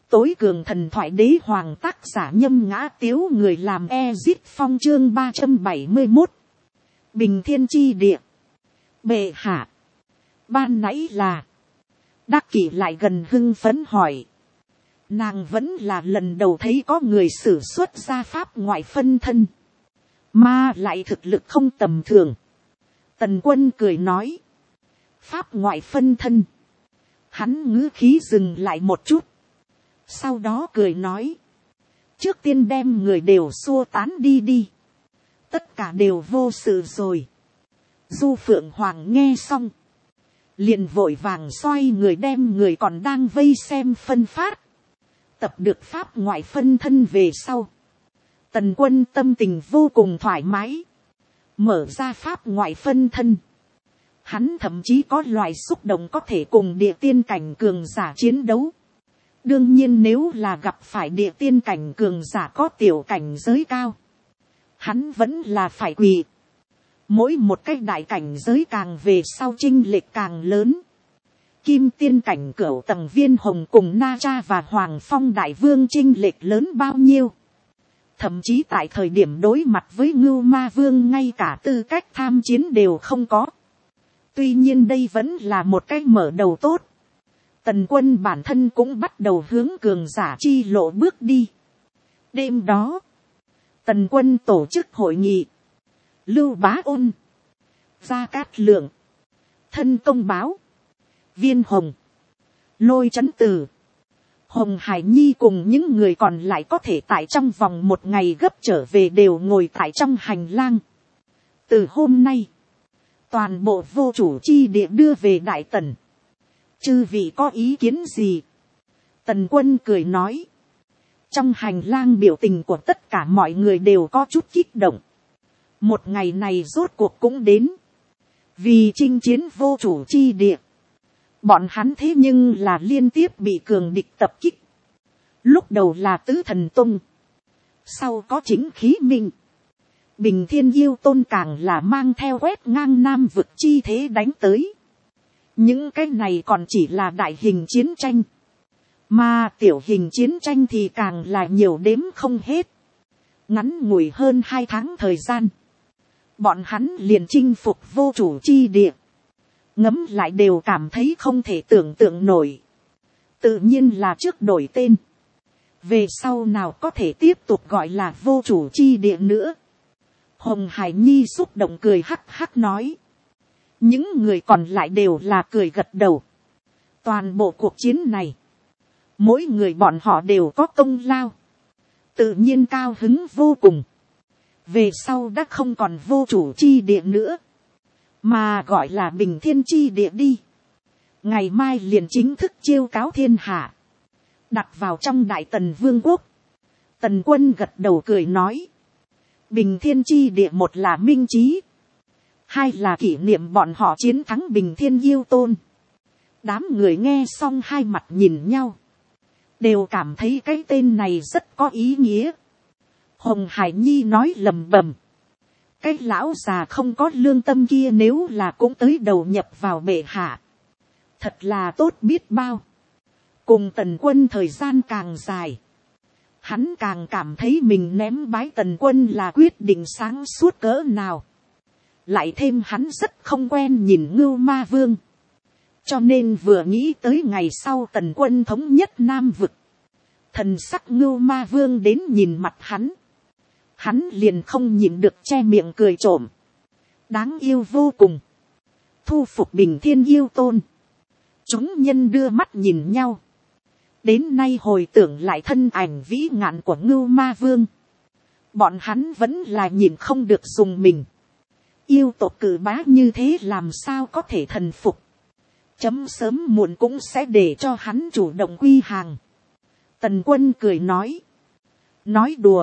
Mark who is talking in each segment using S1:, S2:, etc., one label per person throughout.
S1: Tối cường thần thoại đế hoàng, tác giả Nhâm Ngã Tiếu, người làm Ezit Phong, chương 371. Bình thiên chi địa. Bệ hạ. Ban nãy là. Đắc Kỷ lại gần hưng phấn hỏi. Nàng vẫn là lần đầu thấy có người sử xuất ra pháp ngoại phân thân, mà lại thực lực không tầm thường. Tần Quân cười nói. Pháp ngoại phân thân. Hắn ngữ khí dừng lại một chút. Sau đó cười nói. Trước tiên đem người đều xua tán đi đi. Tất cả đều vô sự rồi. Du Phượng Hoàng nghe xong. Liền vội vàng xoay người đem người còn đang vây xem phân phát. Tập được pháp ngoại phân thân về sau. Tần Quân tâm tình vô cùng thoải mái. Mở ra pháp ngoại phân thân. Hắn thậm chí có loại xúc động có thể cùng địa tiên cảnh cường giả chiến đấu. Đương nhiên nếu là gặp phải địa tiên cảnh cường giả có tiểu cảnh giới cao, hắn vẫn là phải quỳ. Mỗi một cái đại cảnh giới càng về sau chênh lệch càng lớn. Kim tiên cảnh cửu tầng Viên Hồng cùng Na Cha và Hoàng Phong đại vương chênh lệch lớn bao nhiêu. Thậm chí tại thời điểm đối mặt với Ngưu Ma Vương ngay cả tư cách tham chiến đều không có. Tuy nhiên đây vẫn là một cái mở đầu tốt. Tần Quân bản thân cũng bắt đầu hướng cường giả chi lộ bước đi. Đêm đó, Tần Quân tổ chức hội nghị. Lưu Bá Ôn, Gia Cát Lượng, Thân Công Báo, Viên Hồng, Lôi Chấn Tử, Hồng Hải Nhi cùng những người còn lại có thể tại trong vòng một ngày gấp trở về đều ngồi tại trong hành lang. Từ hôm nay, toàn bộ vô chủ chi địa đưa về Đại Tần. Chư vị có ý kiến gì? Tần Quân cười nói. Trong hành lang biểu tình của tất cả mọi người đều có chút kích động. Một ngày này rốt cuộc cũng đến. Vì chinh chiến vô chủ chi địa. Bọn hắn thế nhưng là liên tiếp bị cường địch tập kích. Lúc đầu là Tứ Thần Tông. Sau có Chính Khí Minh. Bình Thiên Yêu Tôn càng là mang theo quét ngang Nam vực chi thế đánh tới. Những cái này còn chỉ là đại hình chiến tranh. Mà tiểu hình chiến tranh thì càng là nhiều đếm không hết. Ngắn ngủi hơn 2 tháng thời gian. Bọn hắn liền chinh phục vô chủ chi địa. Ngẫm lại đều cảm thấy không thể tưởng tượng nổi. Tự nhiên là trước đổi tên. Về sau nào có thể tiếp tục gọi là vô chủ chi địa nữa. Hồng Hải Nhi xúc động cười hắc hắc nói. Những người còn lại đều là cười gật đầu. Toàn bộ cuộc chiến này, mỗi người bọn họ đều có công lao. Tự nhiên cao hứng vô cùng. Về sau đã không còn vô chủ chi địa nữa, mà gọi là bình thiên chi địa đi. Ngày mai liền chính thức chiêu cáo thiên hạ, đặt vào trong Đại Tần Vương quốc. Tần Quân gật đầu cười nói. Bình thiên chi địa một là minh trí, hai là kỷ niệm bọn họ chiến thắng Bình Thiên Yêu Tôn. Đám người nghe xong hai mặt nhìn nhau. Đều cảm thấy cái tên này rất có ý nghĩa. Hồng Hải Nhi nói lầm bầm. Cái lão già không có lương tâm kia nếu là cũng tới đầu nhập vào bệ hạ. Thật là tốt biết bao. Cùng Tần Quân thời gian càng dài. Hắn càng cảm thấy mình ném bái Tần Quân là quyết định sáng suốt cỡ nào. Lại thêm hắn rất không quen nhìn Ngưu Ma Vương. Cho nên vừa nghĩ tới ngày sau Tần Quân thống nhất Nam vực. Thần sắc Ngưu Ma Vương đến nhìn mặt hắn. Hắn liền không nhịn được che miệng cười trộm. Đáng yêu vô cùng. Thu phục Bình Thiên Yêu Tôn. Chúng nhân đưa mắt nhìn nhau. Đến nay hồi tưởng lại thân ảnh vĩ ngạn của Ngưu Ma Vương. Bọn hắn vẫn là nhìn không được dùng mình. Yêu tộc cử bá như thế làm sao có thể thần phục. Chấm sớm muộn cũng sẽ để cho hắn chủ động quy hàng. Tần Quân cười nói. Nói đùa.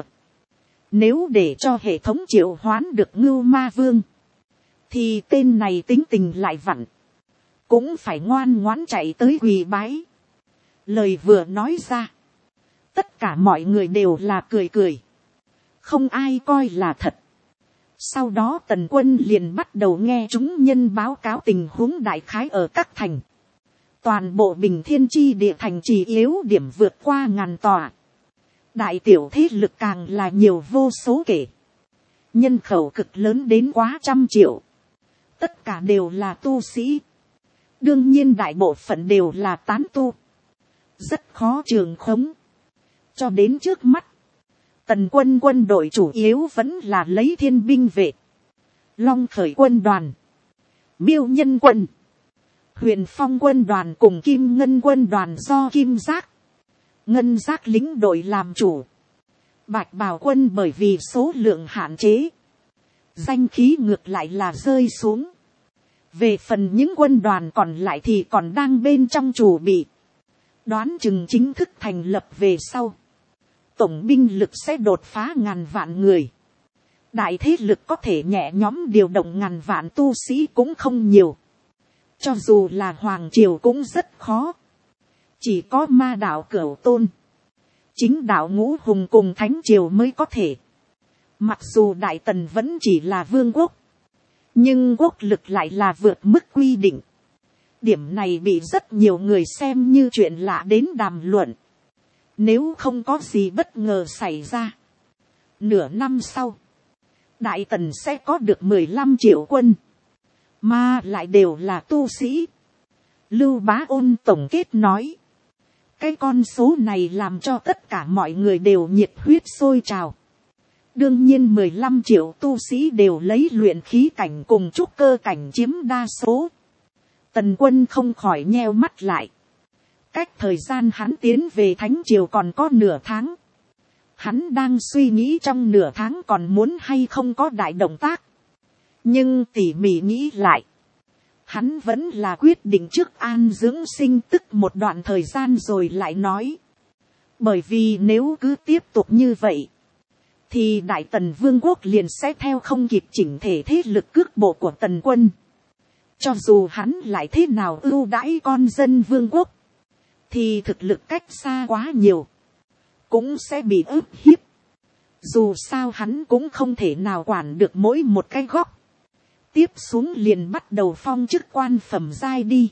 S1: Nếu để cho hệ thống triệu hoán được Ngưu Ma Vương, thì tên này tính tình lại vặn. Cũng phải ngoan ngoãn chạy tới quỳ bái. Lời vừa nói ra. Tất cả mọi người đều là cười cười. Không ai coi là thật. Sau đó Tần Quân liền bắt đầu nghe chúng nhân báo cáo tình huống đại khái ở các thành. Toàn bộ Bình Thiên chi địa thành trì yếu điểm vượt qua 1000 tòa. Đại tiểu thế lực càng là nhiều vô số kể. Nhân khẩu cực lớn đến quá 100 triệu. Tất cả đều là tu sĩ. Đương nhiên đại bộ phận đều là tán tu. Rất khó trường khống. Cho đến trước mắt, Tần quân quân đội chủ yếu vẫn là lấy Thiên binh vệ, Long khởi quân đoàn, Miêu nhân quân, Huyền phong quân đoàn cùng Kim ngân quân đoàn do Kim giác, Ngân giác lính đội làm chủ. Bạch bào quân bởi vì số lượng hạn chế, danh khí ngược lại là rơi xuống. Về phần những quân đoàn còn lại thì còn đang bên trong chủ bị. Đoán chừng chính thức thành lập về sau, tổng binh lực sẽ đột phá 1000 vạn người. Đại thế lực có thể nhẹ nhõm điều động 1000 vạn tu sĩ cũng không nhiều. Cho dù là Hoàng Triều cũng rất khó. Chỉ có Ma đạo Cửu Tôn, Chính đạo Ngũ Hùng cùng Thánh Triều mới có thể. Mặc dù Đại Tần vẫn chỉ là vương quốc, nhưng quốc lực lại là vượt mức quy định. Điểm này bị rất nhiều người xem như chuyện lạ đến đàm luận. Nếu không có gì bất ngờ xảy ra, nửa năm sau, Đại Tần sẽ có được 15 triệu quân, mà lại đều là tu sĩ. Lưu Bá Ôn tổng kết nói, cái con số này làm cho tất cả mọi người đều nhiệt huyết sôi trào. Đương nhiên 15 triệu tu sĩ đều lấy luyện khí cảnh cùng trúc cơ cảnh chiếm đa số. Tần quân không khỏi nheo mắt lại. Cách thời gian hắn tiến về Thánh Triều còn có nửa tháng. Hắn đang suy nghĩ trong nửa tháng còn muốn hay không có đại động tác. Nhưng tỉ mỉ nghĩ lại, hắn vẫn là quyết định trước an dưỡng sinh tức một đoạn thời gian rồi lại nói. Bởi vì nếu cứ tiếp tục như vậy, thì Đại Tần Vương quốc liền sẽ theo không kịp chỉnh thể thế lực cước bộ của Tần quân. Cho dù hắn lại thế nào ưu đãi con dân vương quốc, thì thực lực cách xa quá nhiều, cũng sẽ bị ức hiếp. Dù sao hắn cũng không thể nào quản được mỗi một cái góc. Tiếp xuống liền bắt đầu phong chức quan phẩm giai đi.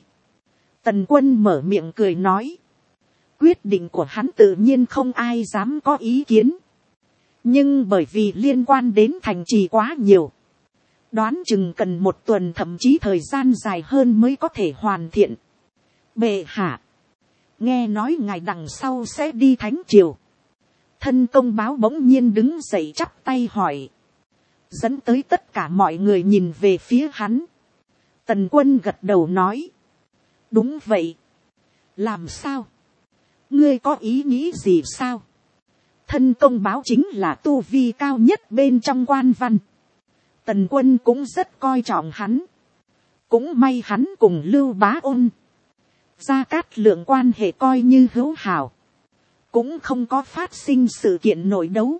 S1: Tần quân mở miệng cười nói. Quyết định của hắn tự nhiên không ai dám có ý kiến. Nhưng bởi vì liên quan đến thành trì quá nhiều, đoán chừng cần 1 tuần thậm chí thời gian dài hơn mới có thể hoàn thiện. Bệ hạ, nghe nói ngài đằng sau sẽ đi Thánh Triều. Thân công báo bỗng nhiên đứng dậy chắp tay hỏi, dẫn tới tất cả mọi người nhìn về phía hắn. Tần quân gật đầu nói, đúng vậy. Làm sao? Ngươi có ý nghĩ gì sao? Thân công báo chính là tu vi cao nhất bên trong quan văn. Tần quân cũng rất coi trọng hắn. Cũng may hắn cùng Lưu Bá Ôn, Gia Cát Lượng quan hệ coi như hữu hảo, cũng không có phát sinh sự kiện nội đấu.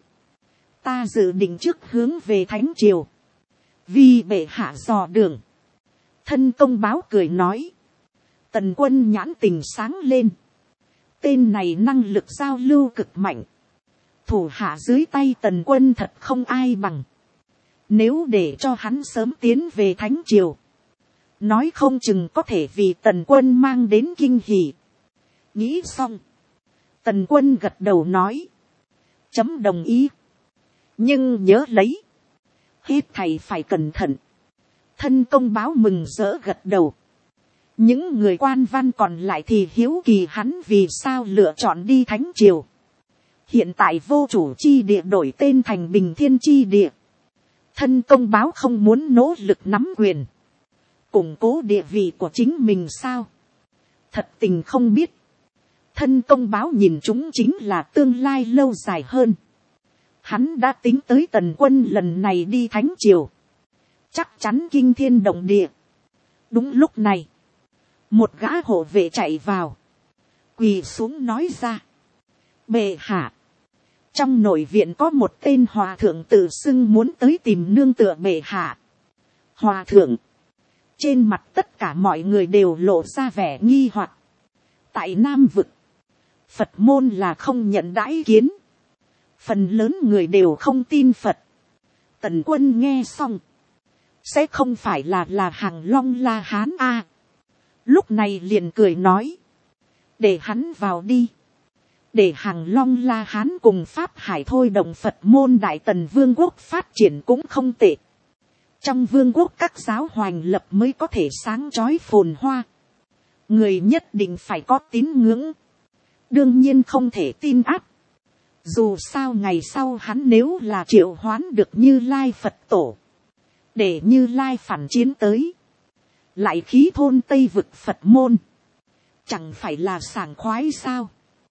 S1: Ta dự định trước hướng về Thánh Triều, vì bệ hạ dò đường. Thân công báo cười nói. Tần quân nhãn tình sáng lên. Tên này năng lực giao lưu cực mạnh. Thủ hạ dưới tay tần quân thật không ai bằng. Nếu để cho hắn sớm tiến về Thánh Triều, nói không chừng có thể vì tần quân mang đến kinh hỉ. Nghĩ xong, tần quân gật đầu nói, chấm đồng ý. Nhưng nhớ lấy, hết thầy phải cẩn thận. Thân công báo mừng rỡ gật đầu. Những người quan văn còn lại thì hiếu kỳ hắn vì sao lựa chọn đi Thánh Triều. Hiện tại vô chủ chi địa đổi tên thành Bình Thiên chi địa. Thân công báo không muốn nỗ lực nắm quyền, củng cố địa vị của chính mình sao? Thật tình không biết. Thân công báo nhìn chúng chính là tương lai lâu dài hơn. Hắn đã tính tới tần quân lần này đi Thánh Triều, chắc chắn kinh thiên động địa. Đúng lúc này, một gã hộ vệ chạy vào, quỳ xuống nói ra, bệ hạ, trong nội viện có một tên hòa thượng tự xưng muốn tới tìm nương tựa bệ hạ. Hòa thượng? Trên mặt tất cả mọi người đều lộ ra vẻ nghi hoặc. Tại Nam Vực, Phật môn là không nhận đãi kiến. Phần lớn người đều không tin Phật. Tần quân nghe xong, sẽ không phải là hàng Long La Hán a? lúc này liền cười nói, để hắn vào đi, để Hàng Long La Hán cùng Pháp Hải thôi động Phật môn Đại Tần Vương quốc phát triển cũng không tệ. Trong vương quốc các giáo hoành lập mới có thể sáng chói phồn hoa. Người nhất định phải có tín ngưỡng. Đương nhiên không thể tin áp. Dù sao ngày sau hắn nếu là triệu hoán được Như Lai Phật Tổ, để Như Lai phản chiến tới, lại khí thôn Tây vực Phật môn, chẳng phải là sảng khoái sao.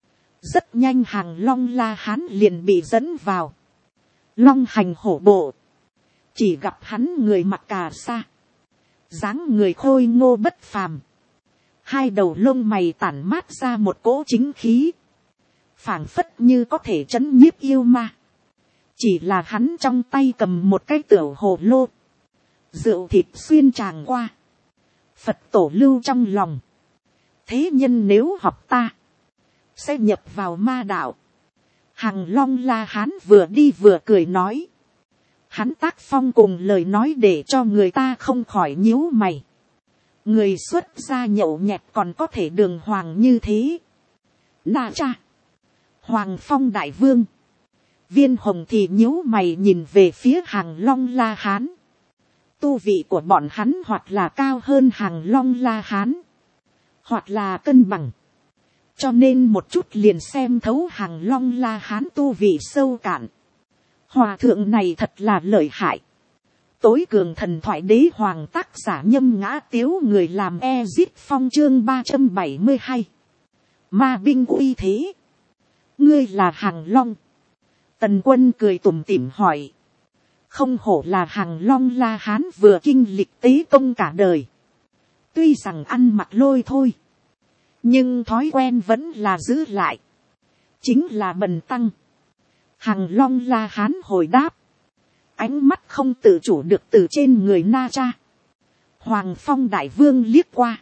S1: Rất nhanh Hàng Long La Hán liền bị dẫn vào. Long hành hổ bộ. Chỉ gặp hắn người mặc cà sa, dáng người khôi ngô bất phàm, hai đầu lông mày tản mát ra một cỗ chính khí, phảng phất như có thể trấn nhiếp yêu ma. Chỉ là hắn trong tay cầm một cái tiểu hồ lô, rượu thịt xuyên tràng qua. Phật tổ lưu trong lòng, thế nhân nếu học ta, sẽ nhập vào ma đạo. Hàng Long La Hán vừa đi vừa cười nói, hắn tác phong cùng lời nói để cho người ta không khỏi nhíu mày. Người xuất gia nhậu nhẹt còn có thể đường hoàng như thế. Na cha, Hoàng Phong Đại Vương, Viên Hồng thì nhíu mày nhìn về phía Hàng Long La Hán. Tu vị của bọn hắn hoặc là cao hơn Hàng Long La Hán, hoặc là cân bằng. Cho nên một chút liền xem thấu Hàng Long La Hán tu vị sâu cạn. Hòa thượng này thật là lợi hại. Tối cường thần thoại đế hoàng tác giả Nhâm Ngã Tiếu, người làm Ezit Phong chương 372. Ma binh uy thế. Ngươi là Hàng Long. Tần Quân cười tủm tỉm hỏi. Không hổ là Hàng Long La Hán vừa kinh lịch tế công cả đời. Tuy rằng ăn mặc lôi thôi, nhưng thói quen vẫn là giữ lại. Chính là bần tăng. Hàng Long La Hán hồi đáp. Ánh mắt không tự chủ được từ trên người Na Cha, Hoàng Phong Đại Vương liếc qua.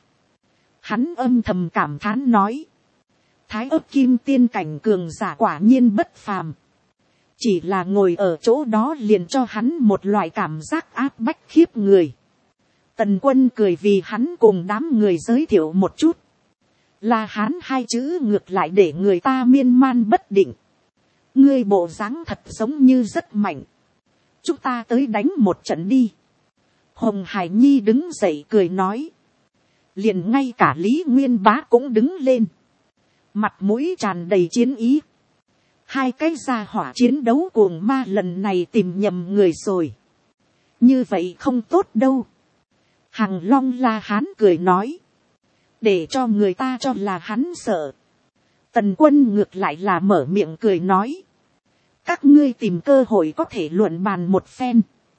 S1: Hắn âm thầm cảm thán nói. Thái ấp kim tiên cảnh cường giả quả nhiên bất phàm. Chỉ là ngồi ở chỗ đó liền cho hắn một loại cảm giác áp bách khiếp người. Tần Quân cười vì hắn cùng đám người giới thiệu một chút. La Hán hai chữ ngược lại để người ta miên man bất định. Ngươi bộ dáng thật giống như rất mạnh. Chúng ta tới đánh một trận đi. Hồng Hải Nhi đứng dậy cười nói. Liền ngay cả Lý Nguyên Bá cũng đứng lên. Mặt mũi tràn đầy chiến ý. Hai cái gia hỏa chiến đấu cuồng ma lần này tìm nhầm người rồi. Như vậy không tốt đâu. Hàng Long La Hán cười nói. Để cho người ta cho là hắn sợ. Tần Quân ngược lại là mở miệng cười nói. Các ngươi tìm cơ hội có thể luận bàn một phen.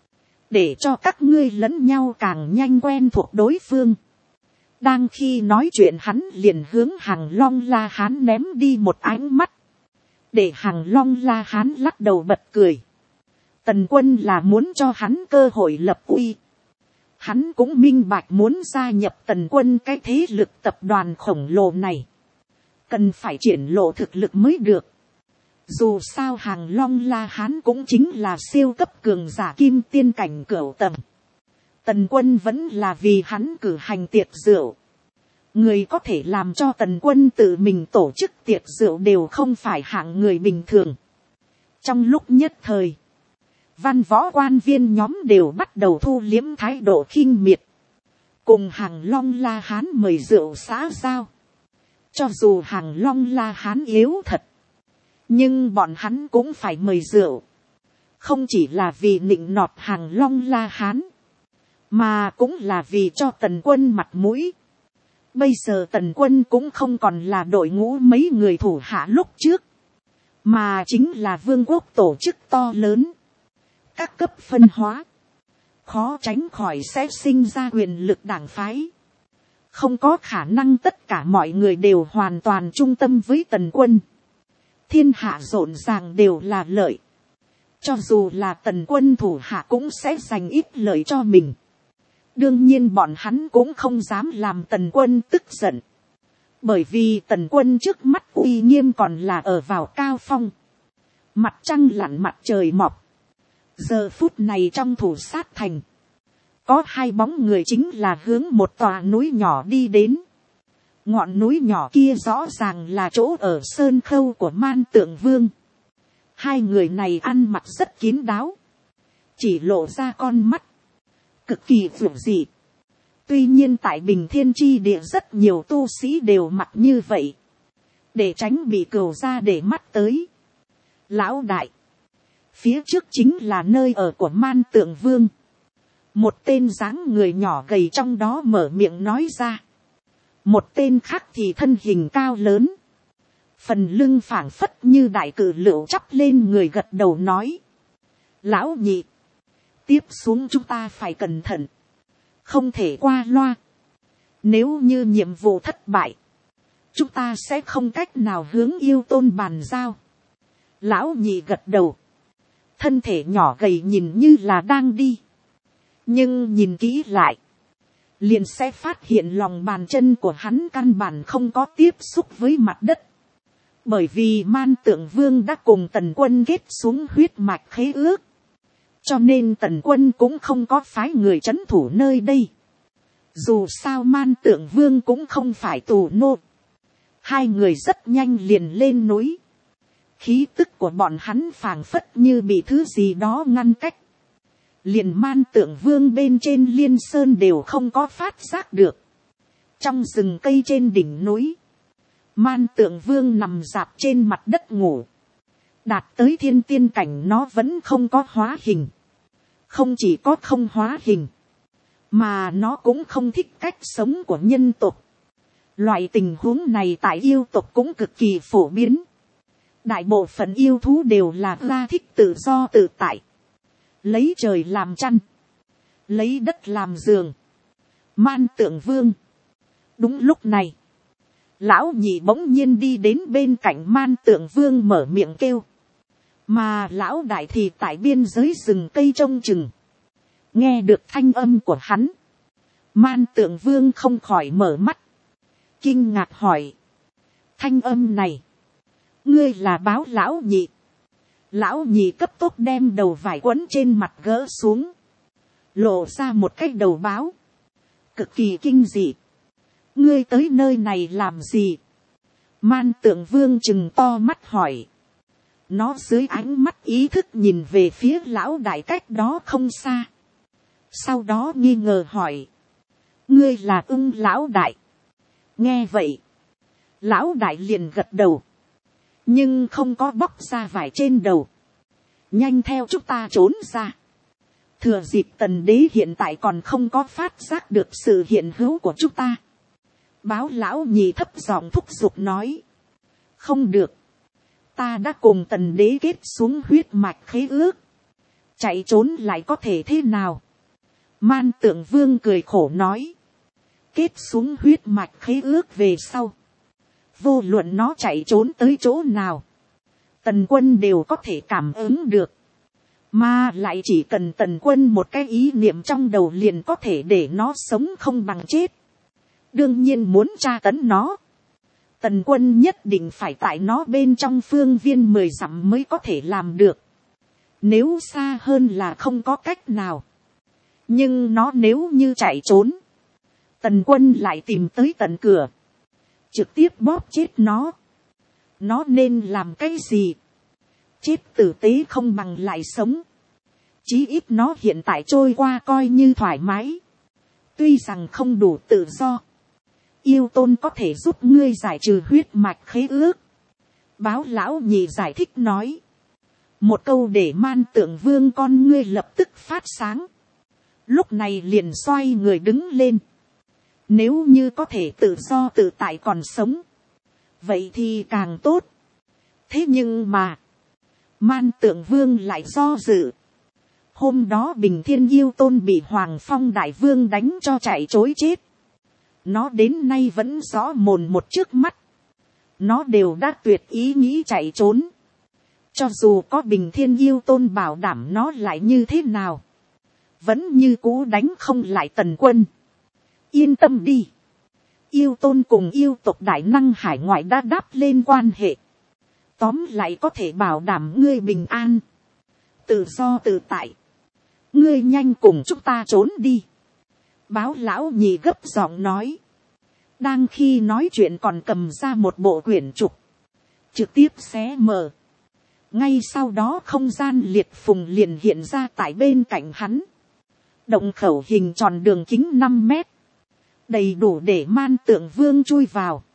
S1: Để cho các ngươi lẫn nhau càng nhanh quen thuộc đối phương. Đang khi nói chuyện hắn liền hướng Hàng Long La Hán ném đi một ánh mắt. Để Hàng Long La Hán lắc đầu bật cười. Tần Quân là muốn cho hắn cơ hội lập uy. Hắn cũng minh bạch muốn gia nhập Tần Quân cái thế lực tập đoàn khổng lồ này. Cần phải triển lộ thực lực mới được. Dù sao Hàng Long La Hán cũng chính là siêu cấp cường giả kim tiên cảnh cửu tầng. Tần Quân vẫn là vì hắn cử hành tiệc rượu. Người có thể làm cho Tần Quân tự mình tổ chức tiệc rượu đều không phải hạng người bình thường. Trong lúc nhất thời, văn võ quan viên nhóm đều bắt đầu thu liếm thái độ khinh miệt. Cùng Hàng Long La Hán mời rượu xã giao. Cho dù Hàng Long La Hán yếu thật, nhưng bọn hắn cũng phải mời rượu. Không chỉ là vì nịnh nọt Hàng Long La Hán, mà cũng là vì cho Tần Quân mặt mũi. Bây giờ Tần Quân cũng không còn là đội ngũ mấy người thủ hạ lúc trước, mà chính là vương quốc tổ chức to lớn. Các cấp phân hóa, khó tránh khỏi sẽ sinh ra quyền lực đảng phái. Không có khả năng tất cả mọi người đều hoàn toàn trung tâm với Tần Quân. Thiên hạ rộn ràng đều là lợi. Cho dù là Tần Quân thủ hạ cũng sẽ dành ít lợi cho mình. Đương nhiên bọn hắn cũng không dám làm Tần Quân tức giận. Bởi vì Tần Quân trước mắt uy nghiêm còn là ở vào cao phong. Mặt trăng lặn mặt trời mọc. Giờ phút này trong thủ sát thành, có hai bóng người chính là hướng một tòa núi nhỏ đi đến. Ngọn núi nhỏ kia rõ ràng là chỗ ở sơn khâu của Man Tượng Vương. Hai người này ăn mặc rất kín đáo, chỉ lộ ra con mắt, cực kỳ vượt dị. Tuy nhiên tại Bình Thiên Chi Địa rất nhiều tu sĩ đều mặc như vậy, để tránh bị cừu ra để mắt tới. Lão đại, phía trước chính là nơi ở của Man Tượng Vương. Một tên dáng người nhỏ gầy trong đó mở miệng nói ra. Một tên khác thì thân hình cao lớn, phần lưng phảng phất như đại cử lựu chắp lên người gật đầu nói. Lão nhị, tiếp xuống chúng ta phải cẩn thận, không thể qua loa. Nếu như nhiệm vụ thất bại, chúng ta sẽ không cách nào hướng yêu tôn bàn giao. Lão nhị gật đầu, thân thể nhỏ gầy nhìn như là đang đi, nhưng nhìn kỹ lại, liền sẽ phát hiện lòng bàn chân của hắn căn bản không có tiếp xúc với mặt đất. Bởi vì Man Tượng Vương đã cùng Tần Quân kết xuống huyết mạch khế ước, cho nên Tần Quân cũng không có phái người trấn thủ nơi đây. Dù sao Man Tượng Vương cũng không phải tù nô. Hai người rất nhanh liền lên núi. Khí tức của bọn hắn phảng phất như bị thứ gì đó ngăn cách. Liền Man Tượng Vương bên trên Liên Sơn đều không có phát giác được. Trong rừng cây trên đỉnh núi, Man Tượng Vương nằm rạp trên mặt đất ngủ. Đạt tới thiên tiên cảnh nó vẫn không có hóa hình. Không chỉ có không hóa hình, mà nó cũng không thích cách sống của nhân tộc. Loại tình huống này tại yêu tộc cũng cực kỳ phổ biến. Đại bộ phận yêu thú đều là ra thích tự do tự tại, lấy trời làm chăn, lấy đất làm giường. Man Tượng Vương. Đúng lúc này, lão nhị bỗng nhiên đi đến bên cạnh Man Tượng Vương mở miệng kêu. Mà lão đại thì tại biên giới rừng cây trông chừng. Nghe được thanh âm của hắn, Man Tượng Vương không khỏi mở mắt, kinh ngạc hỏi. Thanh âm này, ngươi là báo lão nhị? Lão nhị cấp tốc đem đầu vải quấn trên mặt gỡ xuống, lộ ra một cái đầu báo, cực kỳ kinh dị. Ngươi tới nơi này làm gì? Man Tượng Vương chừng to mắt hỏi. Nó dưới ánh mắt ý thức nhìn về phía lão đại cách đó không xa. Sau đó nghi ngờ hỏi. Ngươi là Ưng lão đại? Nghe vậy, lão đại liền gật đầu, nhưng không có bóc ra vải trên đầu. Nhanh theo chúng ta trốn ra. Thừa dịp Tần đế hiện tại còn không có phát giác được sự hiện hữu của chúng ta. Báo lão nhị thấp giọng thúc giục nói. Không được. Ta đã cùng Tần đế kết xuống huyết mạch khế ước. Chạy trốn lại có thể thế nào? Man Tượng Vương cười khổ nói. Kết xuống huyết mạch khế ước về sau, vô luận nó chạy trốn tới chỗ nào, Tần Quân đều có thể cảm ứng được. Mà lại chỉ cần Tần Quân một cái ý niệm trong đầu liền có thể để nó sống không bằng chết. Đương nhiên muốn tra tấn nó, Tần Quân nhất định phải tại nó bên trong phương viên 10 dặm mới có thể làm được. Nếu xa hơn là không có cách nào. Nhưng nó nếu như chạy trốn, Tần Quân lại tìm tới tận cửa, trực tiếp bóp chết nó. Nó nên làm cái gì? Chết tử tế không bằng lại sống. Chí ít nó hiện tại trôi qua coi như thoải mái. Tuy rằng không đủ tự do, yêu tôn có thể giúp ngươi giải trừ huyết mạch khế ước. Báo lão nhị giải thích nói. Một câu để Man Tượng Vương con ngươi lập tức phát sáng. Lúc này liền xoay người đứng lên. Nếu như có thể tự do tự tại còn sống, vậy thì càng tốt. Thế nhưng mà, Man Tượng Vương lại do dự. Hôm đó Bình Thiên Yêu Tôn bị Hoàng Phong Đại Vương đánh cho chạy trối chết. Nó đến nay vẫn rõ mồn một trước mắt. Nó đều đã tuyệt ý nghĩ chạy trốn. Cho dù có Bình Thiên Yêu Tôn bảo đảm nó lại như thế nào, vẫn như cũ đánh không lại Tần Quân. Yên tâm đi. Yêu Tôn cùng yêu tộc đại năng hải ngoại đã đáp lên quan hệ. Tóm lại có thể bảo đảm ngươi bình an, tự do tự tại. Ngươi nhanh cùng chúng ta trốn đi. Báo lão nhị gấp giọng nói. Đang khi nói chuyện còn cầm ra một bộ quyển trục. Trực tiếp xé mở. Ngay sau đó không gian liệt phùng liền hiện ra tại bên cạnh hắn. Động khẩu hình tròn đường kính 5 mét. Đầy đủ để Man Tượng Vương chui vào.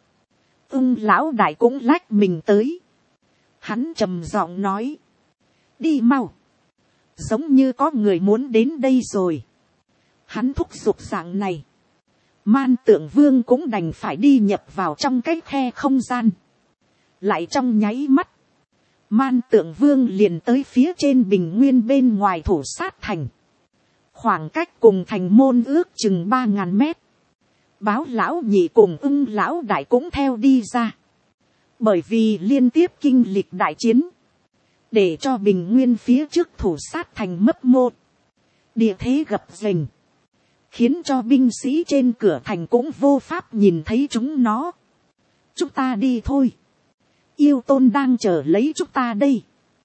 S1: Lão đại cũng lách mình tới. Hắn trầm giọng nói. Đi mau. Giống như có người muốn đến đây rồi. Hắn thúc giục dạng này. Man Tượng Vương cũng đành phải đi nhập vào trong cái khe không gian. Lại trong nháy mắt. Man Tượng Vương liền tới phía trên bình nguyên bên ngoài thủ sát thành. Khoảng cách cùng thành môn ước chừng 3.000 mét. Báo lão nhị cùng lão đại cũng theo đi ra. Bởi vì liên tiếp kinh lịch đại chiến. Để cho bình nguyên phía trước thủ sát thành mấp mô. Địa thế gập ghềnh. Khiến cho binh sĩ trên cửa thành cũng vô pháp nhìn thấy chúng nó. Chúng ta đi thôi. Yêu Tôn đang chờ lấy chúng ta đây.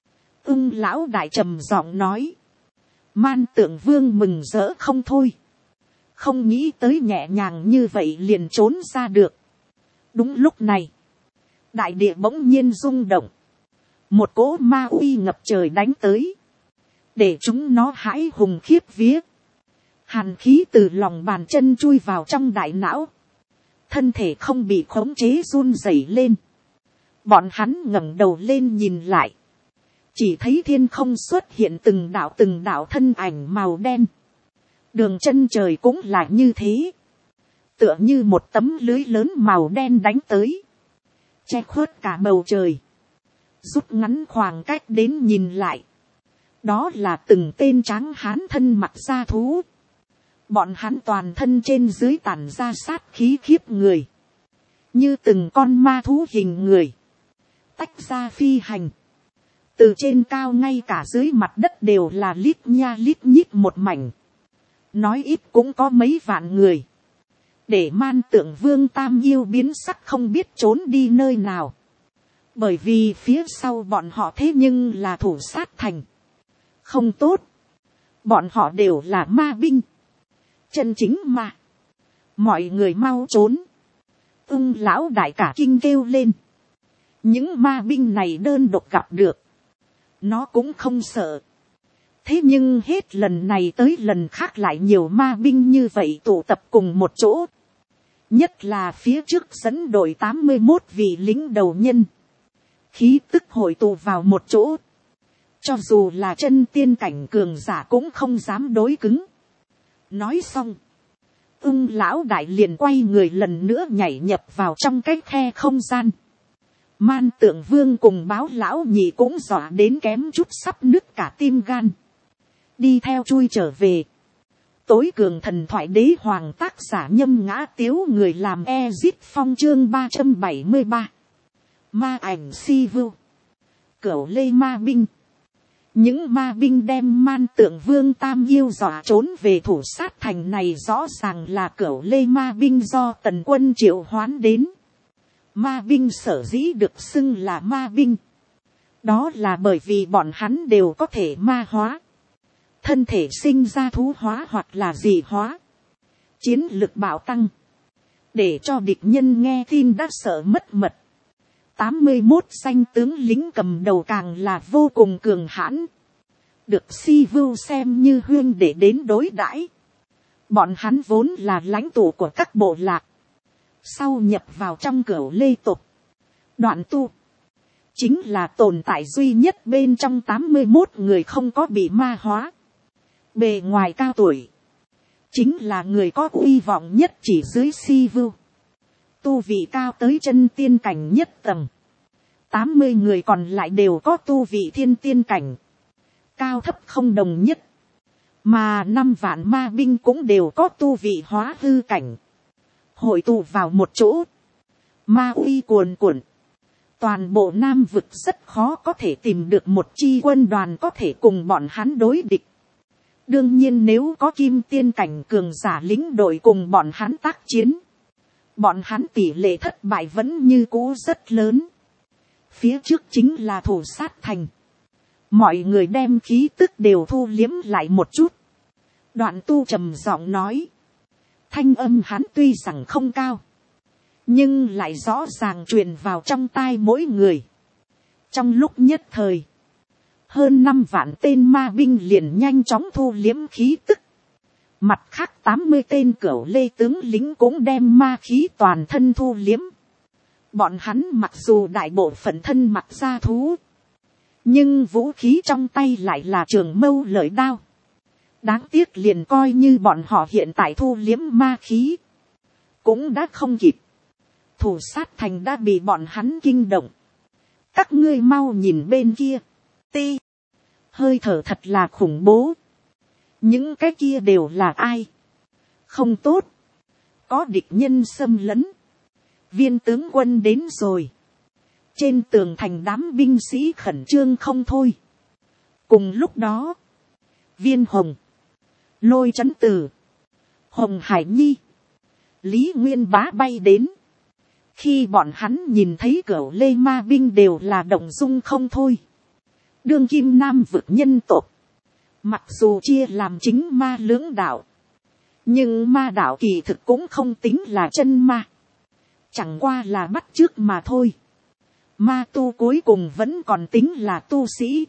S1: Lão đại trầm giọng nói. Man Tượng Vương mừng rỡ không thôi. Không nghĩ tới nhẹ nhàng như vậy liền trốn ra được. Đúng lúc này. Đại địa bỗng nhiên rung động. Một cỗ ma uy ngập trời đánh tới. Để chúng nó hãi hùng khiếp vía. Hàn khí từ lòng bàn chân chui vào trong đại não. Thân thể không bị khống chế run rẩy lên. Bọn hắn ngẩng đầu lên nhìn lại. Chỉ thấy thiên không xuất hiện từng đạo thân ảnh màu đen. Đường chân trời cũng là như thế. Tựa như một tấm lưới lớn màu đen đánh tới. Che khuất cả bầu trời. Rút ngắn khoảng cách đến nhìn lại. Đó là từng tên tráng hán thân mặc da thú. Bọn hắn toàn thân trên dưới tản ra sát khí khiếp người. Như từng con ma thú hình người. Tách ra phi hành. Từ trên cao ngay cả dưới mặt đất đều là lít nha lít nhít một mảnh. Nói ít cũng có mấy vạn người. Để Man Tượng Vương tam yêu biến sắc không biết trốn đi nơi nào. Bởi vì phía sau bọn họ thế nhưng là thủ sát thành. Không tốt. Bọn họ đều là ma binh. Chân chính ma. Mọi người mau trốn. Lão đại cả kinh kêu lên. Những ma binh này đơn độc gặp được. Nó cũng không sợ. Thế nhưng hết lần này tới lần khác lại nhiều ma binh như vậy tụ tập cùng một chỗ. Nhất là phía trước dẫn đội 81 vị lính đầu nhân. Khí tức hội tụ vào một chỗ. Cho dù là chân tiên cảnh cường giả cũng không dám đối cứng. Nói xong. Lão đại liền quay người lần nữa nhảy nhập vào trong cái khe không gian. Man Tượng Vương cùng báo lão nhị cũng dọa đến kém chút sắp nứt cả tim gan. Đi theo chui trở về. Tối cường thần thoại đế hoàng tác giả Nhâm Ngã Tiếu người làm Ezit Phong chương 373. Ma ảnh si vưu. Cửu lê ma binh. Những ma binh đem Man Tượng Vương tam yêu dọa trốn về thủ sát thành này rõ ràng là cửu lê ma binh do tần quân triệu hoán đến. Ma binh sở dĩ được xưng là ma binh. Đó là bởi vì bọn hắn đều có thể ma hóa. Thân thể sinh ra thú hóa hoặc là dị hóa. Chiến lực bạo tăng. Để cho địch nhân nghe tin đã sợ mất mật. 81 danh tướng lính cầm đầu càng là vô cùng cường hãn. Được si vưu xem như huyên để đến đối đãi. Bọn hắn vốn là lãnh tụ của các bộ lạc. Sau nhập vào trong cửu lê tộc. Đoạn tu. Chính là tồn tại duy nhất bên trong 81 người không có bị ma hóa. Bề ngoài cao tuổi. Chính là người có uy vọng nhất chỉ dưới si vưu. Tu vị cao tới chân tiên cảnh nhất tầng. 80 người còn lại đều có tu vị thiên tiên cảnh. Cao thấp không đồng nhất. Mà 5 vạn ma binh cũng đều có tu vị hóa hư cảnh. Hội tụ vào một chỗ. Ma uy cuồn cuộn. Toàn bộ Nam vực rất khó có thể tìm được một chi quân đoàn có thể cùng bọn hắn đối địch. Đương nhiên nếu có kim tiên cảnh cường giả lính đội cùng bọn hắn tác chiến. Bọn hắn tỷ lệ thất bại vẫn như cũ rất lớn. Phía trước chính là thủ sát thành. Mọi người đem khí tức đều thu liếm lại một chút. Đoạn tu trầm giọng nói. thanh âm hắn tuy rằng không cao, nhưng lại rõ ràng truyền vào trong tai mỗi người. Trong lúc nhất thời, hơn 5 vạn tên ma binh liền nhanh chóng thu liếm khí tức. Mặt khác 80 tên cửu lê tướng lính cũng đem ma khí toàn thân thu liếm. Bọn hắn mặc dù đại bộ phận thân mặc da thú, nhưng vũ khí trong tay lại là trường mâu lợi đao. Đáng tiếc liền coi như bọn họ hiện tại thu liếm ma khí, cũng đã không kịp. Thủ sát thành đã bị bọn hắn kinh động. Các ngươi mau nhìn bên kia. Ti. Hơi thở thật là khủng bố. Những cái kia đều là ai? Không tốt. Có địch nhân xâm lấn. Viên tướng quân đến rồi. Trên tường thành đám binh sĩ khẩn trương không thôi. Cùng lúc đó, Viên Hồng, Lôi Chấn Tử, Hồng Hải Nhi, Lý Nguyên Bá bay đến. Khi bọn hắn nhìn thấy cửu lê ma binh đều là động dung không thôi. Đương kim nam vực nhân tộc, mặc dù chia làm chính ma lưỡng đạo, nhưng ma đạo kỳ thực cũng không tính là chân ma. Chẳng qua là bắt chước mà thôi. Ma tu cuối cùng vẫn còn tính là tu sĩ.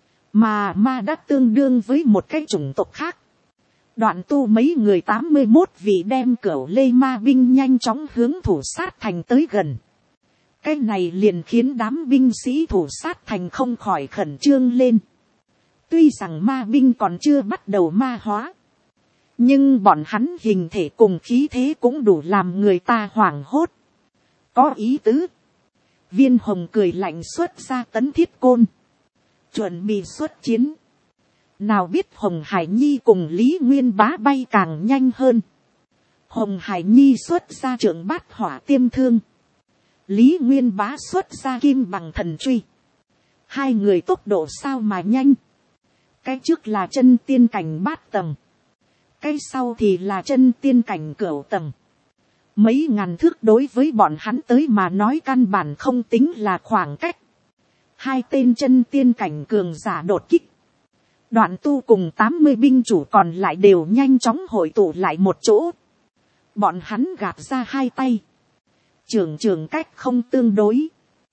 S1: Mà ma đã tương đương với một cái chủng tộc khác. Đoạn tu mấy người 81 vị đem cửu lê ma binh nhanh chóng hướng thủ sát thành tới gần. Cái này liền khiến đám binh sĩ thủ sát thành không khỏi khẩn trương lên. Tuy rằng ma binh còn chưa bắt đầu ma hóa, nhưng bọn hắn hình thể cùng khí thế cũng đủ làm người ta hoảng hốt. Có ý tứ. Viên Hồng cười lạnh xuất ra tấn thiết côn, chuẩn bị xuất chiến. Nào biết Hồng Hải Nhi cùng Lý Nguyên Bá bay càng nhanh hơn. Hồng Hải Nhi xuất ra trượng bát hỏa tiêm thương, Lý Nguyên Bá xuất ra kim bằng thần truy. Hai người tốc độ sao mà nhanh. Cái trước là chân tiên cảnh bát tầng, cái sau thì là chân tiên cảnh cửu tầng. Mấy ngàn thước đối với bọn hắn tới mà nói căn bản không tính là khoảng cách. Hai tên chân tiên cảnh cường giả đột kích. Đoạn tu cùng 80 binh chủ còn lại đều nhanh chóng hội tụ lại một chỗ. Bọn hắn gạt ra hai tay. Trường cách không tương đối.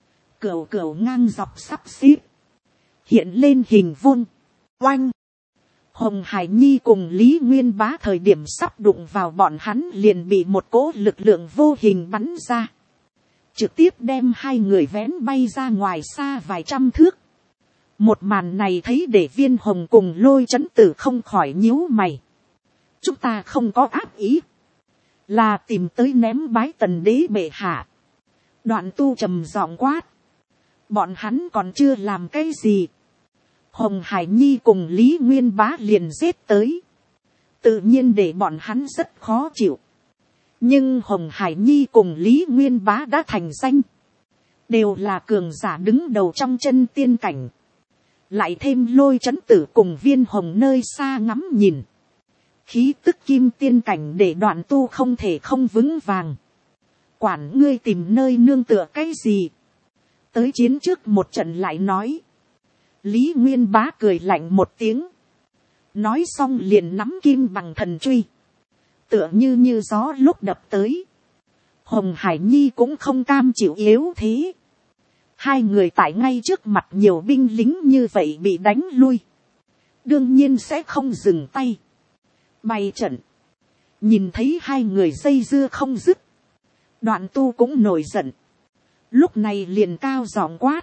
S1: Cửu ngang dọc sắp xếp. Hiện lên hình vuông. Oanh. Hồng Hải Nhi cùng Lý Nguyên Bá thời điểm sắp đụng vào bọn hắn liền bị một cỗ lực lượng vô hình bắn ra. Trực tiếp đem hai người vén bay ra ngoài xa vài trăm thước. Một màn này thấy để Viên Hồng cùng Lôi Chấn Tử không khỏi nhíu mày. Chúng ta không có ác ý, là tìm tới ném bái tần đế bệ hạ. Đoạn tu trầm giọng quát. Bọn hắn còn chưa làm cái gì. Hồng Hải Nhi cùng Lý Nguyên Bá liền giết tới. Tự nhiên để bọn hắn rất khó chịu. Nhưng Hồng Hải Nhi cùng Lý Nguyên Bá đã thành danh. Đều là cường giả đứng đầu trong chân tiên cảnh. Lại thêm Lôi Chấn Tử cùng Viên Hồng nơi xa ngắm nhìn. Khí tức kim tiên cảnh để Đoạn tu không thể không vững vàng. Quản ngươi tìm nơi nương tựa cái gì. Tới chiến trước một trận lại nói. Lý Nguyên Bá cười lạnh một tiếng. Nói xong liền nắm kim bằng thần truy. Tựa như gió lúc đập tới. Hồng Hải Nhi cũng không cam chịu yếu thế. Hai người tại ngay trước mặt nhiều binh lính như vậy bị đánh lui. Đương nhiên sẽ không dừng tay. Bày trận. Nhìn thấy hai người dây dưa không dứt. Đoạn tu cũng nổi giận. Lúc này liền cao giọng quát.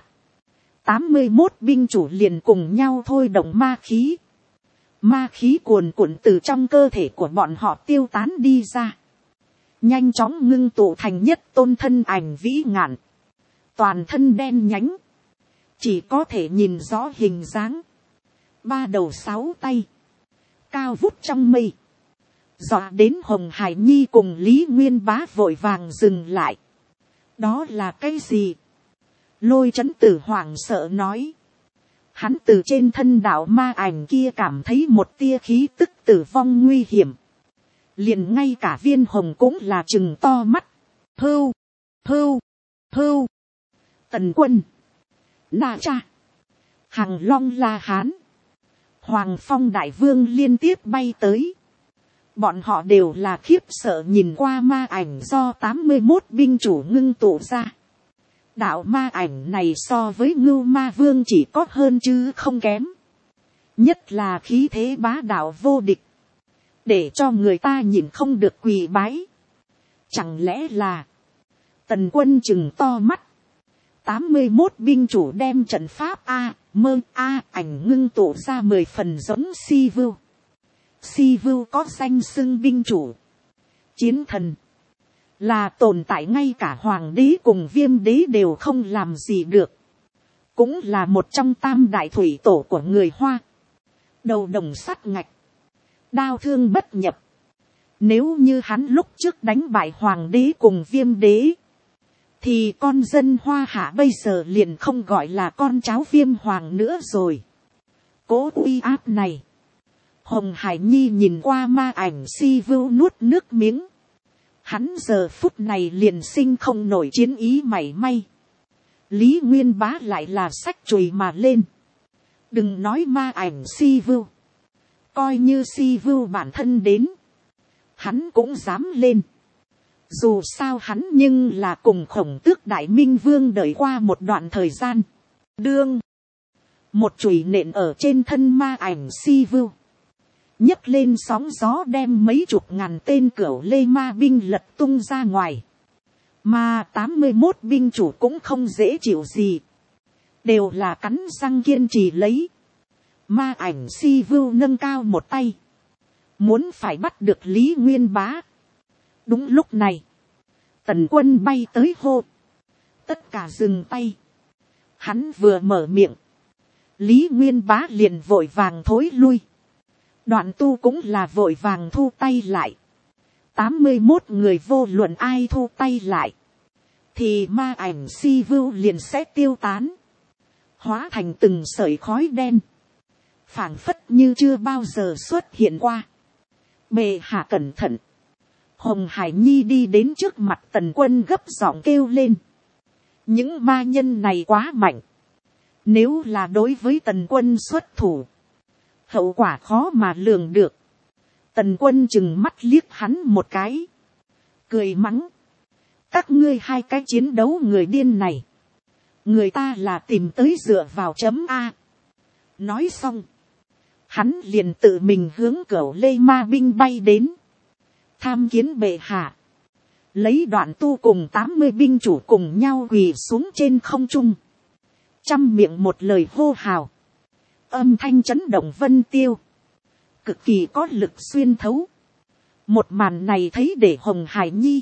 S1: 81 binh chủ liền cùng nhau thôi động ma khí. Ma khí cuồn cuộn từ trong cơ thể của bọn họ tiêu tán đi ra. Nhanh chóng ngưng tụ thành nhất tôn thân ảnh vĩ ngạn. Toàn thân đen nhánh. Chỉ có thể nhìn rõ hình dáng. 3 đầu 6 tay. Cao vút trong mây. Dọa đến Hồng Hải Nhi cùng Lý Nguyên Bá vội vàng dừng lại. Đó là cái gì? Lôi Chấn Tử hoảng sợ nói. Hắn từ trên thân đạo ma ảnh kia cảm thấy một tia khí tức tử vong nguy hiểm. Liền ngay cả Viên Hồng cũng là trừng to mắt. Hưu, hưu, hưu. Tần Quân, Na Cha, Hằng Long La Hán, Hoàng Phong Đại Vương liên tiếp bay tới. Bọn họ đều là khiếp sợ nhìn qua ma ảnh do 81 binh chủ ngưng tụ ra. Đạo ma ảnh này so với Ngưu Ma Vương chỉ có hơn chứ không kém. Nhất là khí thế bá đạo vô địch. Để cho người ta nhìn không được quỳ bái. Chẳng lẽ là Tần Quân chừng to mắt. 81 binh chủ đem trận pháp ảnh ngưng tụ ra 10 phần giống Si Vưu. Si Vưu có danh xưng binh chủ, chiến thần, là tồn tại ngay cả hoàng đế cùng viêm đế đều không làm gì được. Cũng là một trong tam đại thủy tổ của người Hoa. Đầu đồng sắt ngạch, đao thương bất nhập. Nếu như hắn lúc trước đánh bại hoàng đế cùng viêm đế, thì con dân Hoa Hạ bây giờ liền không gọi là con cháu viêm hoàng nữa rồi. Cố uy áp này, Hồng Hải Nhi nhìn qua ma ảnh Si Vưu nuốt nước miếng. Hắn giờ phút này liền sinh không nổi chiến ý mảy may. Lý Nguyên Bá lại là xách chùy mà lên. Đừng nói ma ảnh Si Vưu, coi như Si Vưu bản thân đến, hắn cũng dám lên. Dù sao hắn nhưng là cùng Khổng Tước Đại Minh Vương đợi qua một đoạn thời gian. Đương một chùy nện ở trên thân ma ảnh Si Vưu, nhấc lên sóng gió đem mấy chục ngàn tên Cửu Lê ma binh lật tung ra ngoài. Mà 81 binh chủ cũng không dễ chịu gì, đều là cắn răng kiên trì lấy. Ma ảnh Si Vưu nâng cao một tay, muốn phải bắt được Lý Nguyên Bá. Đúng lúc này, Tần Quân bay tới hô, tất cả dừng tay. Hắn vừa mở miệng, Lý Nguyên Bá liền vội vàng thối lui. Đoạn Tu cũng là vội vàng thu tay lại. 81 người vô luận ai thu tay lại, thì ma ảnh Si Vưu liền sẽ tiêu tán, hóa thành từng sợi khói đen, phảng phất như chưa bao giờ xuất hiện qua. Bệ hạ cẩn thận. Hồng Hải Nhi đi đến trước mặt Tần Quân gấp giọng kêu lên. Những ma nhân này quá mạnh. Nếu là đối với Tần Quân xuất thủ, hậu quả khó mà lường được. Tần Quân chừng mắt liếc hắn một cái, cười mắng. Các ngươi hai cái chiến đấu người điên này, người ta là tìm tới dựa vào chấm A. Nói xong, hắn liền tự mình hướng Cửu Lê ma binh bay đến. Tham kiến bệ hạ. Lấy Đoạn Tu cùng 80 binh chủ cùng nhau quỳ xuống trên không trung, trăm miệng một lời hô hào. Âm thanh chấn động vân tiêu, cực kỳ có lực xuyên thấu. Một màn này thấy để Hồng Hải Nhi,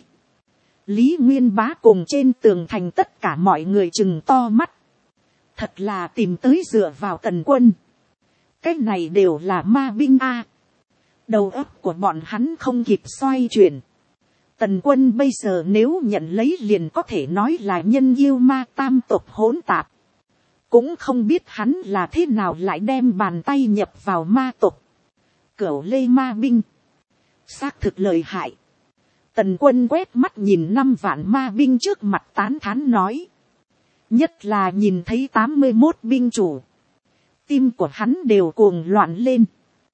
S1: Lý Nguyên Bá cùng trên tường thành tất cả mọi người chừng to mắt. Thật là tìm tới dựa vào Tần Quân. Cái này đều là ma binh A. Đầu óc của bọn hắn không kịp xoay chuyển. Tần Quân bây giờ nếu nhận lấy liền có thể nói là nhân yêu ma tam tộc hỗn tạp. Cũng không biết hắn là thế nào lại đem bàn tay nhập vào ma tộc. Cửu Lê ma binh, xác thực lợi hại. Tần Quân quét mắt nhìn 5 vạn ma binh trước mặt tán thán nói. Nhất là nhìn thấy 81 binh chủ, tim của hắn đều cuồng loạn lên.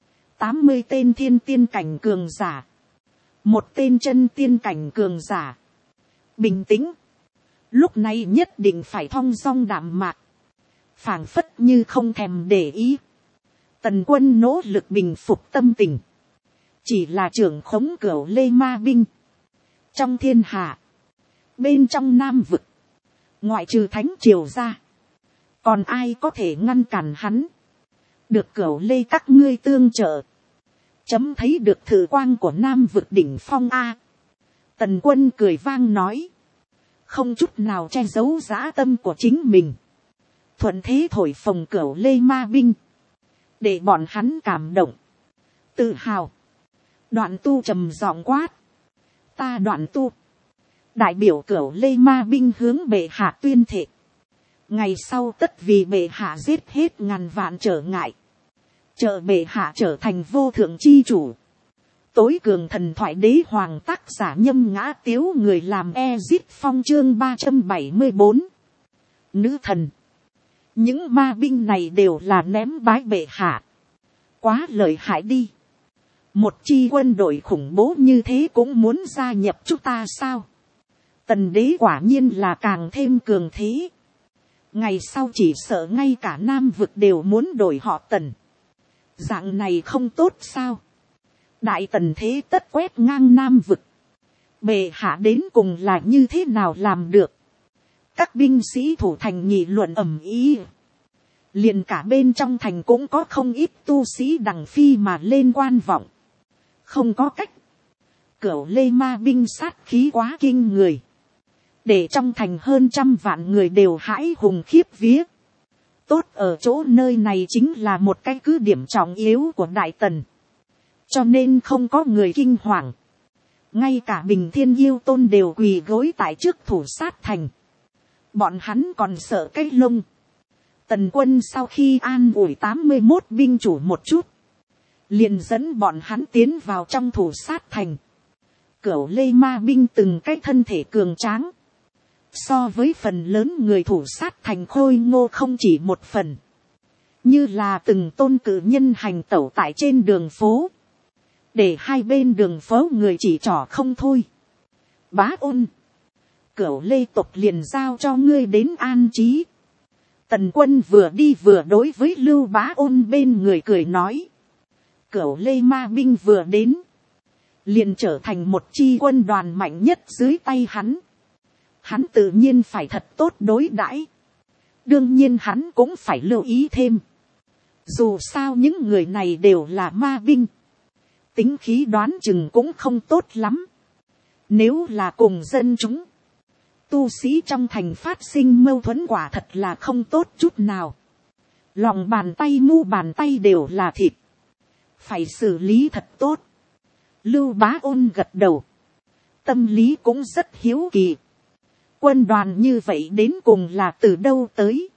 S1: 80 tên thiên tiên cảnh cường giả, một tên chân tiên cảnh cường giả. Bình tĩnh, lúc này nhất định phải thong dong đạm mạc, phảng phất như không thèm để ý. Tần Quân nỗ lực bình phục tâm tình, chỉ là trưởng khống Cửu Lê ma binh. Trong thiên hạ, bên trong Nam vực, ngoại trừ Thánh Triều ra, còn ai có thể ngăn cản hắn. Được Cửu Lê các ngươi tương trợ, chấm thấy được thử quang của Nam vực đỉnh phong A. Tần Quân cười vang nói, không chút nào che giấu dã tâm của chính mình. Thuận thế thổi phồng Cửu Lê ma binh, để bọn hắn cảm động, tự hào. Đoạn Tu trầm giọng quát, ta Đoạn Tu, đại biểu Cửu Lê ma binh hướng bệ hạ tuyên thệ. Ngày sau tất vì bệ hạ giết hết ngàn vạn trở ngại, trợ bệ hạ trở thành vô thượng chi chủ. Tối cường thần thoại đế hoàng, tác giả Nhâm Ngã Tiếu, người làm Ezit Phong, chương 374. Nữ thần. Những ma binh này đều là ném bái bệ hạ. Quá lợi hại đi. một chi quân đội khủng bố như thế cũng muốn gia nhập chúng ta sao. Tần đế quả nhiên là càng thêm cường thế. Ngày sau chỉ sợ ngay cả Nam vực đều muốn đổi họ Tần. Dạng này không tốt sao. Đại tần thế tất quét ngang Nam vực. Bệ hạ đến cùng là như thế nào làm được. Các binh sĩ thủ thành nghị luận ầm ĩ. Liền cả bên trong thành cũng có không ít tu sĩ đằng phi mà lên quan vọng. Không có cách. Cửu Lê Ma binh sát khí quá kinh người. Để trong thành hơn 100 vạn người đều hãi hùng khiếp vía. Tốt ở chỗ nơi này chính là một cái cứ điểm trọng yếu của Đại Tần. Cho nên không có người kinh hoàng. Ngay cả Bình Thiên Yêu Tôn đều quỳ gối tại trước thủ sát thành. Bọn hắn còn sợ cái lông. Tần quân sau khi an ủi 81 binh chủ một chút. Liền dẫn bọn hắn tiến vào trong thủ sát thành. Cửu Lê Ma binh từng cái thân thể cường tráng. So với phần lớn người thủ sát thành khôi ngô không chỉ một phần. Như là từng tôn cử nhân hành tẩu tại trên đường phố. Để hai bên đường phố người chỉ trỏ không thôi. Bá Ôn. Cửu Lê tộc liền giao cho ngươi đến an trí. Tần quân vừa đi vừa đối với Lưu Bá Ôn bên người cười nói. Cửu Lê Ma binh vừa đến. Liền trở thành một chi quân đoàn mạnh nhất dưới tay hắn. Hắn tự nhiên phải thật tốt đối đãi. Đương nhiên hắn cũng phải lưu ý thêm. Dù sao những người này đều là ma binh. Tính khí đoán chừng cũng không tốt lắm. Nếu là cùng dân chúng. Tu sĩ trong thành phát sinh mâu thuẫn quả thật là không tốt chút nào. Lòng bàn tay mu bàn tay đều là thịt. Phải xử lý thật tốt. Lưu Bá Ôn gật đầu. Tâm lý cũng rất hiếu kỳ. Quân đoàn như vậy đến cùng là từ đâu tới.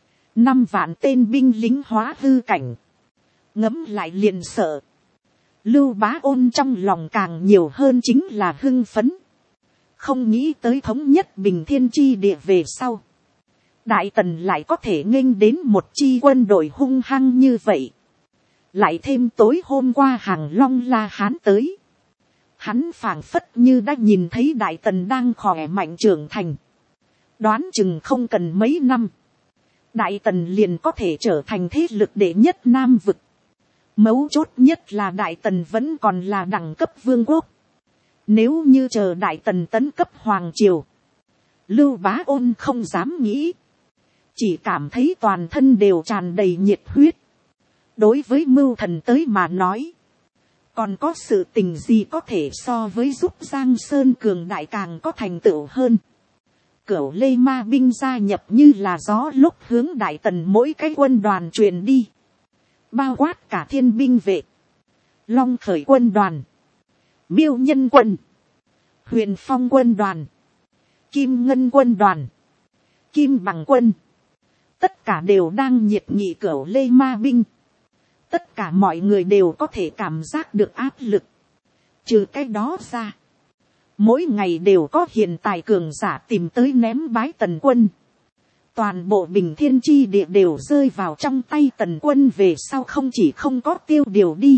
S1: 5 vạn tên binh lính hóa hư cảnh. Ngẫm lại liền sợ. Lưu Bá Ôn trong lòng càng nhiều hơn chính là hưng phấn. Không nghĩ tới thống nhất Bình Thiên chi địa về sau. Đại Tần lại có thể nghênh đến một chi quân đội hung hăng như vậy. Lại thêm tối hôm qua Hàng Long La Hán tới. Hắn phảng phất như đã nhìn thấy Đại Tần đang khỏe mạnh trưởng thành. Đoán chừng không cần mấy năm. Đại Tần liền có thể trở thành thế lực đệ nhất Nam vực. Mấu chốt nhất là Đại Tần vẫn còn là đẳng cấp vương quốc. Nếu như chờ Đại Tần tấn cấp Hoàng Triều. Lưu Bá Ôn không dám nghĩ. Chỉ cảm thấy toàn thân đều tràn đầy nhiệt huyết. Đối với mưu thần tới mà nói. Còn có sự tình gì có thể so với giúp Giang Sơn cường đại càng có thành tựu hơn. Cửu Lê Ma binh gia nhập như là gió lúc hướng Đại Tần mỗi cái quân đoàn truyền đi. Bao quát cả Thiên binh vệ. Long Khởi quân đoàn. Miêu Nhân quân. Huyền Phong quân đoàn. Kim Ngân quân đoàn. Kim Bằng quân. Tất cả đều đang nhiệt nghị Cửu Lê Ma binh. Tất cả mọi người đều có thể cảm giác được áp lực. Trừ cái đó ra. Mỗi ngày đều có hiện tài cường giả tìm tới ném bái Tần quân. Toàn bộ Bình Thiên chi địa đều rơi vào trong tay Tần quân về sau không chỉ không có tiêu điều đi.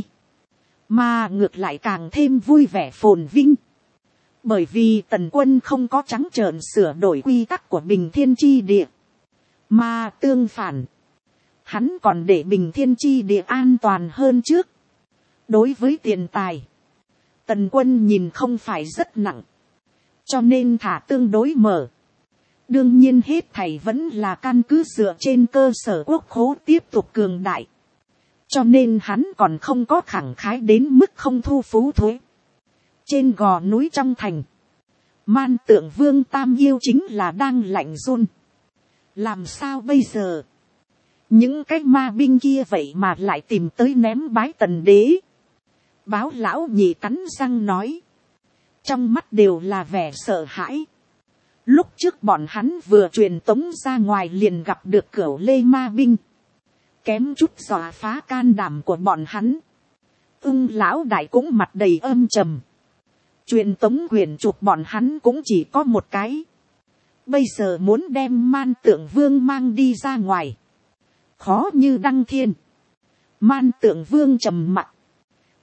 S1: Mà ngược lại càng thêm vui vẻ phồn vinh. Bởi vì Tần quân không có trắng trợn sửa đổi quy tắc của Bình Thiên chi địa. Mà tương phản. Hắn còn để Bình Thiên chi địa an toàn hơn trước. Đối với tiền tài. Tần quân nhìn không phải rất nặng. Cho nên thả tương đối mở. Đương nhiên hết thảy vẫn là căn cứ dựa trên cơ sở quốc khố tiếp tục cường đại. Cho nên hắn còn không có khẳng khái đến mức không thu phú thuế. Trên gò núi trong thành. Man Tượng Vương Tam Yêu chính là đang lạnh run. Làm sao bây giờ? Những cái ma binh kia vậy mà lại tìm tới ném bái Tần đế. Báo lão nhị cắn răng nói. Trong mắt đều là vẻ sợ hãi. Lúc trước bọn hắn vừa truyền tống ra ngoài liền gặp được Cửu Lê Ma binh. Kém chút dọa phá can đảm của bọn hắn. Lão đại cũng mặt đầy âm trầm. Truyền tống quyền chụp bọn hắn cũng chỉ có một cái. Bây giờ muốn đem Man Tượng Vương mang đi ra ngoài. Khó như đăng thiên. Man Tượng Vương trầm mặc.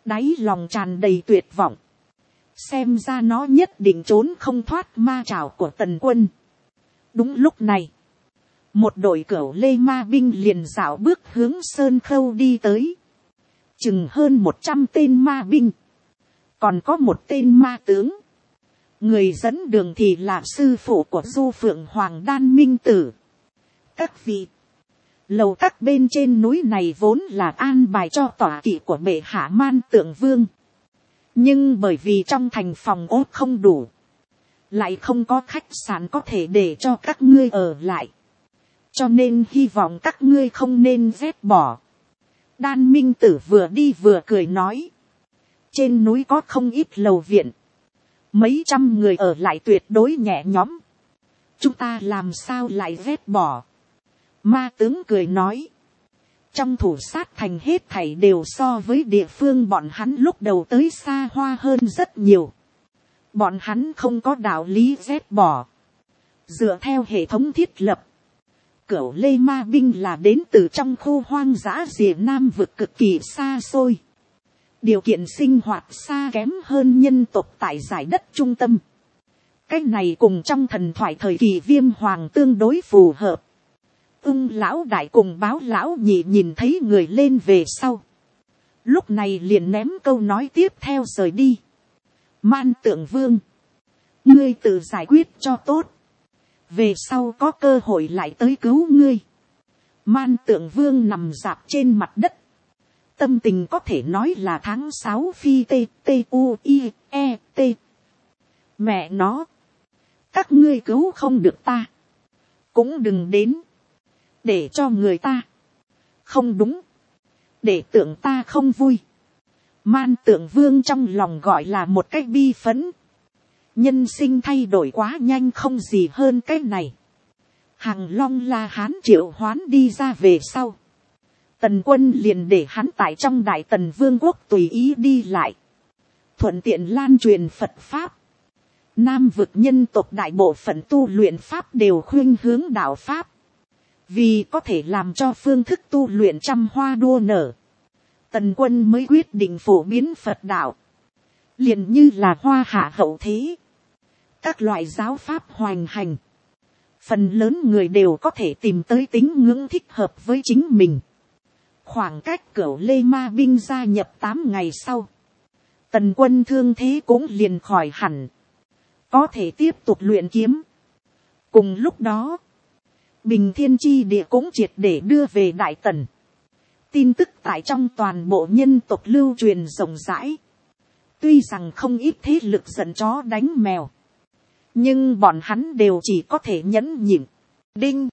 S1: đáy lòng tràn đầy tuyệt vọng, xem ra nó nhất định trốn không thoát ma trảo của Tần Quân. Đúng lúc này, một đội cửu lê ma binh liền dạo bước hướng sơn khâu đi tới, chừng hơn 100 tên ma binh, còn có một tên ma tướng. Người dẫn đường thì là sư phụ của Du Phượng Hoàng Đan Minh Tử. Các vị, lầu các bên trên núi này vốn là an bài cho tọa kỵ của bệ hạ Man Tượng Vương, nhưng bởi vì trong thành phòng ốt không đủ, lại không có khách sạn có thể để cho các ngươi ở lại, cho nên hy vọng các ngươi không nên vét bỏ. Đan Minh Tử vừa đi vừa cười nói, trên núi có không ít lầu viện, mấy trăm người ở lại tuyệt đối nhẹ nhõm, chúng ta làm sao lại vét bỏ. Ma tướng cười nói, trong thủ sát thành hết thảy đều so với địa phương bọn hắn lúc đầu tới xa hoa hơn rất nhiều, bọn hắn không có đạo lý vét bỏ. Dựa theo hệ thống thiết lập, cửu lê ma binh là đến từ trong khu hoang dã rìa nam vực cực kỳ xa xôi, điều kiện sinh hoạt xa kém hơn nhân tộc tại giải đất trung tâm. Cái này cùng trong thần thoại thời kỳ Viêm Hoàng tương đối phù hợp. Ưng lão đại cùng Báo lão nhị nhìn thấy người lên về sau, lúc này liền ném câu nói tiếp theo rời đi. Man Tượng Vương, ngươi tự giải quyết cho tốt, về sau có cơ hội lại tới cứu ngươi. Man Tượng Vương nằm dạp trên mặt đất, tâm tình có thể nói là tháng 6 phi t t u i e t. Mẹ nó, các ngươi cứu không được ta, cũng đừng đến, để cho người ta, không đúng, để tượng ta không vui. Man Tượng Vương trong lòng gọi là một cách bi phẫn, nhân sinh thay đổi quá nhanh không gì hơn cái này. Hằng Long La Hán triệu hoán đi ra về sau, Tần Quân liền để hắn tại trong Đại Tần Vương quốc tùy ý đi lại, thuận tiện lan truyền Phật Pháp. Nam vực nhân tộc đại bộ phận tu luyện Pháp đều khuynh hướng đạo Pháp, vì có thể làm cho phương thức tu luyện trăm hoa đua nở, Tần Quân mới quyết định phổ biến Phật đạo, liền như là Hoa Hạ hậu thế, các loại giáo pháp hoành hành, phần lớn người đều có thể tìm tới tín ngưỡng thích hợp với chính mình. Khoảng cách cửu lê ma binh gia nhập 8 ngày sau, Tần Quân thương thế cũng liền khỏi hẳn, có thể tiếp tục luyện kiếm. Cùng lúc đó, Bình Thiên Chi Địa cũng triệt để đưa về Đại Tần. Tin tức tại trong toàn bộ nhân tộc lưu truyền rộng rãi. Tuy rằng không ít thế lực giận chó đánh mèo, nhưng bọn hắn đều chỉ có thể nhẫn nhịn. Đinh,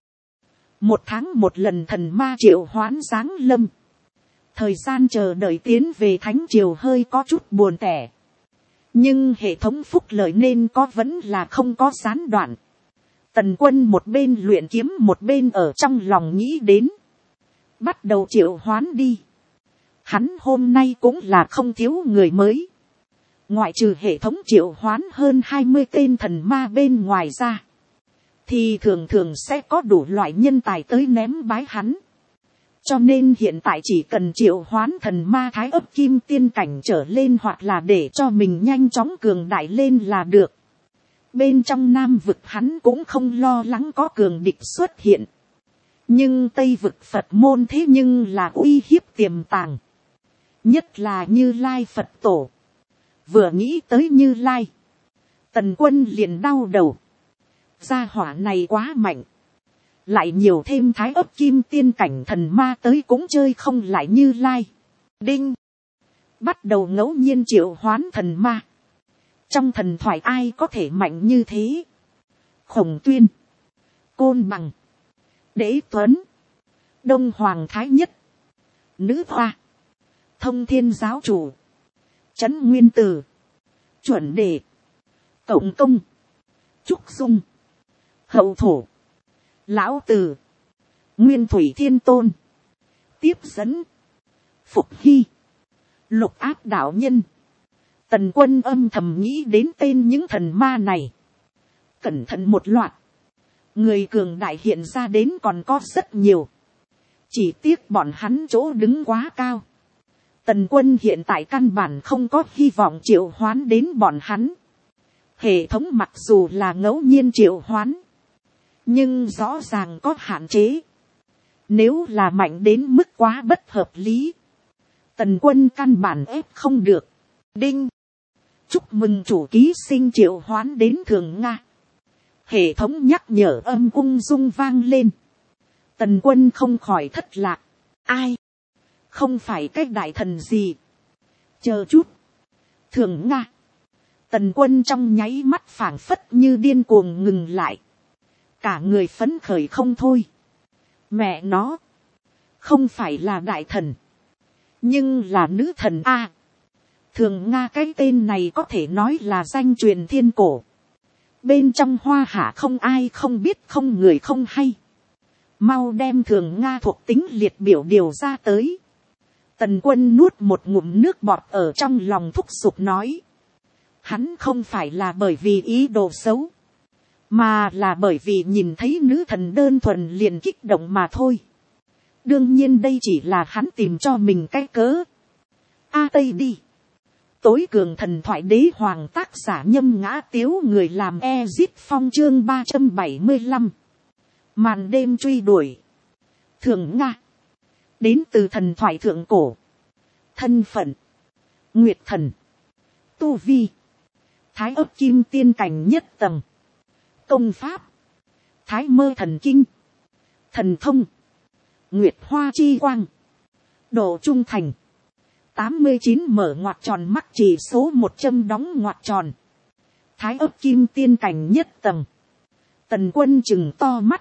S1: 1 tháng một lần thần ma triệu hoán giáng lâm. Thời gian chờ đợi tiến về Thánh Triều hơi có chút buồn tẻ, nhưng hệ thống phúc lợi nên có vẫn là không có gián đoạn. Tần Quân một bên luyện kiếm một bên ở trong lòng nghĩ đến, bắt đầu triệu hoán đi. Hắn hôm nay cũng là không thiếu người mới, ngoại trừ hệ thống triệu hoán hơn 20 tên thần ma bên ngoài ra, thì thường thường sẽ có đủ loại nhân tài tới ném bái hắn. Cho nên hiện tại chỉ cần triệu hoán thần ma thái ấp kim tiên cảnh trở lên, hoặc là để cho mình nhanh chóng cường đại lên là được. Bên trong Nam vực hắn cũng không lo lắng có cường địch xuất hiện, nhưng Tây vực Phật môn thế nhưng là uy hiếp tiềm tàng, nhất là Như Lai Phật tổ. Vừa nghĩ tới Như Lai, Tần Quân liền đau đầu. Gia hỏa này quá mạnh, lại nhiều thêm thái ấp kim tiên cảnh thần ma tới cũng chơi không lại Như Lai. Đinh, bắt đầu ngẫu nhiên triệu hoán thần ma. Trong thần thoại ai có thể mạnh như thế? Khổng Tuyên, Côn Bằng, Đế Tuấn, Đông Hoàng Thái Nhất, Nữ Hoa, Thông Thiên Giáo Chủ, Trấn Nguyên Tử, Chuẩn Đề, Cộng Công, Trúc Dung, Hậu Thổ, Lão Tử, Nguyên Thủy Thiên Tôn, Tiếp Dẫn, Phục Hy, Lục Áp Đạo Nhân. Tần Quân âm thầm nghĩ đến tên những thần ma này. Cẩn thận một loạt, người cường đại hiện ra đến còn có rất nhiều, chỉ tiếc bọn hắn chỗ đứng quá cao. Tần Quân hiện tại căn bản không có hy vọng triệu hoán đến bọn hắn. Hệ thống mặc dù là ngẫu nhiên triệu hoán, nhưng rõ ràng có hạn chế. Nếu là mạnh đến mức quá bất hợp lý, Tần Quân căn bản ép không được. Đinh. Chúc mừng chủ ký sinh triệu hoán đến Thường Nga. Hệ thống nhắc nhở âm ung dung vang lên. Tần Quân không khỏi thất lạc. Ai? Không phải cái đại thần gì. Chờ chút. Thường Nga. Tần Quân trong nháy mắt phảng phất như điên cuồng ngừng lại. Cả người phấn khởi không thôi. Mẹ nó. Không phải là đại thần. Nhưng là nữ thần A. Thường Nga cái tên này có thể nói là danh truyền thiên cổ. Bên trong Hoa Hạ không ai không biết, không người không hay. Mau đem Thường Nga thuộc tính liệt biểu điều ra tới. Tần Quân nuốt một ngụm nước bọt ở trong lòng thúc giục nói. Hắn không phải là bởi vì ý đồ xấu, mà là bởi vì nhìn thấy nữ thần đơn thuần liền kích động mà thôi. Đương nhiên đây chỉ là hắn tìm cho mình cái cớ. Tây đi. Tối cường thần thoại đế hoàng, tác giả Nhâm Ngã Tiếu, người làm Ezit Phong, chương 375. Màn đêm truy đuổi. Thường Nga. Đến từ thần thoại thượng cổ. Thân phận. Nguyệt thần. Tu vi. Thái ấp kim tiên cảnh nhất tầng. Công pháp. Thái mơ thần kinh. Thần thông. Nguyệt hoa chi quang. Độ trung thành. 89 mở ngoặc tròn, mắc chỉ số 100 đóng ngoặc tròn. Thái ấp kim tiên cảnh nhất tầng. Tần Quân chừng to mắt.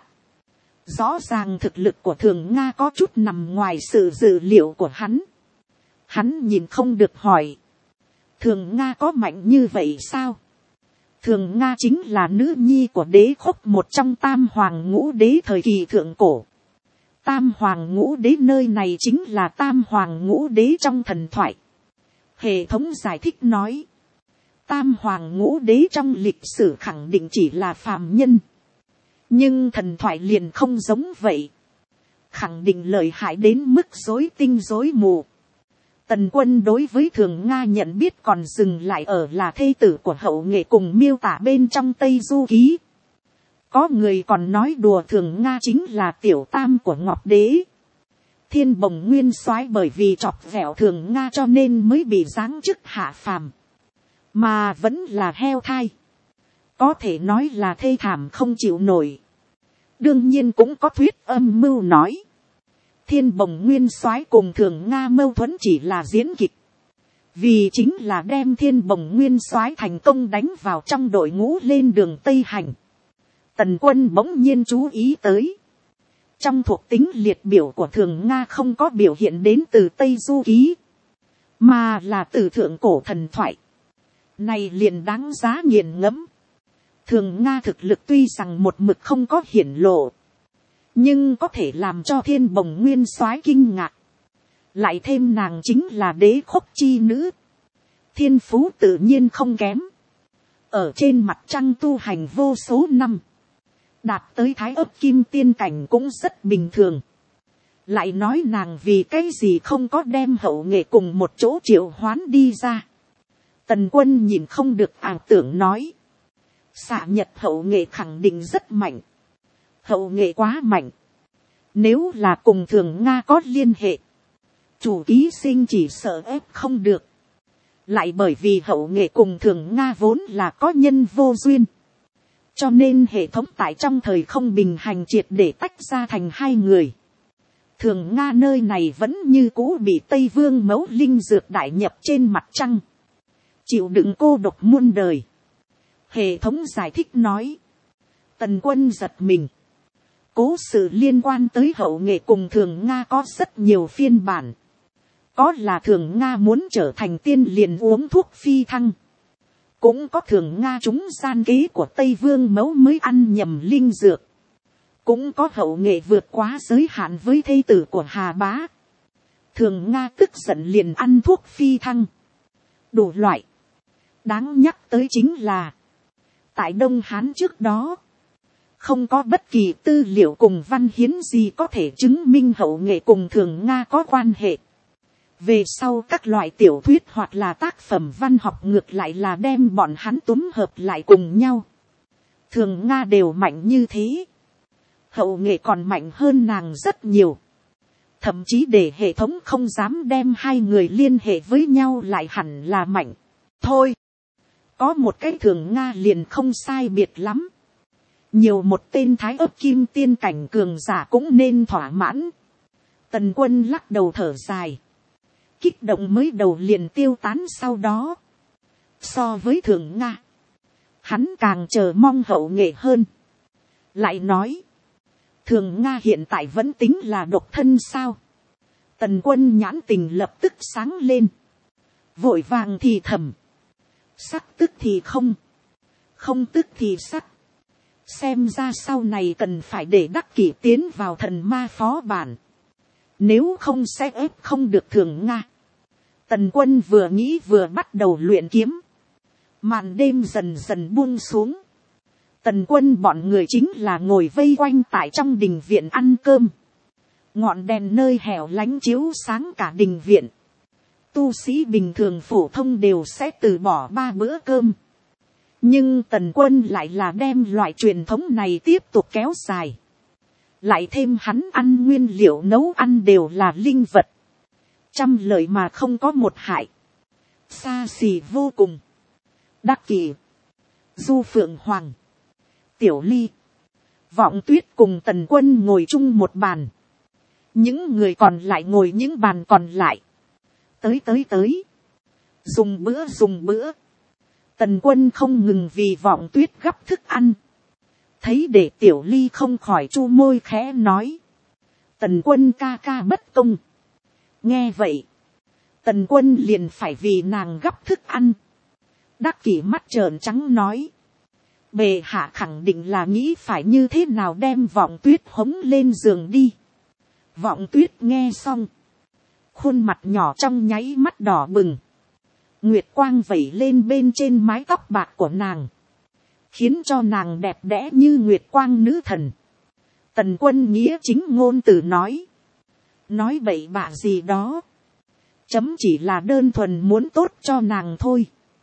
S1: Rõ ràng thực lực của Thường Nga có chút nằm ngoài sự dự liệu của hắn. Hắn nhìn không được hỏi. Thường Nga có mạnh như vậy sao? Thường Nga chính là nữ nhi của đế khốc, một trong tam hoàng ngũ đế thời kỳ thượng cổ. Tam hoàng ngũ đế nơi này chính là tam hoàng ngũ đế trong thần thoại. Hệ thống giải thích nói. Tam hoàng ngũ đế trong lịch sử khẳng định chỉ là phàm nhân. Nhưng thần thoại liền không giống vậy. Khẳng định lợi hại đến mức rối tinh rối mù. Tần Quân đối với Thường Nga nhận biết còn dừng lại ở là thê tử của Hậu Nghệ cùng miêu tả bên trong Tây Du Ký. Có người còn nói đùa Thường Nga chính là tiểu tam của Ngọc Đế. Thiên Bồng Nguyên Soái bởi vì chọc ghẹo Thường Nga cho nên mới bị giáng chức hạ phàm. Mà vẫn là heo thai. Có thể nói là thê thảm không chịu nổi. Đương nhiên cũng có thuyết âm mưu nói. Thiên Bồng Nguyên Soái cùng Thường Nga mâu thuẫn chỉ là diễn kịch. Vì chính là đem Thiên Bồng Nguyên Soái thành công đánh vào trong đội ngũ lên đường Tây Hành. Tần Quân bỗng nhiên chú ý tới. Trong thuộc tính liệt biểu của Thường Nga không có biểu hiện đến từ Tây Du Ký, mà là từ thượng cổ thần thoại. Này liền đáng giá nghiền ngẫm. Thường Nga thực lực tuy rằng một mực không có hiển lộ, nhưng có thể làm cho Thiên Bồng Nguyên Soái kinh ngạc. Lại thêm nàng chính là đế khốc chi nữ. Thiên phú tự nhiên không kém. Ở trên mặt trăng tu hành vô số năm. Đạt tới thái ấp kim tiên cảnh cũng rất bình thường. Lại nói nàng vì cái gì không có đem Hậu Nghệ cùng một chỗ triệu hoán đi ra. Tần Quân nhìn không được ảo tưởng nói. Xạ nhật Hậu Nghệ khẳng định rất mạnh. Hậu Nghệ quá mạnh. Nếu là cùng Thường Nga có liên hệ, chủ ký sinh chỉ sợ ép không được. Lại bởi vì Hậu Nghệ cùng Thường Nga vốn là có nhân vô duyên. Cho nên hệ thống tại trong thời không bình hành triệt để tách ra thành hai người. Thường Nga nơi này vẫn như cũ bị Tây Vương Mẫu Linh dược đại nhập trên mặt trăng. Chịu đựng cô độc muôn đời. Hệ thống giải thích nói. Tần Quân giật mình. Cố sự liên quan tới Hậu Nghệ cùng Thường Nga có rất nhiều phiên bản. Có là Thường Nga muốn trở thành tiên liền uống thuốc phi thăng. Cũng có Thường Nga trúng gian kế của Tây Vương Mẫu mới ăn nhầm linh dược. Cũng có Hậu Nghệ vượt quá giới hạn với thê tử của Hà Bá. Thường Nga tức giận liền ăn thuốc phi thăng. Đủ loại. Đáng nhắc tới chính là. Tại Đông Hán trước đó. Không có bất kỳ tư liệu cùng văn hiến gì có thể chứng minh Hậu Nghệ cùng Thường Nga có quan hệ. Về sau các loại tiểu thuyết hoặc là tác phẩm văn học ngược lại là đem bọn hắn túm hợp lại cùng nhau. Thường Nga đều mạnh như thế. Hậu nghệ còn mạnh hơn nàng rất nhiều. Thậm chí để hệ thống không dám đem hai người liên hệ với nhau lại hẳn là mạnh. Thôi, có một cái Thường Nga liền không sai biệt lắm. Nhiều một tên thái ấp kim tiên cảnh cường giả cũng nên thỏa mãn. Tần Quân lắc đầu thở dài. Kích động mới đầu liền tiêu tán sau đó. So với Thường Nga, hắn càng chờ mong hậu nghệ hơn. Lại nói, Thường Nga hiện tại vẫn tính là độc thân sao? Tần Quân nhãn tình lập tức sáng lên. Vội vàng thì thầm. Sắc tức thì không. Không tức thì sắc. Xem ra sau này cần phải để Đắc Kỷ tiến vào thần ma phó bản. Nếu không sẽ ép không được Thường Nga. Tần Quân vừa nghĩ vừa bắt đầu luyện kiếm. Màn đêm dần dần buông xuống. Tần Quân bọn người chính là ngồi vây quanh tại trong đình viện ăn cơm. Ngọn đèn nơi hẻo lánh chiếu sáng cả đình viện. Tu sĩ bình thường phổ thông đều sẽ từ bỏ 3 bữa cơm. Nhưng Tần Quân lại là đem loại truyền thống này tiếp tục kéo dài. Lại thêm hắn ăn nguyên liệu nấu ăn đều là linh vật. 100 lời mà không có một hại. Xa xỉ vô cùng. Đắc Kỷ, Du Phượng Hoàng, Tiểu Ly, Vọng Tuyết cùng Tần Quân ngồi chung một bàn. Những người còn lại ngồi những bàn còn lại. Tới. Dùng bữa. Tần Quân không ngừng vì Vọng Tuyết gắp thức ăn. Thấy để Tiểu Ly không khỏi chu môi khẽ nói. Tần Quân ca ca bất công. Nghe vậy, Tần Quân liền phải vì nàng gắp thức ăn. Đắc Kỷ mắt trợn trắng nói. Bệ hạ khẳng định là nghĩ phải như thế nào đem Vọng Tuyết hống lên giường đi. Vọng Tuyết nghe xong. Khuôn mặt nhỏ trong nháy mắt đỏ bừng. Nguyệt quang vẩy lên bên trên mái tóc bạc của nàng. Khiến cho nàng đẹp đẽ như Nguyệt quang nữ thần. Tần Quân nghĩa chính ngôn từ nói. Nói bậy bạ gì đó. Chấm chỉ là đơn thuần muốn tốt cho nàng thôi.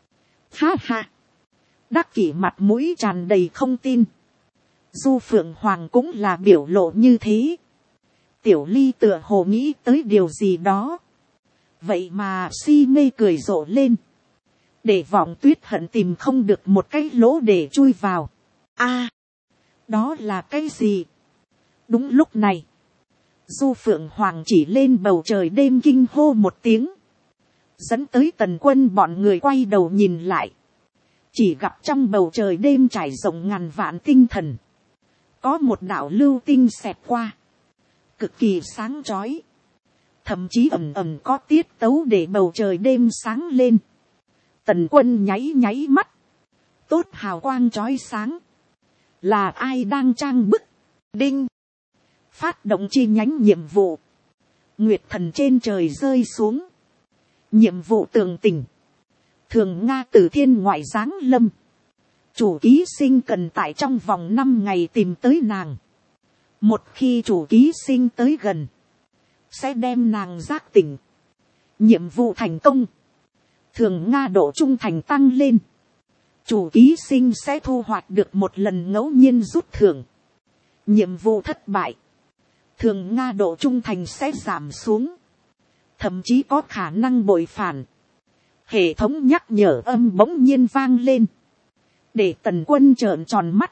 S1: Ha ha. Đắc Kỷ mặt mũi tràn đầy không tin. Du Phượng Hoàng cũng là biểu lộ như thế. Tiểu Ly tựa hồ nghĩ tới điều gì đó. Vậy mà si mê cười rộ lên. Để Vọng Tuyết hận tìm không được một cái lỗ để chui vào. A, đó là cái gì? Đúng lúc này, Du Phượng Hoàng chỉ lên bầu trời đêm kinh hô một tiếng. Dẫn tới Tần Quân bọn người quay đầu nhìn lại. Chỉ gặp trong bầu trời đêm trải rộng ngàn vạn tinh thần. Có một đạo lưu tinh xẹt qua. Cực kỳ sáng chói. Thậm chí ẩn ẩn có tiết tấu để bầu trời đêm sáng lên. Tần Quân nháy mắt. Tốt hào quang chói sáng. Là ai đang trang bức? Đinh. Phát động chi nhánh nhiệm vụ. Nguyệt thần trên trời rơi xuống. Nhiệm vụ tường tình. Thường Nga từ thiên ngoại giáng lâm. Chủ ký sinh cần tại trong vòng 5 ngày tìm tới nàng. Một khi chủ ký sinh tới gần. Sẽ đem nàng giác tỉnh. Nhiệm vụ thành công. Thường Nga độ trung thành tăng lên. Chủ ký sinh sẽ thu hoạch được một lần ngẫu nhiên rút thưởng. Nhiệm vụ thất bại. Thường Nga độ trung thành sẽ giảm xuống. Thậm chí có khả năng bội phản. Hệ thống nhắc nhở âm bỗng nhiên vang lên. Để Tần Quân trợn tròn mắt.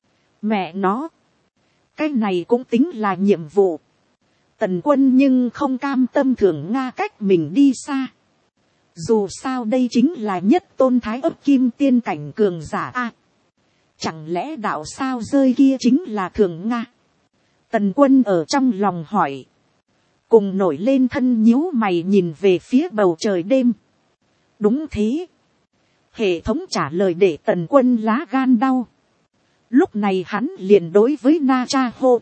S1: Mẹ nó. Cái này cũng tính là nhiệm vụ. Tần Quân nhưng không cam tâm Thường Nga cách mình đi xa. Dù sao đây chính là nhất tôn thái ấp kim tiên cảnh cường giả a. Chẳng lẽ đạo sao rơi kia chính là Thường Nga? Tần Quân ở trong lòng hỏi. Cùng nổi lên thân nhíu mày nhìn về phía bầu trời đêm. Đúng thế. Hệ thống trả lời để Tần Quân lá gan đau. Lúc này hắn liền đối với Na Cha hô.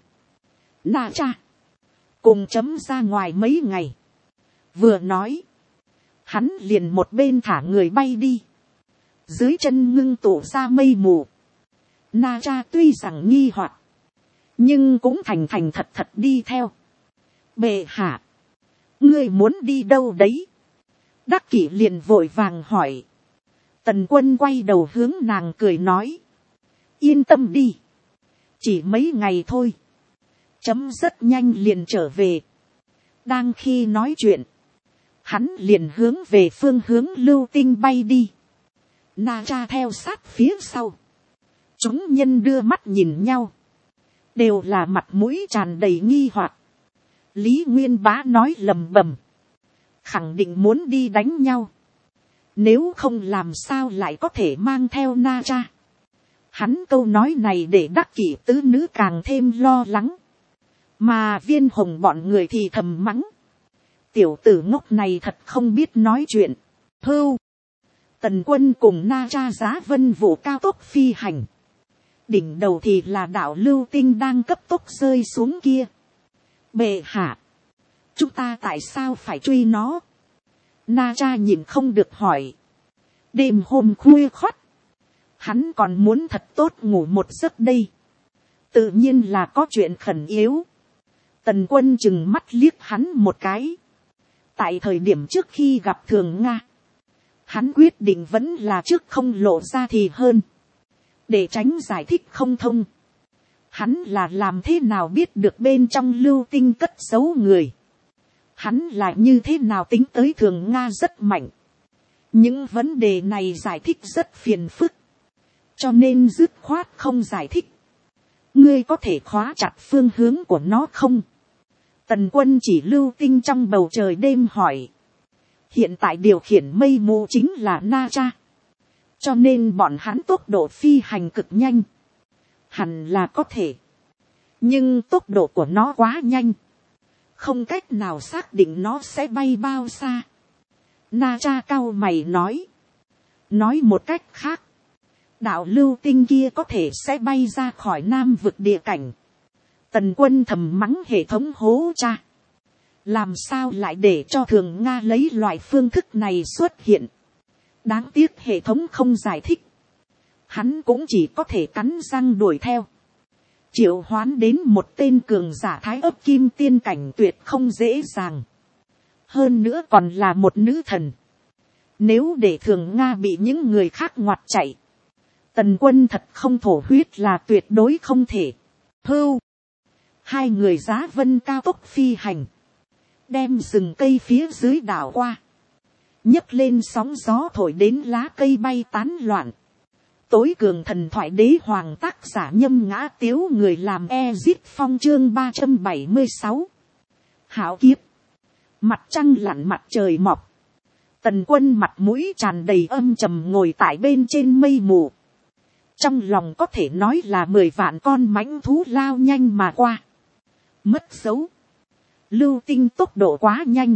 S1: Na Cha. Cùng chấm ra ngoài mấy ngày. Vừa nói. Hắn liền một bên thả người bay đi. Dưới chân ngưng tụ ra mây mù. Na Cha tuy rằng nghi hoặc. Nhưng cũng thành thật đi theo. Bệ hạ. ngươi muốn đi đâu đấy? Đắc Kỷ liền vội vàng hỏi. Tần Quân quay đầu hướng nàng cười nói. Yên tâm đi. Chỉ mấy ngày thôi. Chấm rất nhanh liền trở về. Đang khi nói chuyện. Hắn liền hướng về phương hướng Lưu Tinh bay đi. Na Tra theo sát phía sau. Chúng nhân đưa mắt nhìn nhau. Đều là mặt mũi tràn đầy nghi hoặc. Lý Nguyên Bá nói lầm bầm. Khẳng định muốn đi đánh nhau. Nếu không làm sao lại có thể mang theo Na Tra. Hắn câu nói này để Đắc Kỷ tứ nữ càng thêm lo lắng. Mà Viên Hồng bọn người thì thầm mắng. Tiểu tử ngốc này thật không biết nói chuyện. Hưu. Tần Quân cùng Na Tra giá vân vụ cao tốc phi hành. Đỉnh đầu thì là đảo Lưu Tinh đang cấp tốc rơi xuống kia. Bệ hạ. Chúng ta tại sao phải truy nó? Na Tra nhìn không được hỏi. Đêm hôm khuya khoắt. Hắn còn muốn thật tốt ngủ một giấc đây. Tự nhiên là có chuyện khẩn yếu. Tần Quân chừng mắt liếc hắn một cái. Tại thời điểm trước khi gặp Thường Nga. Hắn quyết định vẫn là trước không lộ ra thì hơn. Để tránh giải thích không thông. Hắn là làm thế nào biết được bên trong Lưu Tinh cất giấu người. Hắn là như thế nào tính tới Thường Nga rất mạnh. Những vấn đề này giải thích rất phiền phức. Cho nên dứt khoát không giải thích. Ngươi có thể khóa chặt phương hướng của nó không? Tần Quân chỉ Lưu Tinh trong bầu trời đêm hỏi. Hiện tại điều khiển mây mù chính là Na Tra. Cho nên bọn hắn tốc độ phi hành cực nhanh. Hẳn là có thể. Nhưng tốc độ của nó quá nhanh. Không cách nào xác định nó sẽ bay bao xa. Na Tra cau mày nói. Nói một cách khác. Đạo Lưu Tinh kia có thể sẽ bay ra khỏi Nam vực địa cảnh. Tần Quân thầm mắng hệ thống hố cha. Làm sao lại để cho Thường Nga lấy loại phương thức này xuất hiện. Đáng tiếc hệ thống không giải thích. Hắn cũng chỉ có thể cắn răng đuổi theo. Triệu hoán đến một tên cường giả thái ấp kim tiên cảnh tuyệt không dễ dàng. Hơn nữa còn là một nữ thần. Nếu để Thường Nga bị những người khác ngoặt chạy. Tần Quân thật không thổ huyết là tuyệt đối không thể. Hưu. Hai người giá vân cao tốc phi hành. Đem rừng cây phía dưới đảo qua. Nhấc lên sóng gió thổi đến lá cây bay tán loạn. Tối cường thần thoại đế hoàng tác giả Nhâm Ngã Tiếu người làm Ezit Phong chương 376. Hảo kiếp. Mặt trăng lặn mặt trời mọc. Tần Quân mặt mũi tràn đầy âm trầm ngồi tại bên trên mây mù. Trong lòng có thể nói là 10 vạn con mãnh thú lao nhanh mà qua. Mất dấu. Lưu Tinh tốc độ quá nhanh.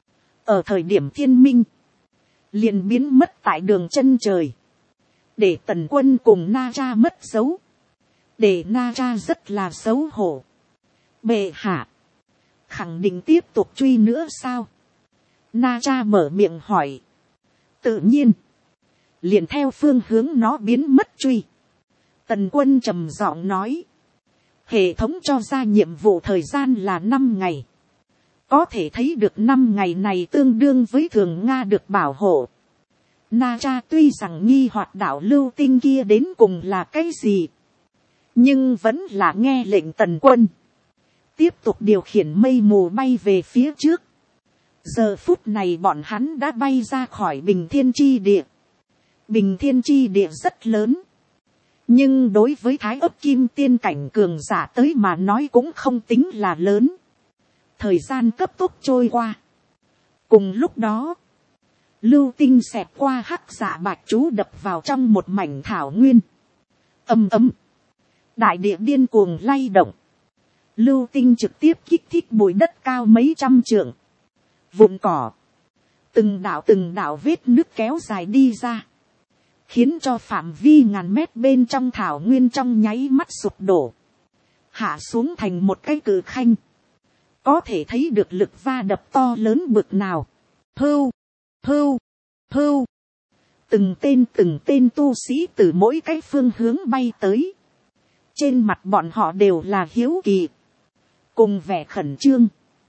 S1: Ở thời điểm thiên minh. Liền biến mất tại đường chân trời. Để Tần Quân cùng Na Tra mất dấu. Để Na Tra rất là xấu hổ. Bệ hạ. Khẳng định tiếp tục truy nữa sao? Na Tra mở miệng hỏi. Tự nhiên. Liền theo phương hướng nó biến mất truy. Tần Quân trầm giọng nói. Hệ thống cho ra nhiệm vụ thời gian là 5 ngày. Có thể thấy được 5 ngày này tương đương với Thường Nga được bảo hộ. Na Tra tuy rằng nghi hoặc đảo Lưu Tinh kia đến cùng là cái gì. Nhưng vẫn là nghe lệnh Tần Quân. Tiếp tục điều khiển mây mù bay về phía trước. Giờ phút này bọn hắn đã bay ra khỏi Bình Thiên Chi Địa. Bình Thiên Chi Địa rất lớn. Nhưng đối với Thái ấp kim tiên cảnh cường giả tới mà nói cũng không tính là lớn. Thời gian cấp tốc trôi qua. Cùng lúc đó, Lưu Tinh xẹt qua hắc dạ bạch chú đập vào trong một mảnh thảo nguyên. Ầm ầm. Đại địa điên cuồng lay động. Lưu Tinh trực tiếp kích thích bụi đất cao mấy trăm trượng. Vụn cỏ. Từng đạo vết nứt kéo dài đi ra. Khiến cho phạm vi ngàn mét bên trong thảo nguyên trong nháy mắt sụp đổ. Hạ xuống thành một cái cự khanh. Có thể thấy được lực va đập to lớn bực nào. Hưu, hưu, hưu. Từng tên tu sĩ từ mỗi cái phương hướng bay tới. Trên mặt bọn họ đều là hiếu kỳ. Cùng vẻ khẩn trương.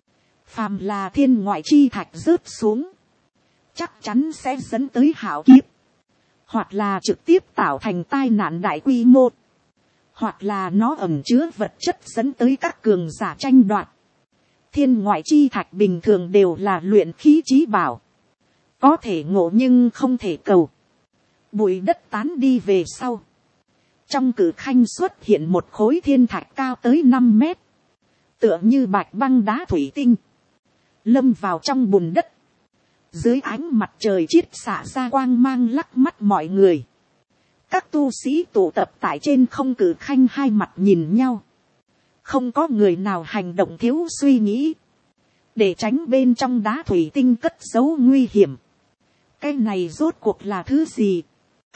S1: Phàm là thiên ngoại chi thạch rớt xuống, chắc chắn sẽ dẫn tới hạo kiếp, hoặc là trực tiếp tạo thành tai nạn đại quy mô, hoặc là nó ẩn chứa vật chất dẫn tới các cường giả tranh đoạt. Thiên ngoại chi thạch bình thường đều là luyện khí chí bảo, có thể ngộ nhưng không thể cầu. Bụi đất tán đi về sau, trong cử khanh xuất hiện một khối thiên thạch cao tới 5 mét, tựa như bạch băng đá thủy tinh, lâm vào trong bùn đất. Dưới ánh mặt trời chiết xạ ra quang mang lắc mắt mọi người. Các tu sĩ tụ tập tại trên không cử khanh hai mặt nhìn nhau. Không có người nào hành động thiếu suy nghĩ, để tránh bên trong đá thủy tinh cất giấu nguy hiểm. Cái này rốt cuộc là thứ gì?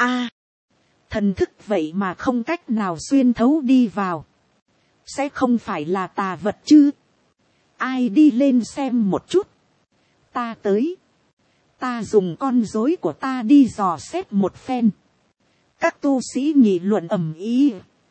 S1: Thần thức vậy mà không cách nào xuyên thấu đi vào. Sẽ không phải là tà vật chứ? Ai đi lên xem một chút. Ta tới. Ta dùng con rối của ta đi dò xét một phen. Các tu sĩ nghị luận ầm ĩ.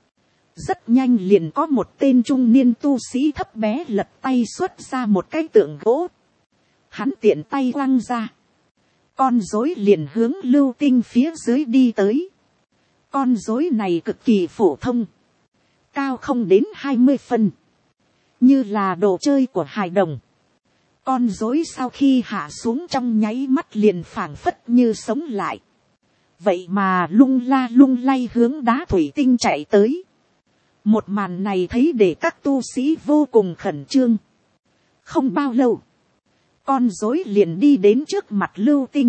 S1: Rất nhanh liền có một tên trung niên tu sĩ thấp bé lật tay xuất ra một cái tượng gỗ. Hắn tiện tay quăng ra. Con rối liền hướng lưu tinh phía dưới đi tới. Con rối này cực kỳ phổ thông, cao không đến 20 phân, như là đồ chơi của hài đồng. Con rối sau khi hạ xuống trong nháy mắt liền phảng phất như sống lại, vậy mà lung la lung lay hướng đá thủy tinh chạy tới. Một màn này thấy để các tu sĩ vô cùng khẩn trương. Không bao lâu, con rối liền đi đến trước mặt lưu tinh.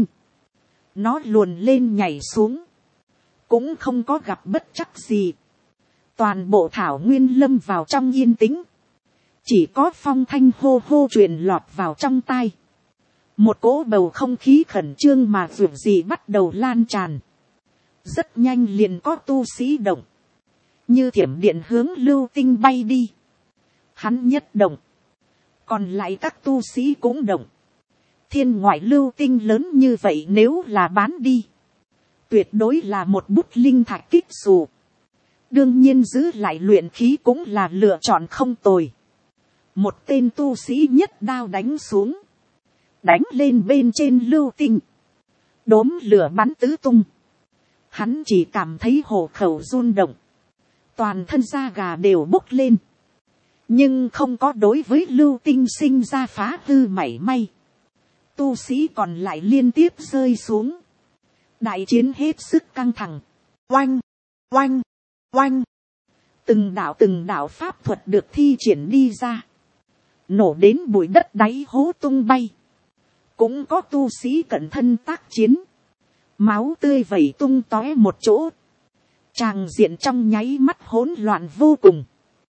S1: Nó luồn lên nhảy xuống, cũng không có gặp bất trắc gì. Toàn bộ thảo nguyên lâm vào trong yên tĩnh, chỉ có phong thanh hô hô truyền lọt vào trong tai. Một cỗ bầu không khí khẩn trương mà vượt gì bắt đầu lan tràn. Rất nhanh liền có tu sĩ động, như thiểm điện hướng lưu tinh bay đi. Hắn nhất động, còn lại các tu sĩ cũng động. Thiên ngoại lưu tinh lớn như vậy nếu là bán đi, tuyệt đối là một bút linh thạch kích xù. Đương nhiên giữ lại luyện khí cũng là lựa chọn không tồi. Một tên tu sĩ nhất đao đánh xuống, đánh lên bên trên lưu tinh, đốm lửa bắn tứ tung. Hắn chỉ cảm thấy hổ khẩu run động, toàn thân da gà đều bốc lên, nhưng không có đối với lưu tinh sinh ra phá hư mảy may. Tu sĩ còn lại liên tiếp rơi xuống. Đại chiến hết sức căng thẳng. Oanh, oanh, oanh. Từng đạo pháp thuật được thi triển đi ra, nổ đến bụi đất đáy hố tung bay. Cũng có tu sĩ cận thân tác chiến, máu tươi vẩy tung tóe một chỗ. Tràng diện trong nháy mắt hỗn loạn vô cùng.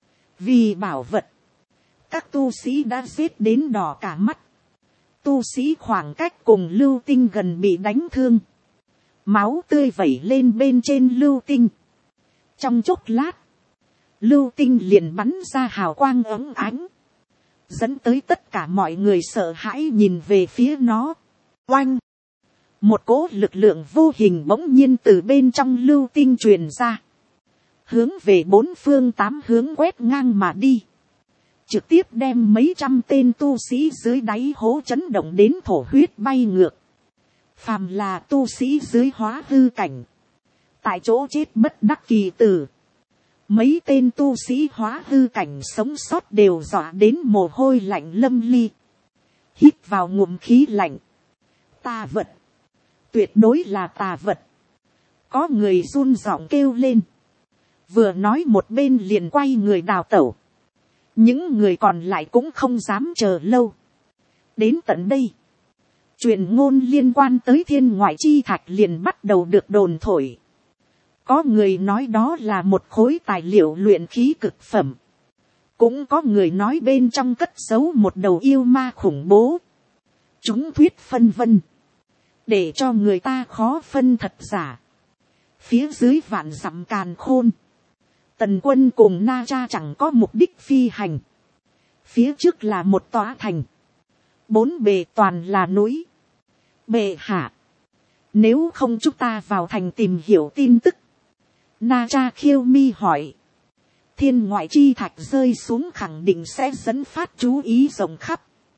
S1: Vì bảo vật, các tu sĩ đã giết đến đỏ cả mắt. Tu sĩ khoảng cách cùng lưu tinh gần bị đánh thương, máu tươi vẩy lên bên trên lưu tinh. Trong chốc lát, lưu tinh liền bắn ra hào quang óng ánh, dẫn tới tất cả mọi người sợ hãi nhìn về phía nó. Oanh! Một cỗ lực lượng vô hình bỗng nhiên từ bên trong lưu tinh truyền ra, hướng về bốn phương tám hướng quét ngang mà đi, trực tiếp đem mấy trăm tên tu sĩ dưới đáy hố chấn động đến thổ huyết bay ngược. Phàm là tu sĩ dưới hóa hư cảnh, tại chỗ chết bất đắc kỳ tử. Mấy tên tu sĩ hóa hư cảnh sống sót đều dọa đến mồ hôi lạnh lâm ly, hít vào ngụm khí lạnh. Tà vật, tuyệt đối là tà vật. Có người run giọng kêu lên, vừa nói một bên liền quay người đào tẩu. Những người còn lại cũng không dám chờ lâu. Đến tận đây, truyền ngôn liên quan tới thiên ngoại chi thạch liền bắt đầu được đồn thổi. Có người nói đó là một khối tài liệu luyện khí cực phẩm. Cũng có người nói bên trong cất giấu một đầu yêu ma khủng bố. Chúng thuyết phân vân, để cho người ta khó phân thật giả. Phía dưới vạn dặm càn khôn, Tần Quân cùng Na Cha chẳng có mục đích phi hành. Phía trước là một tòa thành, bốn bề toàn là núi. Bệ hạ, nếu không chúng ta vào thành tìm hiểu tin tức. Na Cha khiêu mi hỏi. Thiên ngoại chi thạch rơi xuống khẳng định sẽ dẫn phát chú ý rộng khắp.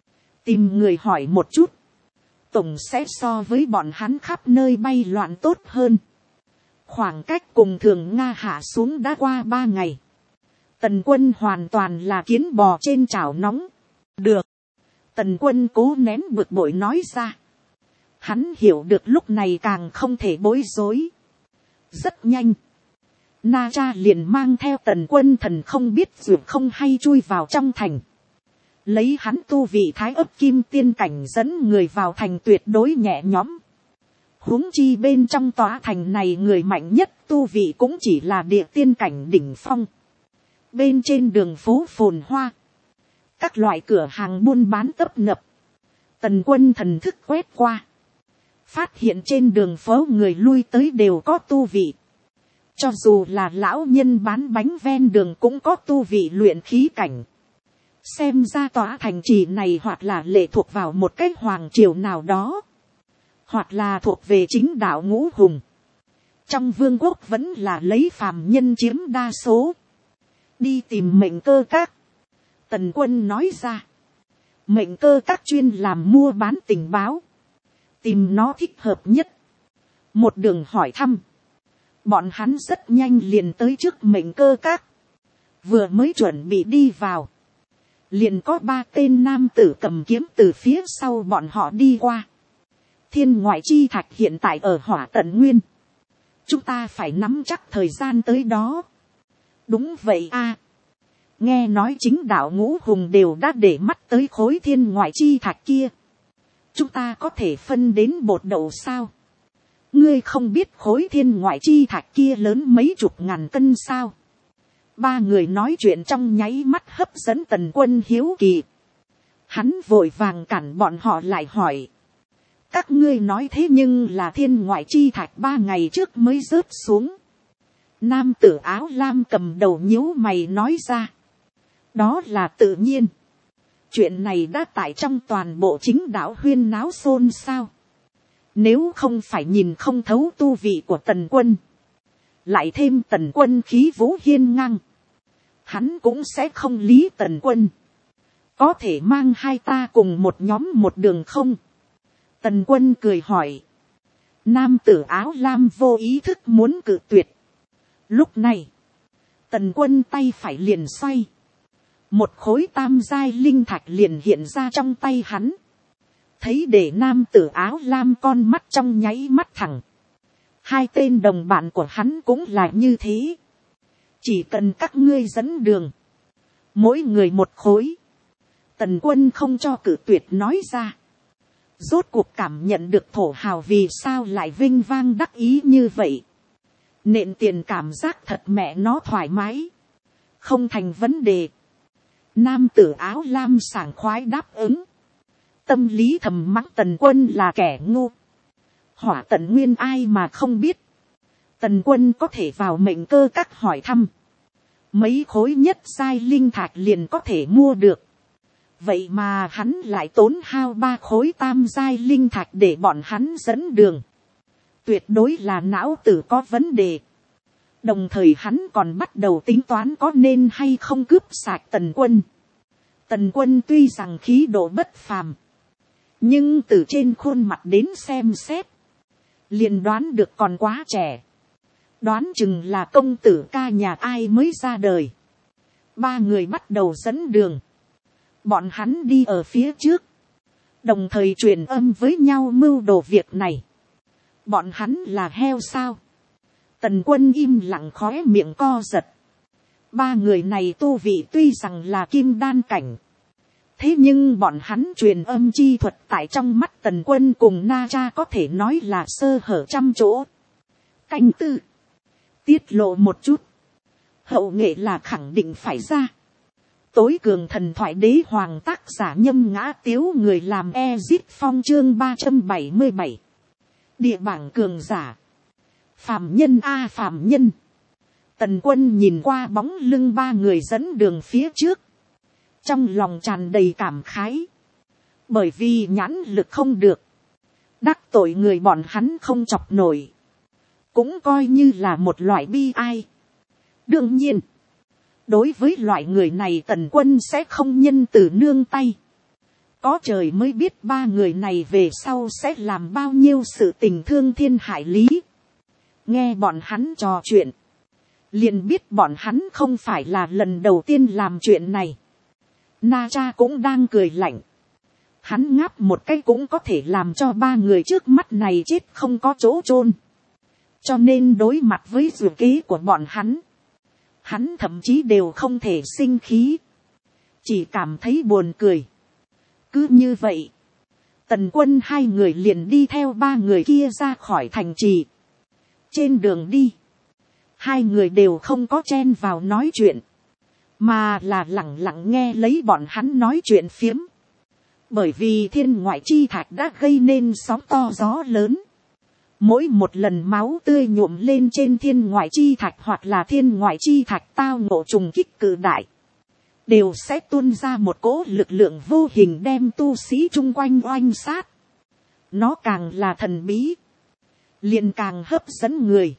S1: tìm người hỏi một chút, tổng sẽ so với bọn hắn khắp nơi bay loạn tốt hơn. Khoảng cách cùng thường Nga hạ xuống đã qua 3 ngày. Tần quân hoàn toàn là kiến bò trên chảo nóng. Được. Tần quân cố nén bực bội nói ra. Hắn hiểu được lúc này càng không thể bối rối. Rất nhanh. Na Cha liền mang theo tần quân thần không biết dù không hay chui vào trong thành. Lấy hắn tu vị thái ấp kim tiên cảnh dẫn người vào thành tuyệt đối nhẹ nhõm. Huống chi bên trong tòa thành này người mạnh nhất tu vị cũng chỉ là địa tiên cảnh đỉnh phong. Bên trên đường phố phồn hoa. Các loại cửa hàng buôn bán tấp nập. Tần quân thần thức quét qua. Phát hiện trên đường phố người lui tới đều có tu vị. Cho dù là lão nhân bán bánh ven đường cũng có tu vị luyện khí cảnh. Xem ra tòa thành trì này hoặc là lệ thuộc vào một cái hoàng triều nào đó. Hoặc là thuộc về chính đạo ngũ hùng. Trong vương quốc vẫn là lấy phàm nhân chiếm đa số. Đi tìm mệnh cơ các. Tần quân nói ra. Mệnh cơ các chuyên làm mua bán tình báo. Tìm nó thích hợp nhất. Một đường hỏi thăm. Bọn hắn rất nhanh liền tới trước mệnh cơ các. Vừa mới chuẩn bị đi vào. Liền có 3 tên nam tử cầm kiếm từ phía sau bọn họ đi qua. Thiên ngoại chi thạch hiện tại ở Hỏa Tận Nguyên. Chúng ta phải nắm chắc thời gian tới đó. Đúng vậy a. Nghe nói chính đạo ngũ hùng đều đã để mắt tới khối thiên ngoại chi thạch kia. Chúng ta có thể phân đến bột đậu sao? Ngươi không biết khối thiên ngoại chi thạch kia lớn mấy chục ngàn cân sao? 3 người nói chuyện trong nháy mắt hấp dẫn tần quân hiếu kỳ. Hắn vội vàng cản bọn họ lại hỏi. Các ngươi nói thế nhưng là thiên ngoại chi thạch 3 ngày trước mới rớt xuống. Nam tử áo lam cầm đầu nhíu mày nói ra. Đó là tự nhiên. Chuyện này đã tại trong toàn bộ chính đạo huyên náo xôn xao. Nếu không phải nhìn không thấu tu vị của tần quân. Lại thêm tần quân khí vũ hiên ngang. Hắn cũng sẽ không lý tần quân. Có thể mang hai ta cùng một nhóm một đường không? Tần quân cười hỏi. Nam tử áo lam vô ý thức muốn cự tuyệt. Lúc này. Tần quân tay phải liền xoay. Một khối tam giai linh thạch liền hiện ra trong tay hắn. Thấy để nam tử áo lam con mắt trong nháy mắt thẳng. 2 tên đồng bạn của hắn cũng là như thế. Chỉ cần các ngươi dẫn đường. Mỗi người một khối. Tần quân không cho cự tuyệt nói ra. Rốt cuộc cảm nhận được thổ hào vì sao lại vinh vang đắc ý như vậy. Nện tiền cảm giác thật mẹ nó thoải mái. Không thành vấn đề. Nam tử áo lam sảng khoái đáp ứng. Tâm lý thầm mắng tần quân là kẻ ngu. Hỏa Tận Nguyên ai mà không biết. Tần quân có thể vào mệnh cơ các hỏi thăm. Mấy khối nhất giai linh thạch liền có thể mua được. Vậy mà hắn lại tốn hao 3 khối tam giai linh thạch để bọn hắn dẫn đường. Tuyệt đối là não tử có vấn đề. Đồng thời hắn còn bắt đầu tính toán có nên hay không cướp sạch tần quân. Tần quân tuy rằng khí độ bất phàm. Nhưng từ trên khuôn mặt đến xem xét. Liền đoán được còn quá trẻ. Đoán chừng là công tử ca nhà ai mới ra đời. 3 người bắt đầu dẫn đường. Bọn hắn đi ở phía trước. Đồng thời truyền âm với nhau mưu đồ việc này. Bọn hắn là heo sao? Tần quân im lặng khóe miệng co giật. 3 người này tu vị tuy rằng là kim đan cảnh. Thế nhưng bọn hắn truyền âm chi thuật tại trong mắt tần quân cùng Na Cha có thể nói là sơ hở trăm chỗ. Canh tư. Tiết lộ một chút. Hậu nghệ là khẳng định phải ra. Tối cường thần thoại đế hoàng tác giả Nhâm Ngã Tiếu người làm Ezit Phong chương 377. Địa bảng cường giả. Phàm nhân a phàm nhân. Tần quân nhìn qua bóng lưng 3 người dẫn đường phía trước. Trong lòng tràn đầy cảm khái. Bởi vì nhãn lực không được. Đắc tội người bọn hắn không chọc nổi. Cũng coi như là một loại bi ai. Đương nhiên. Đối với loại người này tần quân sẽ không nhân từ nương tay. Có trời mới biết ba người này về sau sẽ làm bao nhiêu sự tình thương thiên hại lý. Nghe bọn hắn trò chuyện, liền biết bọn hắn không phải là lần đầu tiên làm chuyện này. Na Cha cũng đang cười lạnh. Hắn ngáp một cái cũng có thể làm cho ba người trước mắt này chết không có chỗ chôn. Cho nên đối mặt với dự kế của bọn hắn thậm chí đều không thể sinh khí. Chỉ cảm thấy buồn cười. Cứ như vậy, Tần Quân hai người liền đi theo ba người kia ra khỏi thành trì. Trên đường đi, hai người đều không có chen vào nói chuyện, mà là lẳng lặng nghe lấy bọn hắn nói chuyện phiếm. Bởi vì thiên ngoại chi thạch đã gây nên sóng to gió lớn. Mỗi một lần máu tươi nhuộm lên trên thiên ngoại chi thạch hoặc là thiên ngoại chi thạch tao ngộ trùng kích cự đại, đều sẽ tuôn ra một cỗ lực lượng vô hình đem tu sĩ chung quanh oanh sát. Nó càng là thần bí, liền càng hấp dẫn người.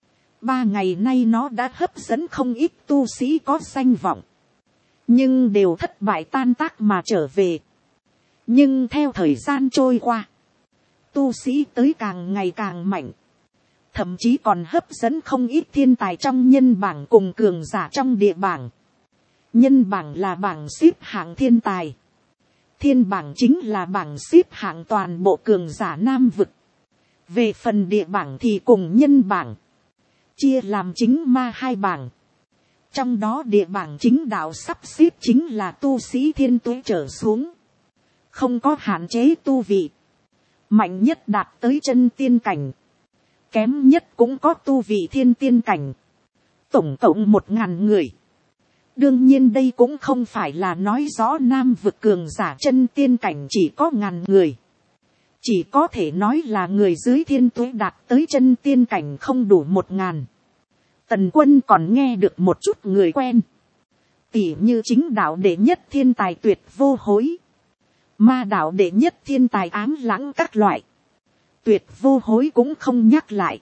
S1: 3 ngày nay nó đã hấp dẫn không ít tu sĩ có danh vọng, nhưng đều thất bại tan tác mà trở về. Nhưng theo thời gian trôi qua, tu sĩ tới càng ngày càng mạnh, thậm chí còn hấp dẫn không ít thiên tài trong nhân bảng cùng cường giả trong địa bảng. Nhân bảng là bảng xếp hạng thiên tài, thiên bảng chính là bảng xếp hạng toàn bộ cường giả nam vực. Về phần địa bảng thì cùng nhân bảng chia làm chính ma 2 bảng. Trong đó địa bảng chính đạo sắp xếp chính là tu sĩ thiên tuế trở xuống, không có hạn chế tu vị, mạnh nhất đạt tới chân tiên cảnh, kém nhất cũng có tu vị thiên tiên cảnh, tổng cộng 1000 người. Đương nhiên đây cũng không phải là nói rõ nam vực cường giả chân tiên cảnh chỉ có 1000 người, chỉ có thể nói là người dưới thiên tuế đạt tới chân tiên cảnh không đủ 1000. Tần Quân còn nghe được một chút người quen, tỉ như chính đạo đệ nhất thiên tài Tuyệt Vô Hối, ma đạo đệ nhất thiên tài Ám Lãng các loại. Tuyệt Vô Hối cũng không nhắc lại,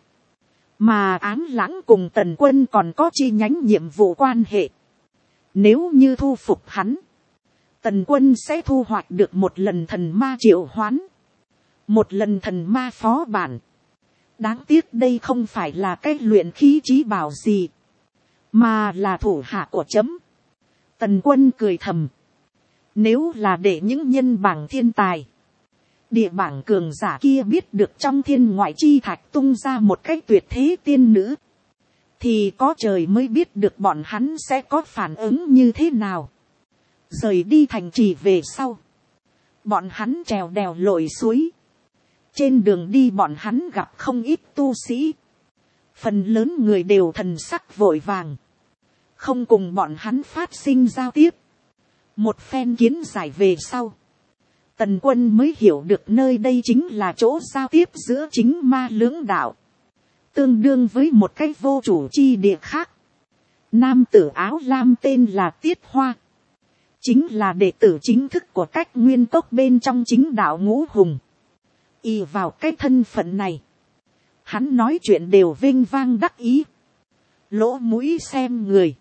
S1: mà Ám Lãng cùng Tần Quân còn có chi nhánh nhiệm vụ quan hệ. Nếu như thu phục hắn, Tần Quân sẽ thu hoạch được một lần thần ma triệu hoán, một lần thần ma phó bản. Đáng tiếc đây không phải là cái luyện khí chí bảo gì, mà là thủ hạ của chấm. Tần Quân cười thầm. Nếu là để những nhân bảng thiên tài, địa bảng cường giả kia biết được trong thiên ngoại chi thạch tung ra một cái tuyệt thế tiên nữ, thì có trời mới biết được bọn hắn sẽ có phản ứng như thế nào. Rời đi thành trì về sau, bọn hắn trèo đèo lội suối. Trên đường đi bọn hắn gặp không ít tu sĩ, phần lớn người đều thần sắc vội vàng, không cùng bọn hắn phát sinh giao tiếp. Một phen kiến giải về sau, Tần Quân mới hiểu được nơi đây chính là chỗ giao tiếp giữa chính ma lưỡng đạo, tương đương với một cái vô chủ chi địa khác. Nam tử áo lam tên là Tiết Hoa, chính là đệ tử chính thức của Cách Nguyên Cốc bên trong chính đạo ngũ hùng. Y vào cái thân phận này, hắn nói chuyện đều vinh vang đắc ý, lỗ mũi xem người.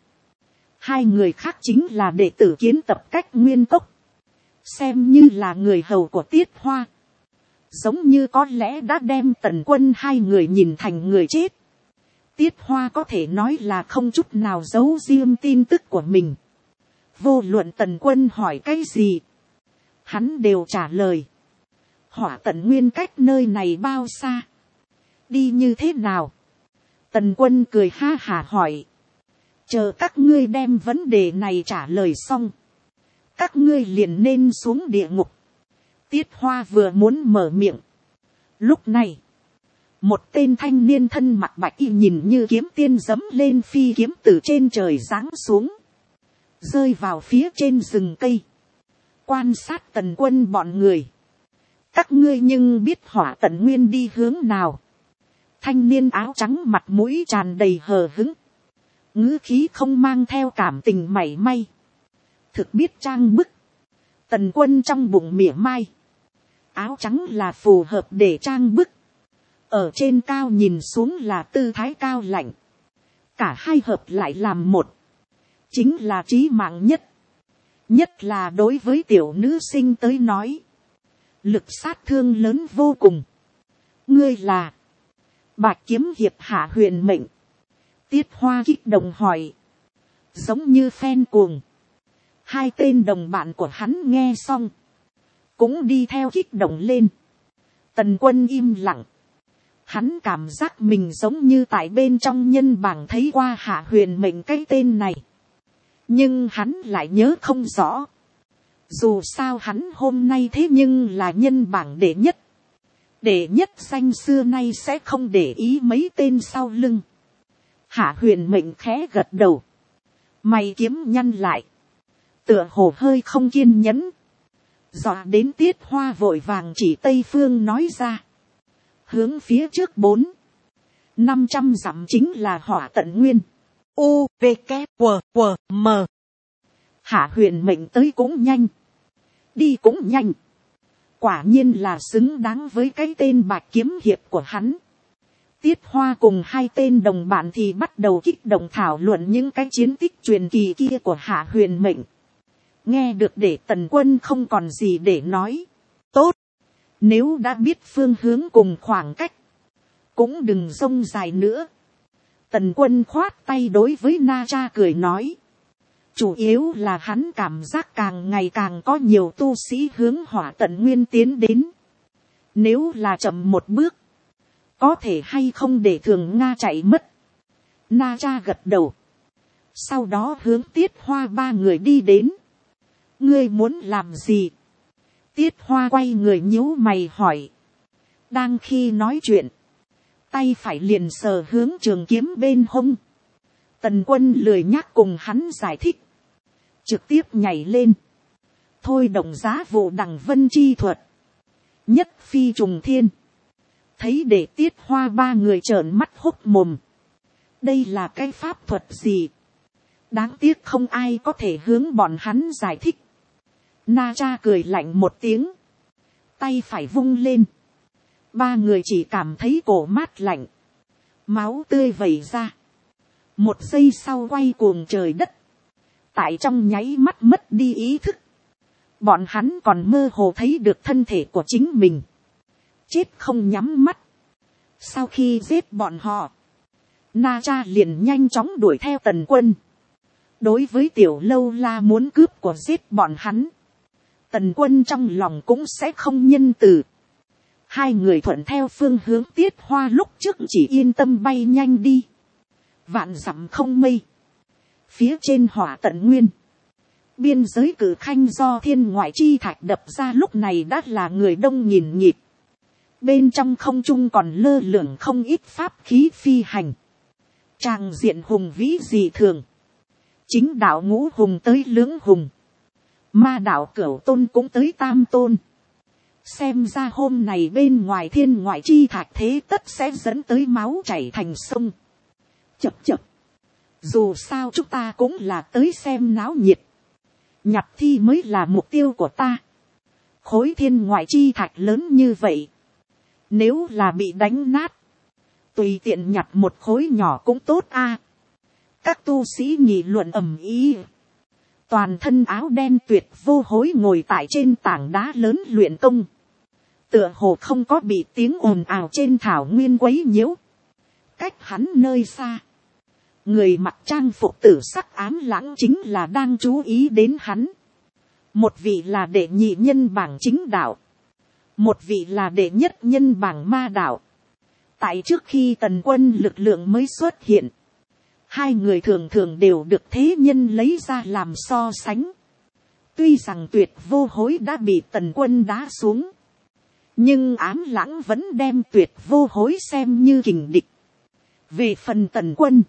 S1: 2 người khác chính là đệ tử kiến tập Cách Nguyên Cốc, xem như là người hầu của Tiết Hoa, giống như có lẽ đã đem Tần Quân 2 người nhìn thành người chết. Tiết Hoa có thể nói là không chút nào giấu riêng tin tức của mình, vô luận Tần Quân hỏi cái gì, hắn đều trả lời. Hỏa Tận Nguyên cách nơi này bao xa, đi như thế nào? Tần Quân cười ha hả hỏi. Chờ các ngươi đem vấn đề này trả lời xong, các ngươi liền nên xuống địa ngục. Tiết Hoa vừa muốn mở miệng, lúc này một tên thanh niên thân mặc bạch y nhìn như kiếm tiên giẫm lên phi kiếm từ trên trời giáng xuống, rơi vào phía trên rừng cây, quan sát Tần Quân bọn người. Các ngươi nhưng biết Hỏa Tận Nguyên đi hướng nào? Thanh niên áo trắng mặt mũi tràn đầy hờ hững, ngữ khí không mang theo cảm tình mảy may, thực biết trang bức. Tần Quân trong bụng mỉa mai, áo trắng là phù hợp để trang bức, ở trên cao nhìn xuống là tư thái cao lạnh, cả hai hợp lại làm một, chính là chí mạng nhất. Nhất là đối với tiểu nữ sinh tới nói. Lực sát thương lớn vô cùng. Ngươi là. Bạch kiếm hiệp Hạ Huyền Mệnh. Tiết Hoa kích động hỏi. Giống như phen cuồng. Hai tên đồng bạn của hắn nghe xong. Cũng đi theo kích động lên. Tần Quân im lặng. Hắn cảm giác mình giống như tại bên trong nhân bảng thấy qua Hạ Huyền Mệnh cái tên này. Nhưng hắn lại nhớ không rõ. Dù sao hắn hôm nay thế nhưng là nhân bảng đệ nhất. Đệ nhất danh xưa nay sẽ không để ý mấy tên sau lưng. Hạ Huyền Mệnh khẽ gật đầu. Mày kiếm nhăn lại. Tựa hồ hơi không kiên nhẫn. Dọa đến Tiết Hoa vội vàng chỉ Tây Phương nói ra. Hướng phía trước 400-500 dặm chính là Hỏa Tận Nguyên. U, V, K, W, W, M. Hạ Huyền Mệnh tới cũng nhanh. Đi cũng nhanh. Quả nhiên là xứng đáng với cái tên Bạch kiếm hiệp của hắn. Tiết Hoa cùng hai tên đồng bạn thì bắt đầu kích động thảo luận những cái chiến tích truyền kỳ kia của Hạ Huyền Mệnh. Nghe được để Tần Quân không còn gì để nói. Tốt. Nếu đã biết phương hướng cùng khoảng cách. Cũng đừng rông dài nữa. Tần Quân khoát tay đối với Na Cha cười nói. Chủ yếu là hắn cảm giác càng ngày càng có nhiều tu sĩ hướng Hỏa Tận Nguyên tiến đến. Nếu là chậm một bước. Có thể hay không để Thường Nga chạy mất. Na Cha gật đầu. Sau đó hướng Tiết Hoa ba người đi đến. Ngươi muốn làm gì? Tiết Hoa quay người nhíu mày hỏi. Đang khi nói chuyện. Tay phải liền sờ hướng trường kiếm bên hông. Tần Quân lười nhác cùng hắn giải thích. Trực tiếp nhảy lên. Thôi động giá vụ đằng vân chi thuật. Nhất phi trùng thiên. Thấy để Tiết Hoa ba người trợn mắt hốc mồm. Đây là cái pháp thuật gì? Đáng tiếc không ai có thể hướng bọn hắn giải thích. Na Cha cười lạnh một tiếng. Tay phải vung lên. Ba người chỉ cảm thấy cổ mát lạnh. Máu tươi vẩy ra. Một giây sau quay cuồng trời đất. Tại trong nháy mắt mất đi ý thức. Bọn hắn còn mơ hồ thấy được thân thể của chính mình. Chết không nhắm mắt. Sau khi giết bọn họ. Na Cha liền nhanh chóng đuổi theo Tần Quân. Đối với Tiểu Lâu La muốn cướp của giết bọn hắn. Tần Quân trong lòng cũng sẽ không nhân từ. Hai người thuận theo phương hướng Tiết Hoa lúc trước chỉ yên tâm bay nhanh đi. Vạn dặm không mây. Phía trên Hỏa Tận Nguyên. Biên giới Cử Khanh do thiên ngoại chi thạch đập ra lúc này đã là người đông nghìn nghịt. Bên trong không trung còn lơ lửng không ít pháp khí phi hành. Tràng diện hùng vĩ dị thường. Chính đạo ngũ hùng tới lưỡng hùng. Ma đạo Cửu Tôn cũng tới tam tôn. Xem ra hôm này bên ngoài thiên ngoại chi thạch thế tất sẽ dẫn tới máu chảy thành sông. Chập chập. Dù sao chúng ta cũng là tới xem náo nhiệt. Nhặt thi mới là mục tiêu của ta. Khối thiên ngoại chi thạch lớn như vậy. Nếu là bị đánh nát. Tùy tiện nhặt một khối nhỏ cũng tốt a. Các tu sĩ nghị luận ầm ĩ. Toàn thân áo đen Tuyệt Vô Hối ngồi tại trên tảng đá lớn luyện công. Tựa hồ không có bị tiếng ồn ào trên thảo nguyên quấy nhiễu. Cách hắn nơi xa. Người mặc trang phục tử sắc ám lãng chính là đang chú ý đến hắn. Một vị là đệ nhị nhân bảng chính đạo. Một vị là đệ nhất nhân bảng ma đạo. Tại trước khi Tần Quân lực lượng mới xuất hiện. Hai người thường thường đều được thế nhân lấy ra làm so sánh. Tuy rằng Tuyệt Vô Hối đã bị Tần Quân đá xuống. Nhưng ám lãng vẫn đem Tuyệt Vô Hối xem như kình địch. Về phần Tần Quân.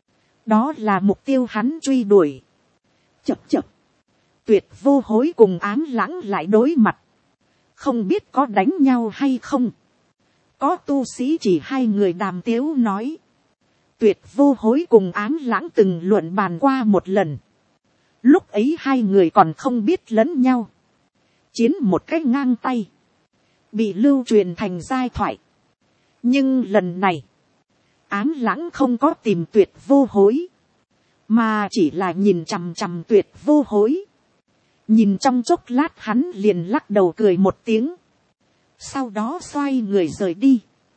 S1: Đó là mục tiêu hắn truy đuổi. Chập chập. Tuyệt Vô Hối cùng ám lãng lại đối mặt. Không biết có đánh nhau hay không. Có tu sĩ chỉ hai người đàm tiếu nói. Tuyệt Vô Hối cùng ám lãng từng luận bàn qua một lần. Lúc ấy hai người còn không biết lẫn nhau. Chiến một cách ngang tay. Bị lưu truyền thành giai thoại. Nhưng lần này. Ám lãng không có tìm Tuyệt Vô Hối. Mà chỉ là nhìn chằm chằm Tuyệt Vô Hối. Nhìn trong chốc lát hắn liền lắc đầu cười một tiếng. Sau đó xoay người rời đi.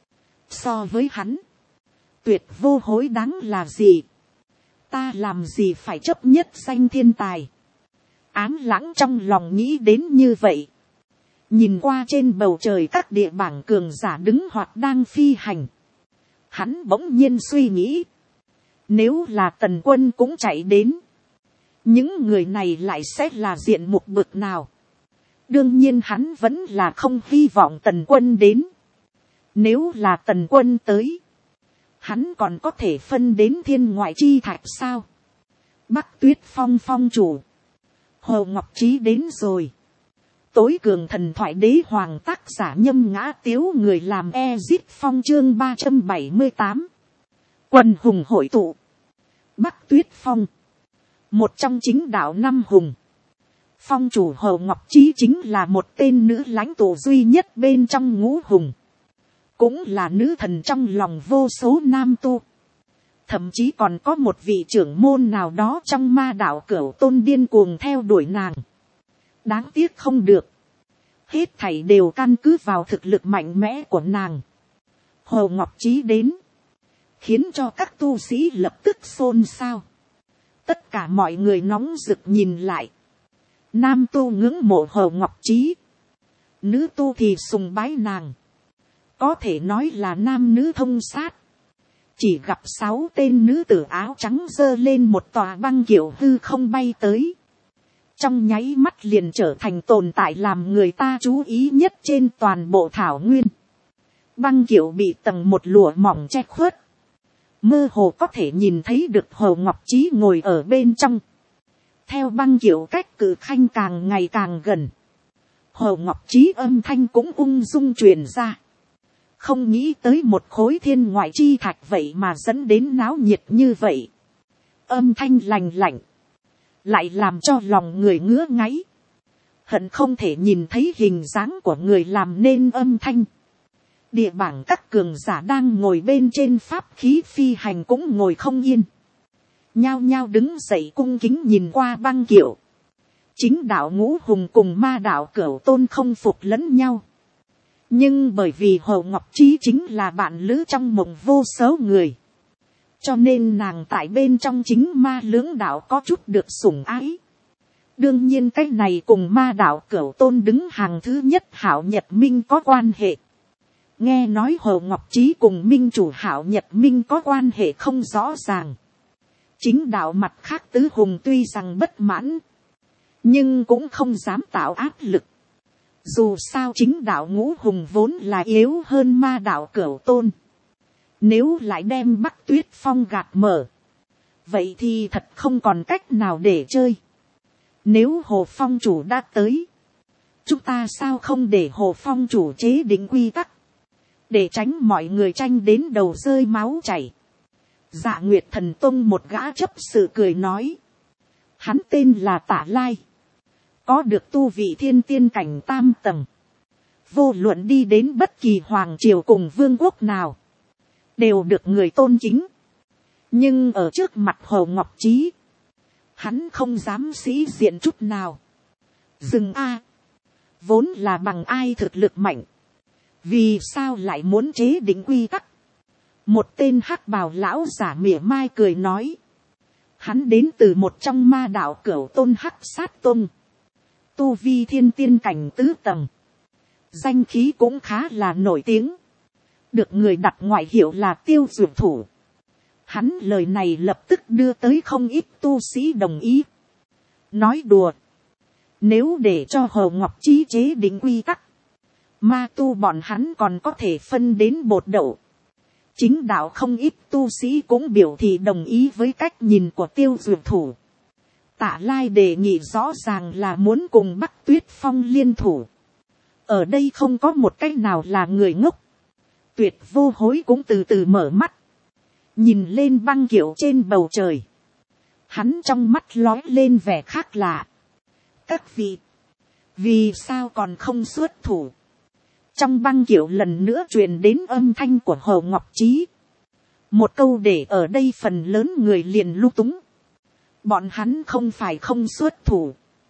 S1: So với hắn, tuyệt vô hối đáng là gì? Ta làm gì phải chấp nhất danh thiên tài? Ám lãng trong lòng nghĩ đến như vậy. Nhìn qua trên bầu trời các địa bảng cường giả đứng hoặc đang phi hành. Hắn bỗng nhiên suy nghĩ. Nếu là Tần Quân cũng chạy đến, những người này lại sẽ là diện mục bực nào? Đương nhiên hắn vẫn là không hy vọng Tần Quân đến. Nếu là Tần Quân tới, hắn còn có thể phân đến thiên ngoại chi thạch sao? Bắc Tuyết Phong phong chủ Hồ Ngọc Trí đến rồi. Tối cường thần thoại đế hoàng tác giả Nhâm Ngã Tiếu, người làm Ezit Phong chương 378. Quần hùng hội tụ. Bắc Tuyết Phong, một trong chính đạo năm hùng. Phong chủ Hồ Ngọc Trí chính là một tên nữ lãnh tụ duy nhất bên trong ngũ hùng. Cũng là nữ thần trong lòng vô số nam tu. Thậm chí còn có một vị trưởng môn nào đó trong ma đạo Cửu Tôn điên cuồng theo đuổi nàng. Đáng tiếc không được. Hết thảy đều căn cứ vào thực lực mạnh mẽ của nàng. Hồ Ngọc Trí đến, khiến cho các tu sĩ lập tức xôn xao. Tất cả mọi người nóng rực nhìn lại. Nam tu ngưỡng mộ Hồ Ngọc Trí, nữ tu thì sùng bái nàng. Có thể nói là nam nữ thông sát. Chỉ gặp 6 tên nữ tử áo trắng giơ lên một tòa băng kiệu hư không bay tới. Trong nháy mắt liền trở thành tồn tại làm người ta chú ý nhất trên toàn bộ thảo nguyên. Băng kiệu bị tầng một lụa mỏng che khuất. Mơ hồ có thể nhìn thấy được Hồ Ngọc Trí ngồi ở bên trong. Theo băng kiệu cách cự khanh càng ngày càng gần, Hồ Ngọc Trí âm thanh cũng ung dung truyền ra. Không nghĩ tới một khối thiên ngoại chi thạch vậy mà dẫn đến náo nhiệt như vậy. Âm thanh lành lạnh, lại làm cho lòng người ngứa ngáy. Hận không thể nhìn thấy hình dáng của người làm nên âm thanh. Địa bảng các cường giả đang ngồi bên trên pháp khí phi hành cũng ngồi không yên. Nhao nhao đứng dậy cung kính nhìn qua băng kiệu. Chính đạo ngũ hùng cùng ma đạo Cửu Tôn không phục lẫn nhau. Nhưng bởi vì Hồ Ngọc Trí chính là bạn lữ trong mộng vô số người, cho nên nàng tại bên trong chính ma lưỡng đạo có chút được sủng ái. Đương nhiên cái này cùng ma đạo Cửu Tôn đứng hàng thứ nhất Hạo Nhật Minh có quan hệ. Nghe nói Hồ Ngọc Trí cùng minh chủ Hạo Nhật Minh có quan hệ không rõ ràng. Chính đạo mặt khác tứ hùng tuy rằng bất mãn, nhưng cũng không dám tạo áp lực. Dù sao chính đạo ngũ hùng vốn là yếu hơn ma đạo Cửu Tôn. Nếu lại đem Bắc Tuyết Phong gạt mở, vậy thì thật không còn cách nào để chơi. Nếu Hồ Phong chủ đã tới, chúng ta sao không để Hồ Phong chủ chế định quy tắc, để tránh mọi người tranh đến đầu rơi máu chảy. Dạ Nguyệt Thần Tông một gã chấp sự cười nói. Hắn tên là Tả Lai, có được tu vị thiên tiên cảnh tam tầng. Vô luận đi đến bất kỳ hoàng triều cùng vương quốc nào, đều được người tôn kính. Nhưng ở trước mặt Hồ Ngọc Trí, hắn không dám sĩ diện chút nào. Dừng a, vốn là bằng ai thực lực mạnh, vì sao lại muốn chế định quy tắc? Một tên hắc bào lão giả mỉa mai cười nói. Hắn đến từ một trong ma đạo Cửu Tôn Hắc Sát Tôn, tu vi thiên tiên cảnh tứ tầng, danh khí cũng khá là nổi tiếng, được người đặt ngoại hiệu là Tiêu Dược Thủ. Hắn lời này lập tức đưa tới không ít tu sĩ đồng ý. Nói đùa, nếu để cho Hồ Ngọc Trí chế định quy tắc, ma tu bọn hắn còn có thể phân đến bột đậu. Chính đạo không ít tu sĩ cũng biểu thị đồng ý với cách nhìn của Tiêu Dược Thủ. Tạ Lai đề nghị rõ ràng là muốn cùng Bắc Tuyết Phong liên thủ. Ở đây không có một cách nào là người ngốc. Tuyệt vô hối cũng từ từ mở mắt, nhìn lên băng kiệu trên bầu trời. Hắn trong mắt lói lên vẻ khác lạ. Các vị, vì sao còn không xuất thủ? Trong băng kiệu lần nữa truyền đến âm thanh của Hồ Ngọc Trí. Một câu để ở đây phần lớn người liền lung túng. Bọn hắn không phải không xuất thủ,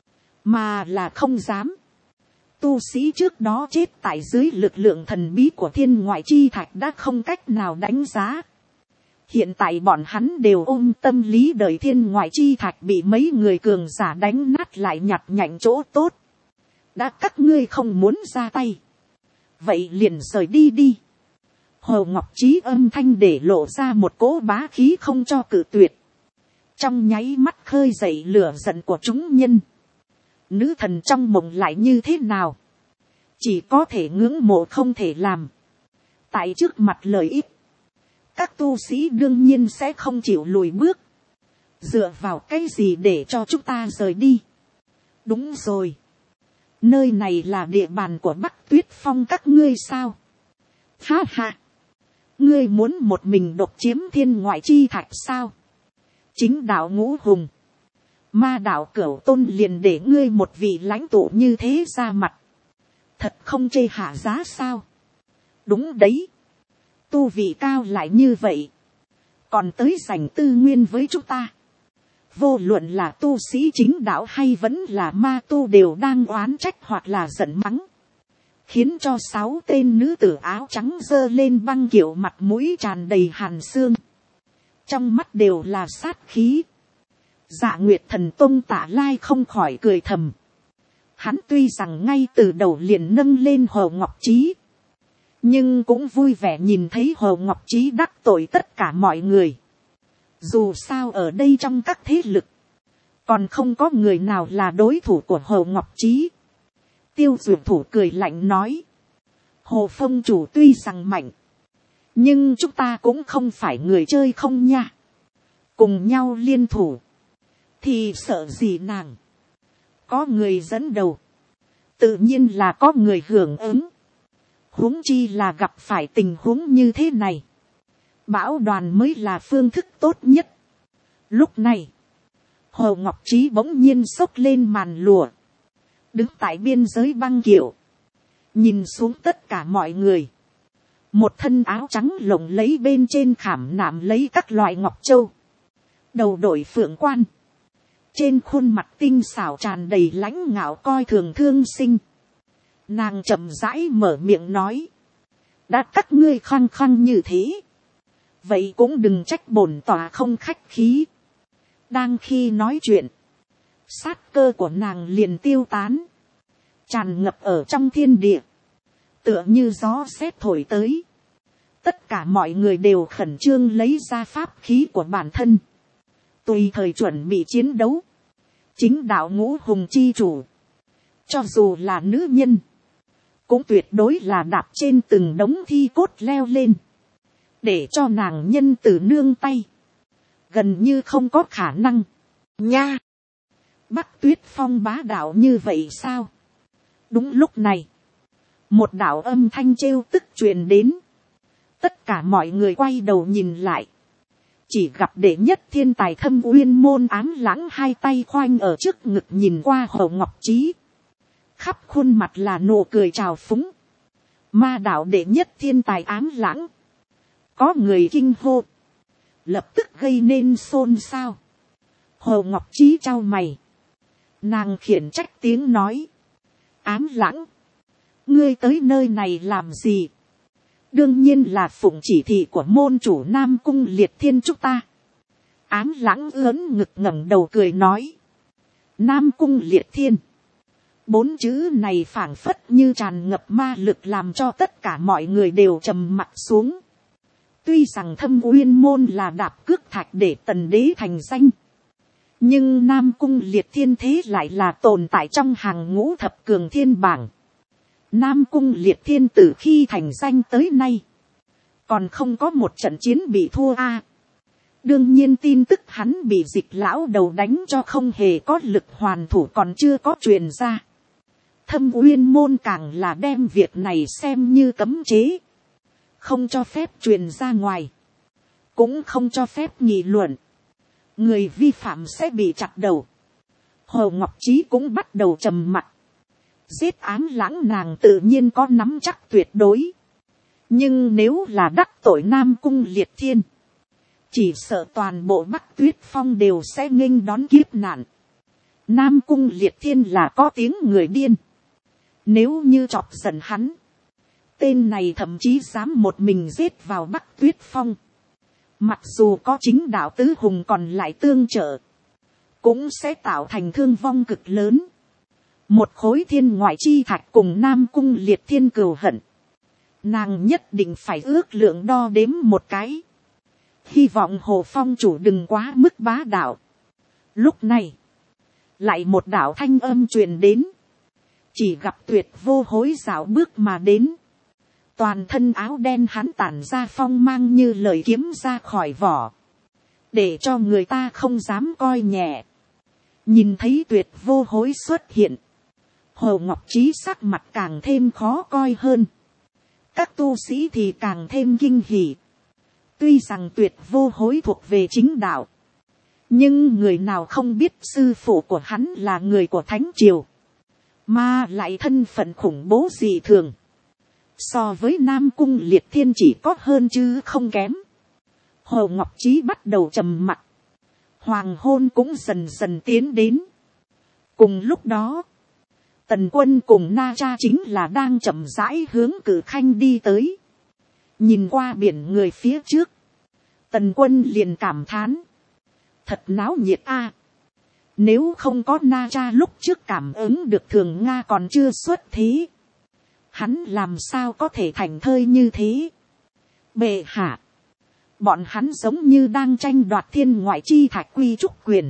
S1: mà là không dám. Tu sĩ trước đó chết tại dưới lực lượng thần bí của thiên ngoại chi thạch đã không cách nào đánh giá. Hiện tại bọn hắn đều ôm tâm lý đợi thiên ngoại chi thạch bị mấy người cường giả đánh nát lại nhặt nhạnh chỗ tốt. Đã các ngươi không muốn ra tay, vậy liền rời đi đi. Hồ Ngọc Trí âm thanh để lộ ra một cỗ bá khí không cho cự tuyệt. Trong nháy mắt khơi dậy lửa giận của chúng nhân. Nữ thần trong mộng lại như thế nào? Chỉ có thể ngưỡng mộ không thể làm. Tại trước mặt lợi ích, các tu sĩ đương nhiên sẽ không chịu lùi bước. Dựa vào cái gì để cho chúng ta rời đi? Đúng rồi. Nơi này là địa bàn của Bắc Tuyết Phong các ngươi sao? Ha ha. Ngươi muốn một mình độc chiếm thiên ngoại chi thạch sao? Chính đạo Ngũ Hùng, Ma đạo Cửu Tôn liền để ngươi một vị lãnh tụ như thế ra mặt. Thật không chê hạ giá sao? Đúng đấy. Tu vị cao lại như vậy, còn tới giành tư nguyên với chúng ta. Vô luận là tu sĩ chính đạo hay vẫn là ma tu đều đang oán trách hoặc là giận mắng. Khiến cho 6 tên nữ tử áo trắng giơ lên băng kiểu mặt mũi tràn đầy hàn xương. Trong mắt đều là sát khí. Dạ Nguyệt Thần Tông Tạ Lai không khỏi cười thầm. Hắn tuy rằng ngay từ đầu liền nâng lên Hồ Ngọc Trí, nhưng cũng vui vẻ nhìn thấy Hồ Ngọc Trí đắc tội tất cả mọi người. Dù sao ở đây trong các thế lực, còn không có người nào là đối thủ của Hồ Ngọc Trí. Tiêu Dược Thủ cười lạnh nói. Hồ Phong chủ tuy rằng mạnh, nhưng chúng ta cũng không phải người chơi không nha. Cùng nhau liên thủ, thì sợ gì nàng. Có người dẫn đầu, tự nhiên là có người hưởng ứng. Huống chi là gặp phải tình huống như thế này, bão đoàn mới là phương thức tốt nhất. Lúc này, Hồ Ngọc Trí bỗng nhiên xốc lên màn lụa, đứng tại biên giới băng kiệu, nhìn xuống tất cả mọi người. Một thân áo trắng lộng lấy bên trên khảm nạm lấy các loại ngọc châu, đầu đội phượng quan, trên khuôn mặt tinh xảo tràn đầy lãnh ngạo coi thường thương sinh. Nàng chậm rãi mở miệng nói. Đã các ngươi khăng khăng như thế, vậy cũng đừng trách bổn tòa không khách khí. Đang khi nói chuyện, sát cơ của nàng liền tiêu tán, tràn ngập ở trong thiên địa, tựa như gió sét thổi tới. Tất cả mọi người đều khẩn trương lấy ra pháp khí của bản thân, tùy thời chuẩn bị chiến đấu. Chính đạo Ngũ Hùng chi chủ, cho dù là nữ nhân, cũng tuyệt đối là đạp trên từng đống thi cốt leo lên, để cho nàng nhân từ nương tay, gần như không có khả năng nha. Bắc Tuyết Phong bá đạo như vậy sao? Đúng lúc này, một đạo âm thanh trêu tức truyền đến. Tất cả mọi người quay đầu nhìn lại, chỉ gặp đệ nhất thiên tài Thâm Uyên Môn Ám Lãng hai tay khoanh ở trước ngực nhìn qua Hồ Ngọc Trí, khắp khuôn mặt là nụ cười trào phúng. Ma đạo đệ nhất thiên tài Ám Lãng, có người kinh hô, lập tức gây nên xôn xao. Hồ Ngọc Trí chau mày, nàng khiển trách tiếng nói. Ám Lãng, ngươi tới nơi này làm gì? Đương nhiên là phụng chỉ thị của môn chủ Nam Cung Liệt Thiên chúng ta. Ám Lãng ớn ngực ngẩng đầu cười nói. Nam Cung Liệt Thiên, 4 chữ này phảng phất như tràn ngập ma lực, làm cho tất cả mọi người đều trầm mặt xuống. Tuy rằng Thâm Uyên Môn là đạp cước thạch để tần đế thành danh, nhưng Nam Cung Liệt Thiên thế lại là tồn tại trong hàng ngũ thập cường thiên bảng. Nam Cung Liệt Thiên từ khi thành danh tới nay, còn không có một trận chiến bị thua a. Đương nhiên tin tức hắn bị Dịch lão đầu đánh cho không hề có lực hoàn thủ còn chưa có truyền ra. Thâm Uyên Môn càng là đem việc này xem như cấm chế, không cho phép truyền ra ngoài, cũng không cho phép nghị luận. Người vi phạm sẽ bị chặt đầu. Hồ Ngọc Trí cũng bắt đầu trầm mặc. Giết Ám Lãng nàng tự nhiên có nắm chắc tuyệt đối, nhưng nếu là đắc tội Nam Cung Liệt Thiên, chỉ sợ toàn bộ Bắc Tuyết Phong đều sẽ nghênh đón kiếp nạn. Nam Cung Liệt Thiên là có tiếng người điên. Nếu như chọc giận hắn, tên này thậm chí dám một mình giết vào Bắc Tuyết Phong. Mặc dù có chính đạo tứ hùng còn lại tương trợ, cũng sẽ tạo thành thương vong cực lớn. Một khối thiên ngoại chi thạch cùng Nam Cung Liệt Thiên cừu hận, nàng nhất định phải ước lượng đo đếm một cái. Hy vọng Hồ Phong chủ đừng quá mức bá đạo. Lúc này, lại một đạo thanh âm truyền đến. Chỉ gặp Tuyệt Vô Hối dạo bước mà đến. Toàn thân áo đen hắn tản ra phong mang như lời kiếm ra khỏi vỏ, để cho người ta không dám coi nhẹ. Nhìn thấy Tuyệt Vô Hối xuất hiện, Hồ Ngọc Trí sắc mặt càng thêm khó coi hơn. Các tu sĩ thì càng thêm kinh hỉ. Tuy rằng Tuyệt Vô Hối thuộc về chính đạo, nhưng người nào không biết sư phụ của hắn là người của Thánh Triều, mà lại thân phận khủng bố dị thường. So với Nam Cung Liệt Thiên chỉ có hơn chứ không kém. Hồ Ngọc Trí bắt đầu trầm mặc. Hoàng hôn cũng dần dần tiến đến. Cùng lúc đó, Tần Quân cùng Na Cha chính là đang chậm rãi hướng Cử Khanh đi tới. Nhìn qua biển người phía trước, Tần Quân liền cảm thán. Thật náo nhiệt a. Nếu không có Na Cha lúc trước cảm ứng được Thường Nga còn chưa xuất thế, hắn làm sao có thể thành thơi như thế. Bệ hạ, bọn hắn giống như đang tranh đoạt thiên ngoại chi thạch quy trúc quyền.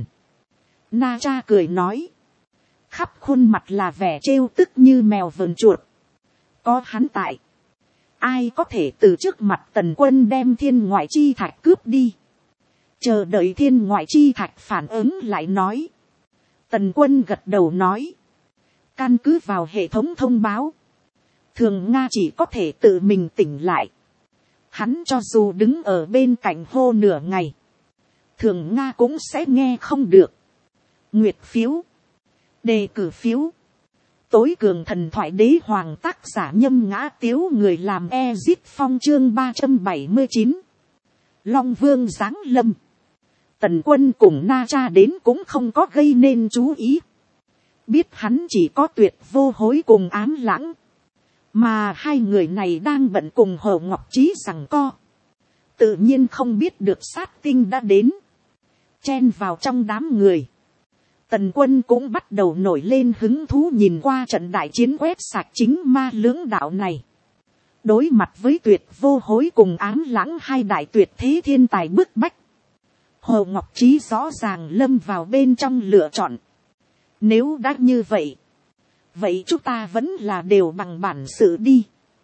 S1: Na Cha cười nói, khắp khuôn mặt là vẻ trêu tức như mèo vờn chuột. Có hắn tại, ai có thể từ trước mặt Tần Quân đem thiên ngoại chi thạch cướp đi. Chờ đợi thiên ngoại chi thạch phản ứng lại nói. Tần Quân gật đầu nói, căn cứ vào hệ thống thông báo, Thường Nga chỉ có thể tự mình tỉnh lại. Hắn cho dù đứng ở bên cạnh hô nửa ngày, Thường Nga cũng sẽ nghe không được. Nguyệt phiếu, đề cử phiếu, tối cường thần thoại đế hoàng tác giả Nhâm Ngã Tiếu, người làm Ezit Phong chương 379. Long Vương giáng lâm. Tần Quân cùng Na Cha đến cũng không có gây nên chú ý. Biết hắn chỉ có Tuyệt Vô Hối cùng Ám Lãng, mà hai người này đang bận cùng Hồ Ngọc Trí giằng co. Tự nhiên không biết được sát tinh đã đến. Chen vào trong đám người, Tần Quân cũng bắt đầu nổi lên hứng thú nhìn qua trận đại chiến quét sạch chính ma lưỡng đạo này. Đối mặt với Tuyệt Vô Hối cùng Ám Lãng hai đại tuyệt thế thiên tài bức bách, Hồ Ngọc Trí rõ ràng lâm vào bên trong lựa chọn. Nếu đã như vậy, vậy chúng ta vẫn là đều bằng bản sự đi.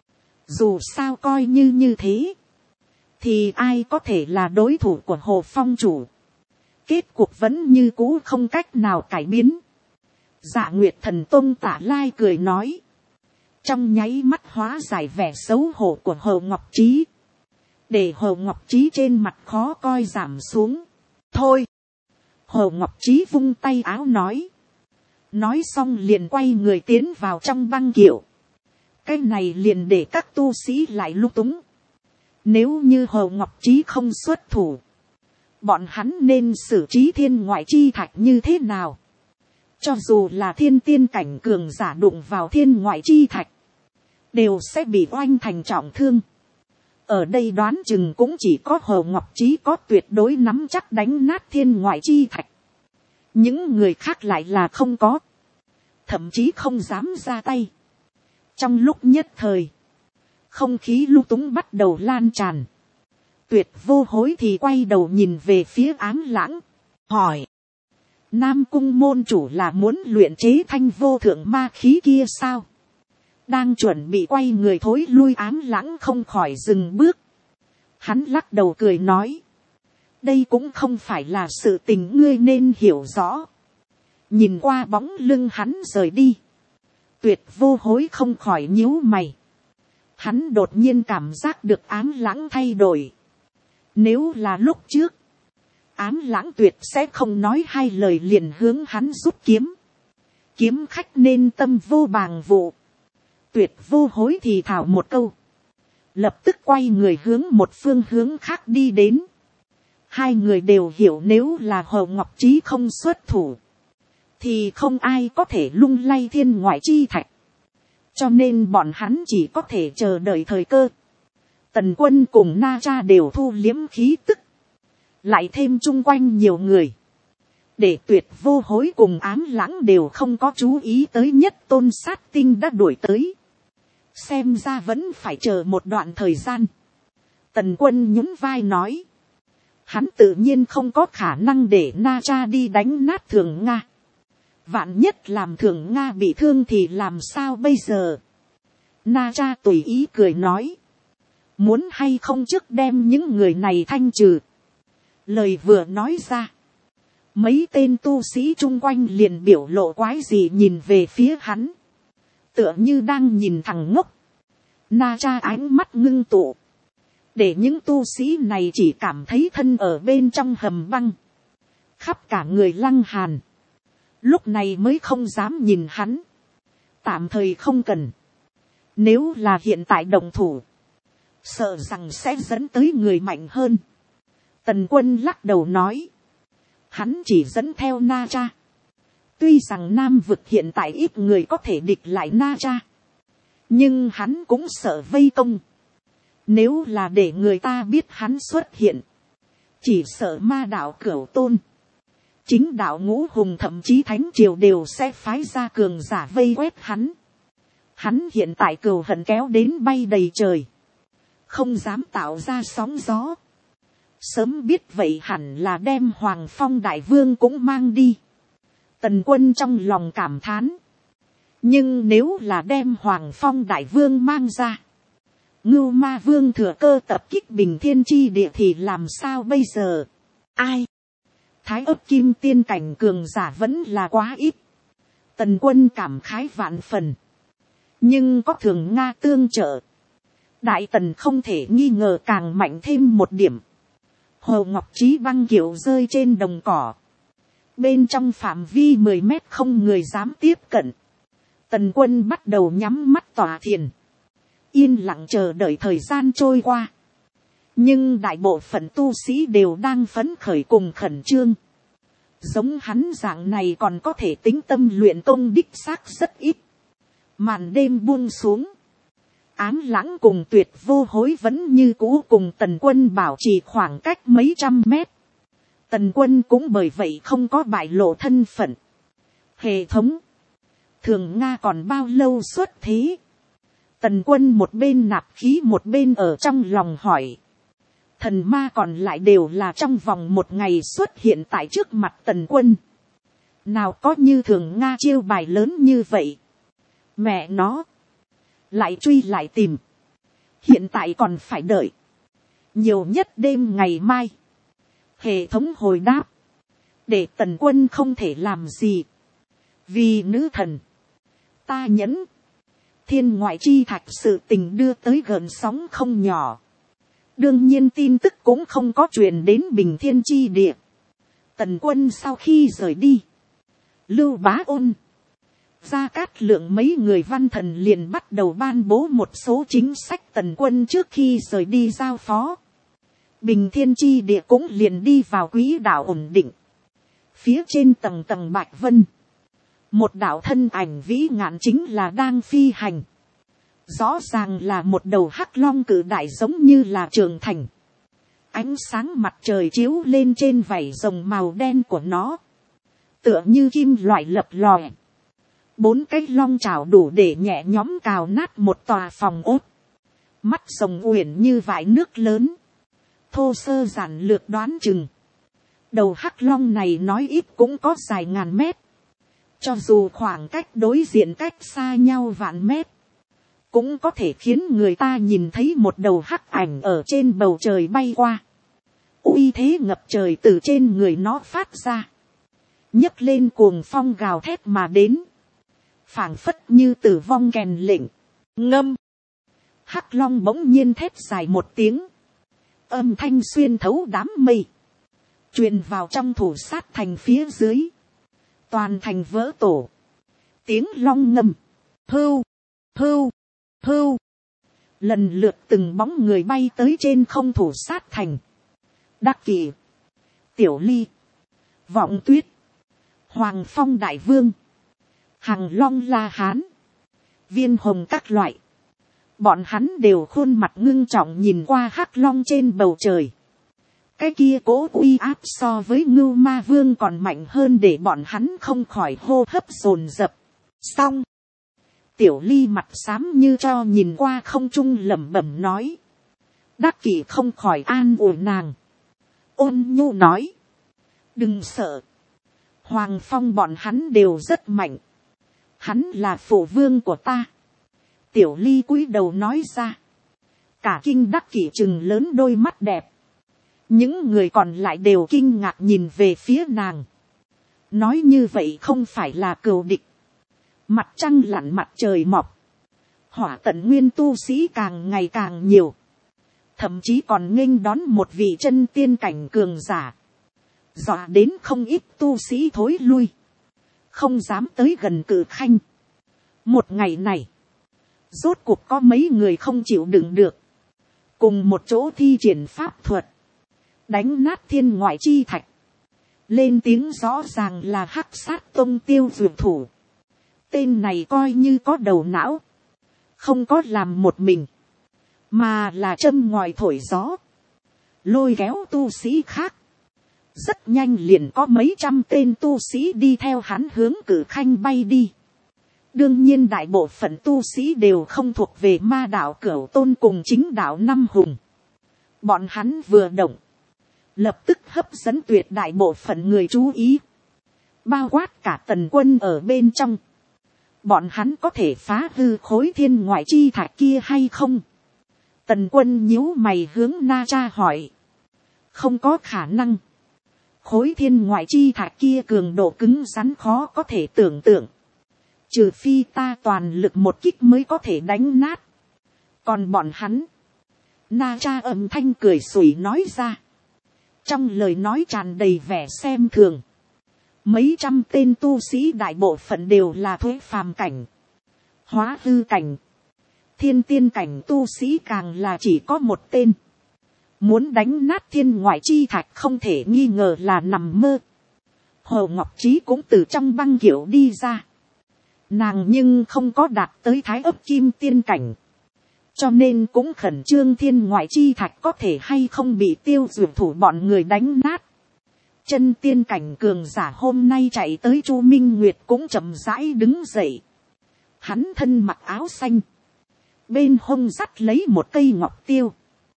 S1: Dù sao coi như thế, thì ai có thể là đối thủ của Hồ Phong chủ. Kết cuộc vẫn như cũ không cách nào cải biến. Dạ Nguyệt Thần Tông Tả Lai cười nói, trong nháy mắt hóa giải vẻ xấu hổ của Hồ Ngọc Trí, để Hồ Ngọc Trí trên mặt khó coi giảm xuống. Thôi, Hồ Ngọc Trí vung tay áo nói. Nói xong liền quay người tiến vào trong băng kiệu. Cái này liền để các tu sĩ lại lung túng. Nếu như Hồ Ngọc Trí không xuất thủ, bọn hắn nên xử trí thiên ngoại chi thạch như thế nào? Cho dù là thiên tiên cảnh cường giả đụng vào thiên ngoại chi thạch, đều sẽ bị oanh thành trọng thương. Ở đây đoán chừng cũng chỉ có Hồ Ngọc Trí có tuyệt đối nắm chắc đánh nát thiên ngoại chi thạch. Những người khác lại là không có. Thậm chí không dám ra tay. Trong lúc nhất thời, không khí lung túng bắt đầu lan tràn. Tuyệt Vô Hối thì quay đầu nhìn về phía Ám Lãng, hỏi. Nam Cung môn chủ là muốn luyện chế thanh vô thượng ma khí kia sao? Đang chuẩn bị quay người thối lui, Ám Lãng không khỏi dừng bước. Hắn lắc đầu cười nói. Đây cũng không phải là sự tình ngươi nên hiểu rõ. Nhìn qua bóng lưng hắn rời đi, Tuyệt Vô Hối không khỏi nhíu mày. Hắn đột nhiên cảm giác được Ám Lãng thay đổi. Nếu là lúc trước, Ám Lãng tuyệt sẽ không nói hai lời liền hướng hắn rút kiếm. Kiếm khách nên tâm vô bàng vụ. Tuyệt Vô Hối thì thảo một câu, lập tức quay người hướng một phương hướng khác đi đến. Hai người đều hiểu nếu là Hồ Ngọc Trí không xuất thủ, thì không ai có thể lung lay thiên ngoại chi thạch, cho nên bọn hắn chỉ có thể chờ đợi thời cơ. Tần Quân cùng Na Cha đều thu liếm khí tức, lại thêm chung quanh nhiều người, để Tuyệt Vô Hối cùng Ám Lãng đều không có chú ý tới Nhất Tôn Sát Tinh đã đuổi tới. Xem ra vẫn phải chờ một đoạn thời gian. Tần Quân nhún vai nói, hắn tự nhiên không có khả năng để Na Cha đi đánh nát Thường Nga. Vạn nhất làm Thường Nga bị thương thì làm sao bây giờ? Na Cha tùy ý cười nói, muốn hay không trước đem những người này thanh trừ. Lời vừa nói ra, mấy tên tu sĩ chung quanh liền biểu lộ quái gì nhìn về phía hắn, tựa như đang nhìn thằng ngốc. Na Cha ánh mắt ngưng tụ, để những tu sĩ này chỉ cảm thấy thân ở bên trong hầm băng, khắp cả người lăng hàn. Lúc này mới không dám nhìn hắn, tạm thời không cần. Nếu là hiện tại động thủ, sợ rằng sẽ dẫn tới người mạnh hơn. Tần Quân lắc đầu nói, hắn chỉ dẫn theo Na Cha. Tuy rằng Nam vực hiện tại ít người có thể địch lại Na Cha, nhưng hắn cũng sợ vây công. Nếu là để người ta biết hắn xuất hiện, chỉ sợ ma đạo Cửu Tôn, chính đạo Ngũ Hùng thậm chí Thánh Triều đều sẽ phái ra cường giả vây quét hắn. Hắn hiện tại cừu hận kéo đến bay đầy trời, không dám tạo ra sóng gió. Sớm biết vậy hẳn là đem Hoàng Phong Đại Vương cũng mang đi. Tần Quân trong lòng cảm thán. Nhưng nếu là đem Hoàng Phong Đại Vương mang ra, Ngưu Ma Vương thừa cơ tập kích Bình Thiên Chi Địa thì làm sao bây giờ? Ai? Thái ấp kim tiên cảnh cường giả vẫn là quá ít. Tần Quân cảm khái vạn phần. Nhưng có Thường Nga tương trợ, Đại Tần không thể nghi ngờ càng mạnh thêm một điểm. Hồ Ngọc Trí băng kiệu rơi trên đồng cỏ, bên trong phạm vi 10 mét không người dám tiếp cận. Tần Quân bắt đầu nhắm mắt tỏa thiền, yên lặng chờ đợi thời gian trôi qua. Nhưng đại bộ phận tu sĩ đều đang phấn khởi cùng khẩn trương. Giống hắn dạng này còn có thể tĩnh tâm luyện công đích xác rất ít. Màn đêm buông xuống, Ám Lãng cùng Tuyệt Vô Hối vẫn như cũ cùng Tần Quân bảo trì khoảng cách mấy trăm mét. Tần Quân cũng bởi vậy không có bại lộ thân phận. Hệ thống, Thường Nga còn bao lâu xuất thế? Tần Quân một bên nạp khí một bên ở trong lòng hỏi. Thần ma còn lại đều là trong vòng một ngày xuất hiện tại trước mặt Tần Quân. Nào có như Thường Nga chiêu bài lớn như vậy. Mẹ nó, lại truy lại tìm, hiện tại còn phải đợi, nhiều nhất đêm ngày mai. Hệ thống hồi đáp, để Tần Quân không thể làm gì. Vì nữ thần, ta nhẫn, thiên ngoại chi thạch sự tình đưa tới gợn sóng không nhỏ. Đương nhiên tin tức cũng không có truyền đến Bình Thiên Chi Địa. Tần Quân sau khi rời đi, Lưu Bá Ôn, Gia Cát Lượng mấy người văn thần liền bắt đầu ban bố một số chính sách Tần Quân trước khi rời đi giao phó. Bình Thiên Chi Địa cũng liền đi vào quỹ đạo ổn định. Phía trên tầng tầng bạch vân, một đạo thân ảnh vĩ ngạn chính là đang phi hành. Rõ ràng là một đầu hắc long cự đại giống như là trường thành. Ánh sáng mặt trời chiếu lên trên vảy rồng màu đen của nó, tựa như kim loại lập lòe. 4 cái long chảo đủ để nhẹ nhõm cào nát một tòa phòng ốt. Mắt rồng uyển như vải nước lớn, thô sơ giản lược đoán chừng, đầu hắc long này nói ít cũng có dài ngàn mét. Cho dù khoảng cách đối diện cách xa nhau vạn mét, cũng có thể khiến người ta nhìn thấy một đầu hắc ảnh ở trên bầu trời bay qua. Uy thế ngập trời từ trên người nó phát ra, nhấc lên cuồng phong gào thét mà đến, phảng phất như tử vong kèn lệnh. Ngâm, hắc long bỗng nhiên thét dài một tiếng, âm thanh xuyên thấu đám mây, truyền vào trong thủ sát thành phía dưới. Toàn thành vỡ tổ, tiếng long ngâm, hưu, hưu, hưu. Lần lượt từng bóng người bay tới trên không thủ sát thành. Đắc Kỷ, Tiểu Ly, Vọng Tuyết, Hoàng Phong Đại Vương, Hằng Long La Hán, Viên Hồng các loại. Bọn hắn đều khuôn mặt ngưng trọng nhìn qua hắc long trên bầu trời. Cái kia cố uy áp so với Ngưu Ma Vương còn mạnh hơn, để bọn hắn không khỏi hô hấp dồn dập. Xong. Tiểu Ly mặt xám như cho nhìn qua không trung lẩm bẩm nói. Đắc Kỷ không khỏi an ủi nàng. Ôn nhu nói. Đừng sợ. Hoàng Phong bọn hắn đều rất mạnh. Hắn là phụ vương của ta. Tiểu Ly cúi đầu nói ra. Cả kinh Đắc Kỷ trừng lớn đôi mắt đẹp. Những người còn lại đều kinh ngạc nhìn về phía nàng. Nói như vậy không phải là cừu địch. Mặt trăng lặn mặt trời mọc. Hỏa tận nguyên tu sĩ càng ngày càng nhiều. Thậm chí còn nghênh đón một vị chân tiên cảnh cường giả. Dọa đến không ít tu sĩ thối lui. Không dám tới gần Cử Khanh. Một ngày này. Rốt cuộc có mấy người không chịu đựng được. Cùng một chỗ thi triển pháp thuật. Đánh nát thiên ngoại chi thạch. Lên tiếng rõ ràng là Hắc Sát Tông Tiêu Dược thủ. Tên này coi như có đầu não. Không có làm một mình. Mà là châm ngòi thổi gió. Lôi kéo tu sĩ khác. Rất nhanh liền có mấy trăm tên tu sĩ đi theo hắn hướng Cử Khanh bay đi. Đương nhiên đại bộ phận tu sĩ đều không thuộc về ma đạo Cửu Tôn cùng chính đạo Năm Hùng. Bọn hắn vừa động. Lập tức hấp dẫn tuyệt đại bộ phận người chú ý. Bao quát cả Tần Quân ở bên trong. Bọn hắn có thể phá hư khối thiên ngoại chi thạch kia hay không? Tần Quân nhíu mày hướng Na Cha hỏi. Không có khả năng. Khối thiên ngoại chi thạch kia cường độ cứng rắn khó có thể tưởng tượng. Trừ phi ta toàn lực một kích mới có thể đánh nát. Còn bọn hắn. Na Cha âm thanh cười xủi nói ra. Trong lời nói tràn đầy vẻ xem thường. Mấy trăm tên tu sĩ đại bộ phận đều là thuế phàm cảnh. Hóa hư cảnh. Thiên tiên cảnh tu sĩ càng là chỉ có một tên. Muốn đánh nát thiên ngoại chi thạch không thể nghi ngờ là nằm mơ. Hồ Ngọc Trí cũng từ trong băng kiểu đi ra. Nàng nhưng không có đạt tới thái ấp kim tiên cảnh. Cho nên cũng khẩn trương thiên ngoại chi thạch có thể hay không bị Tiêu Dược thủ bọn người đánh nát. Chân tiên cảnh cường giả hôm nay chạy tới Chu Minh Nguyệt cũng chậm rãi đứng dậy. Hắn thân mặc áo xanh. Bên hông dắt lấy một cây ngọc tiêu.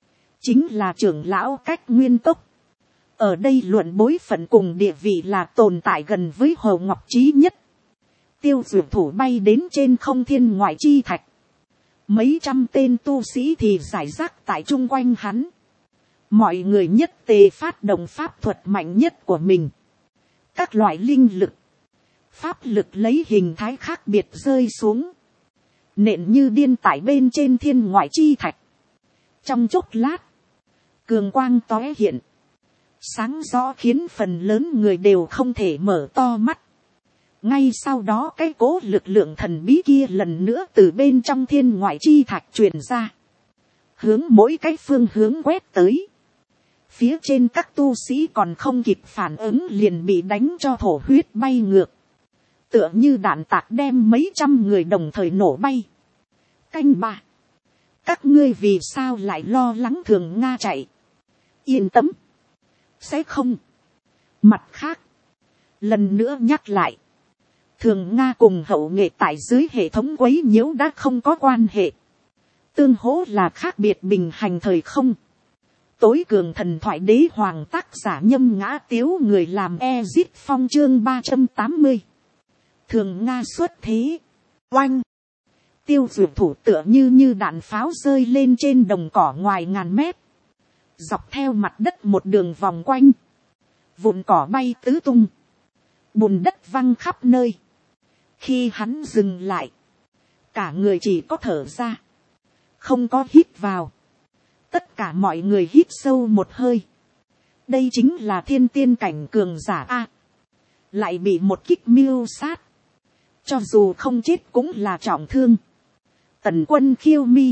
S1: Chính là trưởng lão Cách Nguyên Tốc. Ở đây luận bối phận cùng địa vị là tồn tại gần với Hồ Ngọc Trí nhất. Tiêu Dược thủ bay đến trên không thiên ngoại chi thạch. Mấy trăm tên tu sĩ thì giải rác tại chung quanh hắn. Mọi người nhất tề phát động pháp thuật mạnh nhất của mình. Các loại linh lực. Pháp lực lấy hình thái khác biệt rơi xuống. Nện như điên tải bên trên thiên ngoại chi thạch. Trong chốc lát. Cường quang tóe hiện. Sáng rõ khiến phần lớn người đều không thể mở to mắt. Ngay sau đó cái cố lực lượng thần bí kia lần nữa từ bên trong thiên ngoại chi thạch truyền ra. Hướng mỗi cái phương hướng quét tới. Phía trên các tu sĩ còn không kịp phản ứng liền bị đánh cho thổ huyết bay ngược. Tựa như đạn tạc đem mấy trăm người đồng thời nổ bay. Canh ba. Các ngươi vì sao lại lo lắng Thường Nga chạy? Yên tâm. Sẽ không. Mặt khác. Lần nữa nhắc lại. Thường Nga cùng hậu nghệ tại dưới hệ thống quấy nhiễu đã không có quan hệ. Tương hỗ là khác biệt bình hành thời không. Tối cường thần thoại đế hoàng tác giả Nhâm Ngã Tiếu người làm Ezit Phong chương 380. Thường Nga xuất thế. Oanh. Tiêu Dược thủ tựa như đạn pháo rơi lên trên đồng cỏ ngoài ngàn mét. Dọc theo mặt đất một đường vòng quanh. Vụn cỏ bay tứ tung. Bùn đất văng khắp nơi. Khi hắn dừng lại. Cả người chỉ có thở ra. Không có hít vào. Tất cả mọi người hít sâu một hơi. Đây chính là thiên tiên cảnh cường giả A. Lại bị một kích mưu sát. Cho dù không chết cũng là trọng thương. Tần Quân khiêu mi.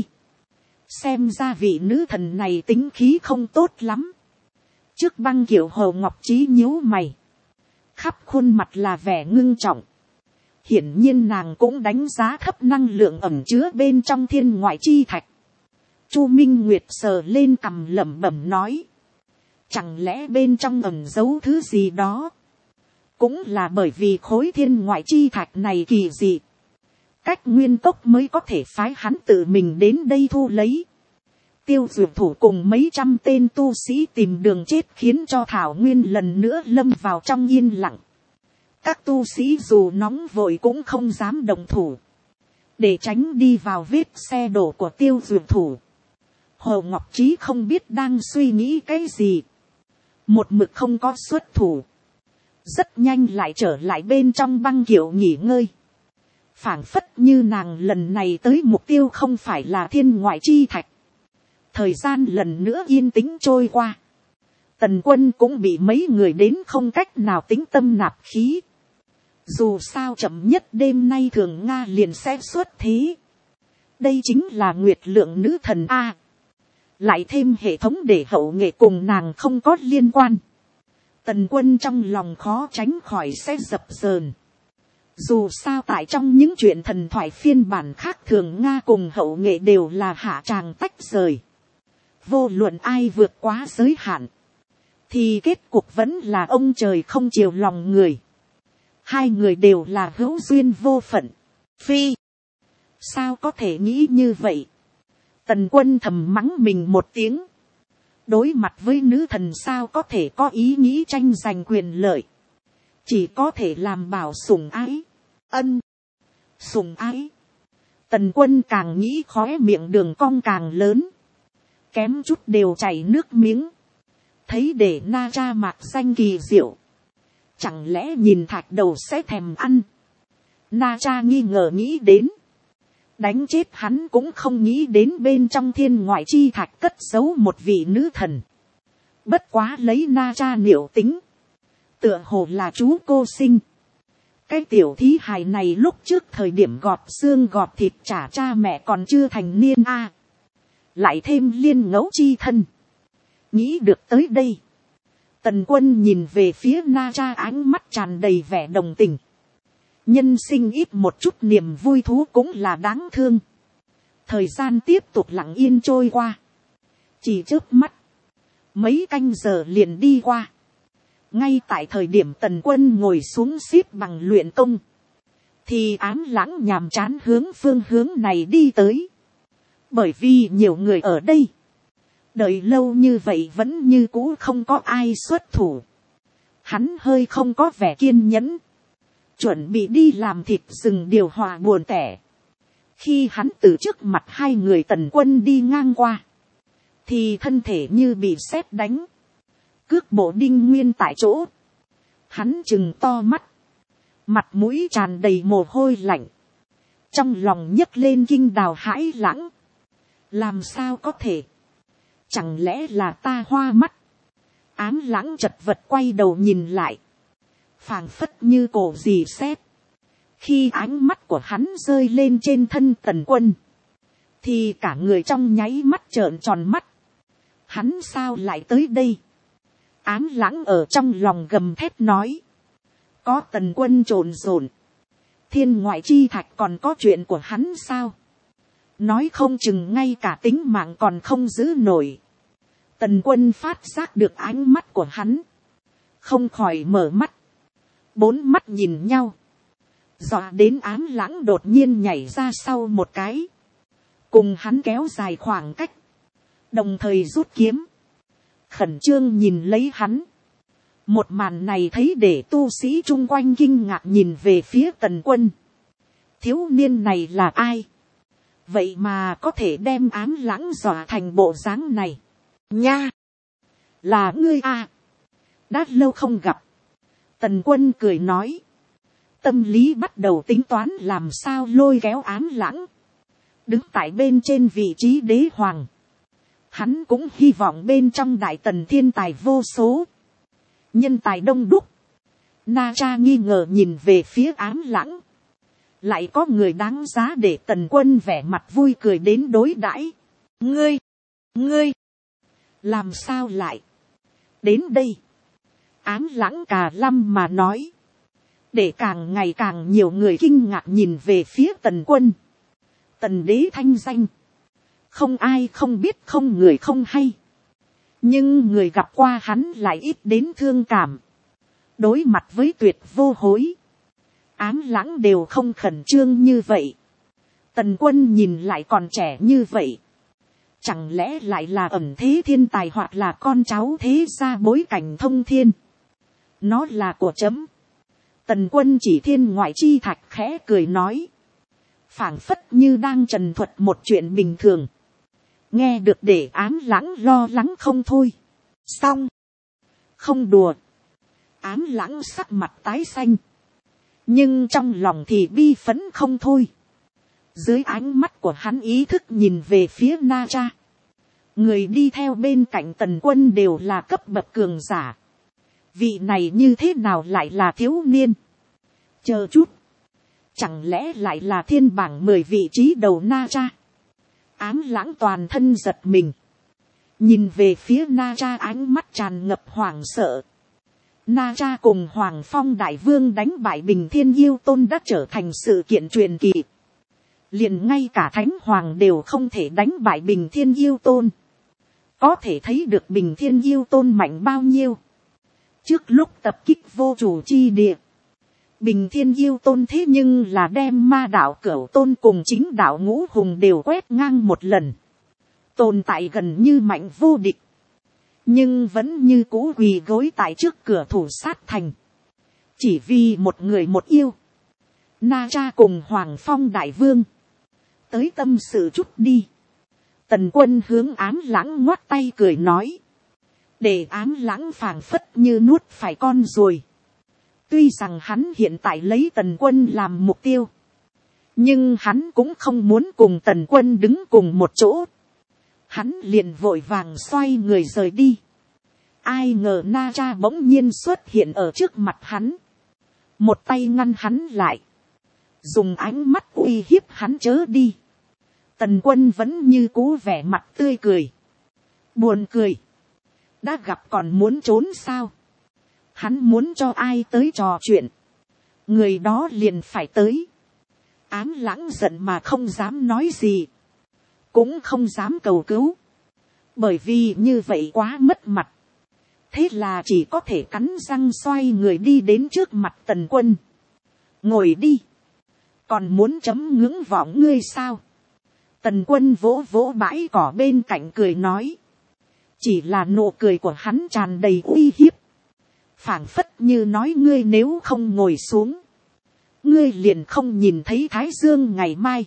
S1: Xem ra vị nữ thần này tính khí không tốt lắm. Trước băng kiểu Hồ Ngọc Trí nhíu mày. khắp khuôn mặt là vẻ ngưng trọng. Hiển nhiên nàng cũng đánh giá thấp năng lượng ẩn chứa bên trong thiên ngoại chi thạch. Chu Minh Nguyệt sờ lên cằm lẩm bẩm nói. Chẳng lẽ bên trong ẩn giấu thứ gì đó. Cũng là bởi vì khối thiên ngoại chi thạch này kỳ dị. Cách Nguyên Tốc mới có thể phái hắn tự mình đến đây thu lấy. Tiêu Dược Thủ cùng mấy trăm tên tu sĩ tìm đường chết khiến cho Thảo Nguyên lần nữa lâm vào trong yên lặng. Các tu sĩ dù nóng vội cũng không dám động thủ. Để tránh đi vào vết xe đổ của Tiêu Dược Thủ. Hồ Ngọc Trí không biết đang suy nghĩ cái gì. Một mực không có xuất thủ. Rất nhanh lại trở lại bên trong băng kiệu nghỉ ngơi. Phảng phất như nàng lần này tới mục tiêu không phải là thiên ngoại chi thạch. Thời gian lần nữa yên tĩnh trôi qua. Tần Quân cũng bị mấy người đến không cách nào tĩnh tâm nạp khí. Dù sao chậm nhất đêm nay Thường Nga liền sẽ xuất thế. Đây chính là Nguyệt Lượng nữ thần A. Lại thêm hệ thống để hậu nghệ cùng nàng không có liên quan. Tần Quân trong lòng khó tránh khỏi sẽ dập dờn. Dù sao tại trong những chuyện thần thoại phiên bản khác Thường Nga cùng hậu nghệ đều là hạ tràng tách rời. Vô luận ai vượt quá giới hạn. Thì kết cục vẫn là ông trời không chiều lòng người. Hai người đều là hữu duyên vô phận. Phi. Sao có thể nghĩ như vậy? Tần Quân thầm mắng mình một tiếng. Đối mặt với nữ thần sao có thể có ý nghĩ tranh giành quyền lợi. Chỉ có thể làm bảo sủng ái. Ân. Sủng ái. Tần Quân càng nghĩ khóe miệng đường cong càng lớn. Kém chút đều chảy nước miếng. Thấy để Na Cha mạc danh kỳ diệu. Chẳng lẽ nhìn thạch đầu sẽ thèm ăn. Na Cha nghi ngờ nghĩ đến. Đánh chết hắn cũng không nghĩ đến bên trong thiên ngoại chi thạch cất giấu một vị nữ thần. Bất quá lấy Na Cha liệu tính. Tựa hồ là chú cô sinh. Cái tiểu thí hài này lúc trước thời điểm gọt xương gọt thịt trả cha mẹ còn chưa thành niên a. Lại thêm liên ngẫu chi thân. Nghĩ được tới đây. Tần Quân nhìn về phía Na Cha ánh mắt tràn đầy vẻ đồng tình. Nhân sinh ít một chút niềm vui thú cũng là đáng thương. Thời gian tiếp tục lặng yên trôi qua. Chỉ chớp mắt. Mấy canh giờ liền đi qua. Ngay tại thời điểm Tần Quân ngồi xuống xếp bằng luyện công. Thì Ám Lãng nhàm chán hướng phương hướng này đi tới. Bởi vì nhiều người ở đây. Đợi lâu như vậy vẫn như cũ không có ai xuất thủ. Hắn hơi không có vẻ kiên nhẫn. Chuẩn bị đi làm thịt rừng điều hòa buồn tẻ. Khi hắn từ trước mặt hai người Tần Quân đi ngang qua. Thì thân thể như bị sét đánh. Cước bộ đinh nguyên tại chỗ. Hắn trừng to mắt. Mặt mũi tràn đầy mồ hôi lạnh. Trong lòng nhấc lên kinh đào hãi lãng. Làm sao có thể? Chẳng lẽ là ta hoa mắt? Ám Lãng chật vật quay đầu nhìn lại. Phảng phất như cổ gì sét. Khi ánh mắt của hắn rơi lên trên thân Tần Quân. Thì cả người trong nháy mắt trợn tròn mắt. Hắn sao lại tới đây? Ám Lãng ở trong lòng gầm thét nói. Có Tần Quân trộn rộn. Thiên ngoại chi thạch còn có chuyện của hắn sao? Nói không chừng ngay cả tính mạng còn không giữ nổi. Tần Quân phát giác được ánh mắt của hắn. Không khỏi mở mắt. Bốn mắt nhìn nhau. Dọa đến Ám Lãng đột nhiên nhảy ra sau một cái. Cùng hắn kéo dài khoảng cách. Đồng thời rút kiếm. Khẩn trương nhìn lấy hắn. Một màn này thấy để tu sĩ chung quanh kinh ngạc nhìn về phía Tần Quân. Thiếu niên này là ai? Vậy mà có thể đem Ám Lãng dọa thành bộ dáng này. Nha! Là ngươi à? Đã lâu không gặp. Tần Quân cười nói. Tâm lý bắt đầu tính toán làm sao lôi kéo Ám Lãng. Đứng tại bên trên vị trí đế hoàng. Hắn cũng hy vọng bên trong đại tần thiên tài vô số. Nhân tài đông đúc. Na Cha nghi ngờ nhìn về phía Ám Lãng. Lại có người đáng giá để Tần Quân vẻ mặt vui cười đến đối đãi. Ngươi, làm sao lại đến đây? Ám Lãng cà lâm mà nói. để càng ngày càng nhiều người kinh ngạc nhìn về phía Tần Quân. Tần đế thanh danh, không ai không biết, không người không hay, nhưng người gặp qua hắn lại ít đến thương cảm. Đối mặt với Tuyệt Vô Hối, Ám Lãng đều không khẩn trương như vậy. Tần Quân nhìn lại còn trẻ như vậy, chẳng lẽ lại là ẩn thế thiên tài hoặc là con cháu thế gia bối cảnh thông thiên? Nó là của chấm. Tần Quân chỉ thiên ngoại chi thạch khẽ cười nói, phảng phất như đang trần thuật một chuyện bình thường. Nghe được để Ám Lãng lo lắng không thôi. Xong, không đùa. Ám Lãng sắc mặt tái xanh, nhưng trong lòng thì bi phấn không thôi. Dưới ánh mắt của hắn ý thức nhìn về phía Na Cha. Người đi theo bên cạnh Tần Quân đều là cấp bậc cường giả. Vị này như thế nào lại là thiếu niên? Chờ chút, chẳng lẽ lại là thiên bảng 10 vị trí đầu Na Cha? Ám Lãng toàn thân giật mình, nhìn về phía Na Cha ánh mắt tràn ngập hoảng sợ. Na Cha cùng Hoàng Phong Đại Vương đánh bại Bình Thiên Yêu Tôn đã trở thành sự kiện truyền kỳ. Liền ngay cả Thánh Hoàng đều không thể đánh bại Bình Thiên Yêu Tôn. Có thể thấy được Bình Thiên Yêu Tôn mạnh bao nhiêu. Trước lúc tập kích Vô Chủ Chi Địa, Bình Thiên Yêu Tôn thế nhưng là đem Ma Đạo Cửu Tôn cùng chính đạo Ngũ Hùng đều quét ngang một lần. Tồn tại gần như mạnh vô địch, nhưng vẫn như cũ quỳ gối tại trước cửa thủ sát thành. Chỉ vì một người một yêu. Na Cha cùng Hoàng Phong Đại Vương, tới tâm sự chút đi. Tần Quân hướng Ám Lãng ngoắt tay cười nói, để Ám Lãng phảng phất như nuốt phải con ruồi. Tuy rằng hắn hiện tại lấy Tần Quân làm mục tiêu, nhưng hắn cũng không muốn cùng Tần Quân đứng cùng một chỗ. Hắn liền vội vàng xoay người rời đi. Ai ngờ Na Cha bỗng nhiên xuất hiện ở trước mặt hắn, một tay ngăn hắn lại, dùng ánh mắt uy hiếp hắn chớ đi. Tần Quân vẫn như cũ vẻ mặt tươi cười. Buồn cười, đã gặp còn muốn trốn sao? Hắn muốn cho ai tới trò chuyện, người đó liền phải tới. Ám Lãng giận mà không dám nói gì, cũng không dám cầu cứu, bởi vì như vậy quá mất mặt. Thế là chỉ có thể cắn răng xoay người đi đến trước mặt Tần Quân. Ngồi đi, còn muốn chấm ngưỡng vọng ngươi sao? Tần Quân vỗ vỗ bãi cỏ bên cạnh cười nói. Chỉ là nụ cười của hắn tràn đầy uy hiếp, phảng phất như nói ngươi nếu không ngồi xuống, ngươi liền không nhìn thấy thái dương ngày mai.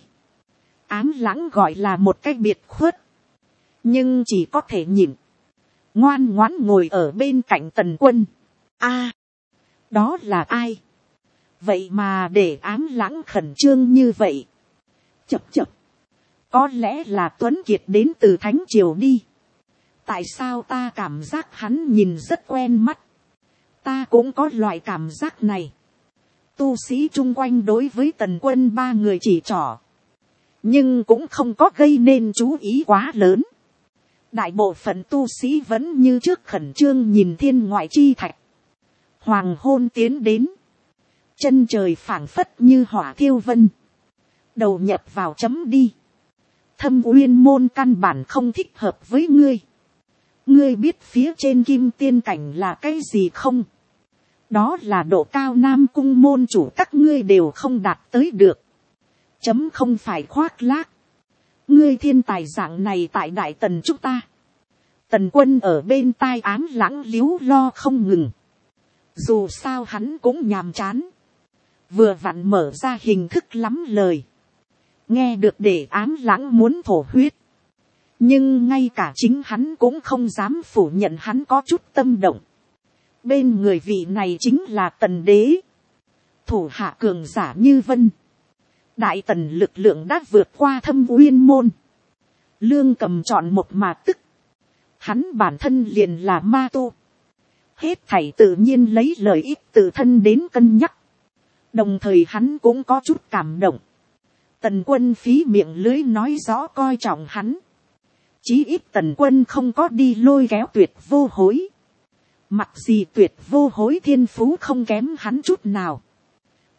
S1: Ám Lãng gọi là một cách biệt khuất, nhưng chỉ có thể nhìn, ngoan ngoãn ngồi ở bên cạnh Tần Quân. A, đó là ai? Vậy mà để Ám Lãng khẩn trương như vậy. Chập chập, có lẽ là Tuấn Kiệt đến từ Thánh Triều đi. Tại sao ta cảm giác hắn nhìn rất quen mắt? Ta cũng có loại cảm giác này. Tu sĩ chung quanh đối với Tần Quân ba người chỉ trỏ, nhưng cũng không có gây nên chú ý quá lớn. Đại bộ phận tu sĩ vẫn như trước khẩn trương nhìn thiên ngoại chi thạch. Hoàng hôn tiến đến, chân trời phảng phất như hỏa thiêu vân. Đầu nhập vào chấm đi. Thâm Uyên môn căn bản không thích hợp với ngươi. Ngươi biết phía trên Kim Tiên cảnh là cái gì không? Đó là độ cao Nam Cung môn chủ các ngươi đều không đạt tới được. Chấm không phải khoác lác. Ngươi thiên tài dạng này tại Đại Tần chúng ta. Tần Quân ở bên tai Ám Lãng líu lo không ngừng. Dù sao hắn cũng nhàm chán, vừa vặn mở ra hình thức lắm lời. Nghe được để Ám Lãng muốn thổ huyết, nhưng ngay cả chính hắn cũng không dám phủ nhận hắn có chút tâm động. Bên người vị này chính là Tần Đế, thủ hạ cường giả như vân. Đại Tần lực lượng đã vượt qua Thâm Uyên môn. Lương Cầm chọn một mà tức. Hắn bản thân liền là ma tu. Hết thảy tự nhiên lấy lợi ích tự thân đến cân nhắc. Đồng thời hắn cũng có chút cảm động. Tần Quân phí miệng lưới nói rõ coi trọng hắn. Chí ít Tần Quân không có đi lôi kéo Tuyệt Vô Hối. Mặc gì Tuyệt Vô Hối thiên phú không kém hắn chút nào.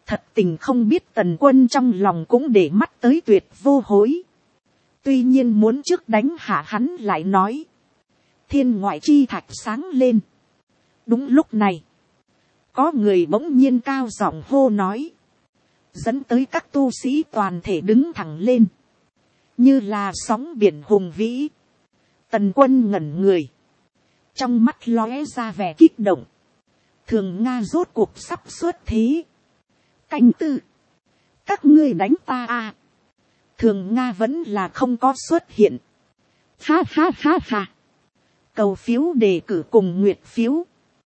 S1: Thật tình không biết Tần Quân trong lòng cũng để mắt tới Tuyệt Vô Hối. Tuy nhiên muốn trước đánh hạ hắn lại nói. Thiên ngoại chi thạch sáng lên. Đúng lúc này. Có người bỗng nhiên cao giọng hô nói. Dẫn tới các tu sĩ toàn thể đứng thẳng lên. Như là sóng biển hùng vĩ. Tần Quân ngẩn người. Trong mắt lóe ra vẻ kích động. Thường Nga rốt cuộc sắp xuất thế. Canh tư. Các ngươi đánh ta à. Thường Nga vẫn là không có xuất hiện. Ha ha ha ha. Cầu phiếu đề cử cùng nguyệt phiếu.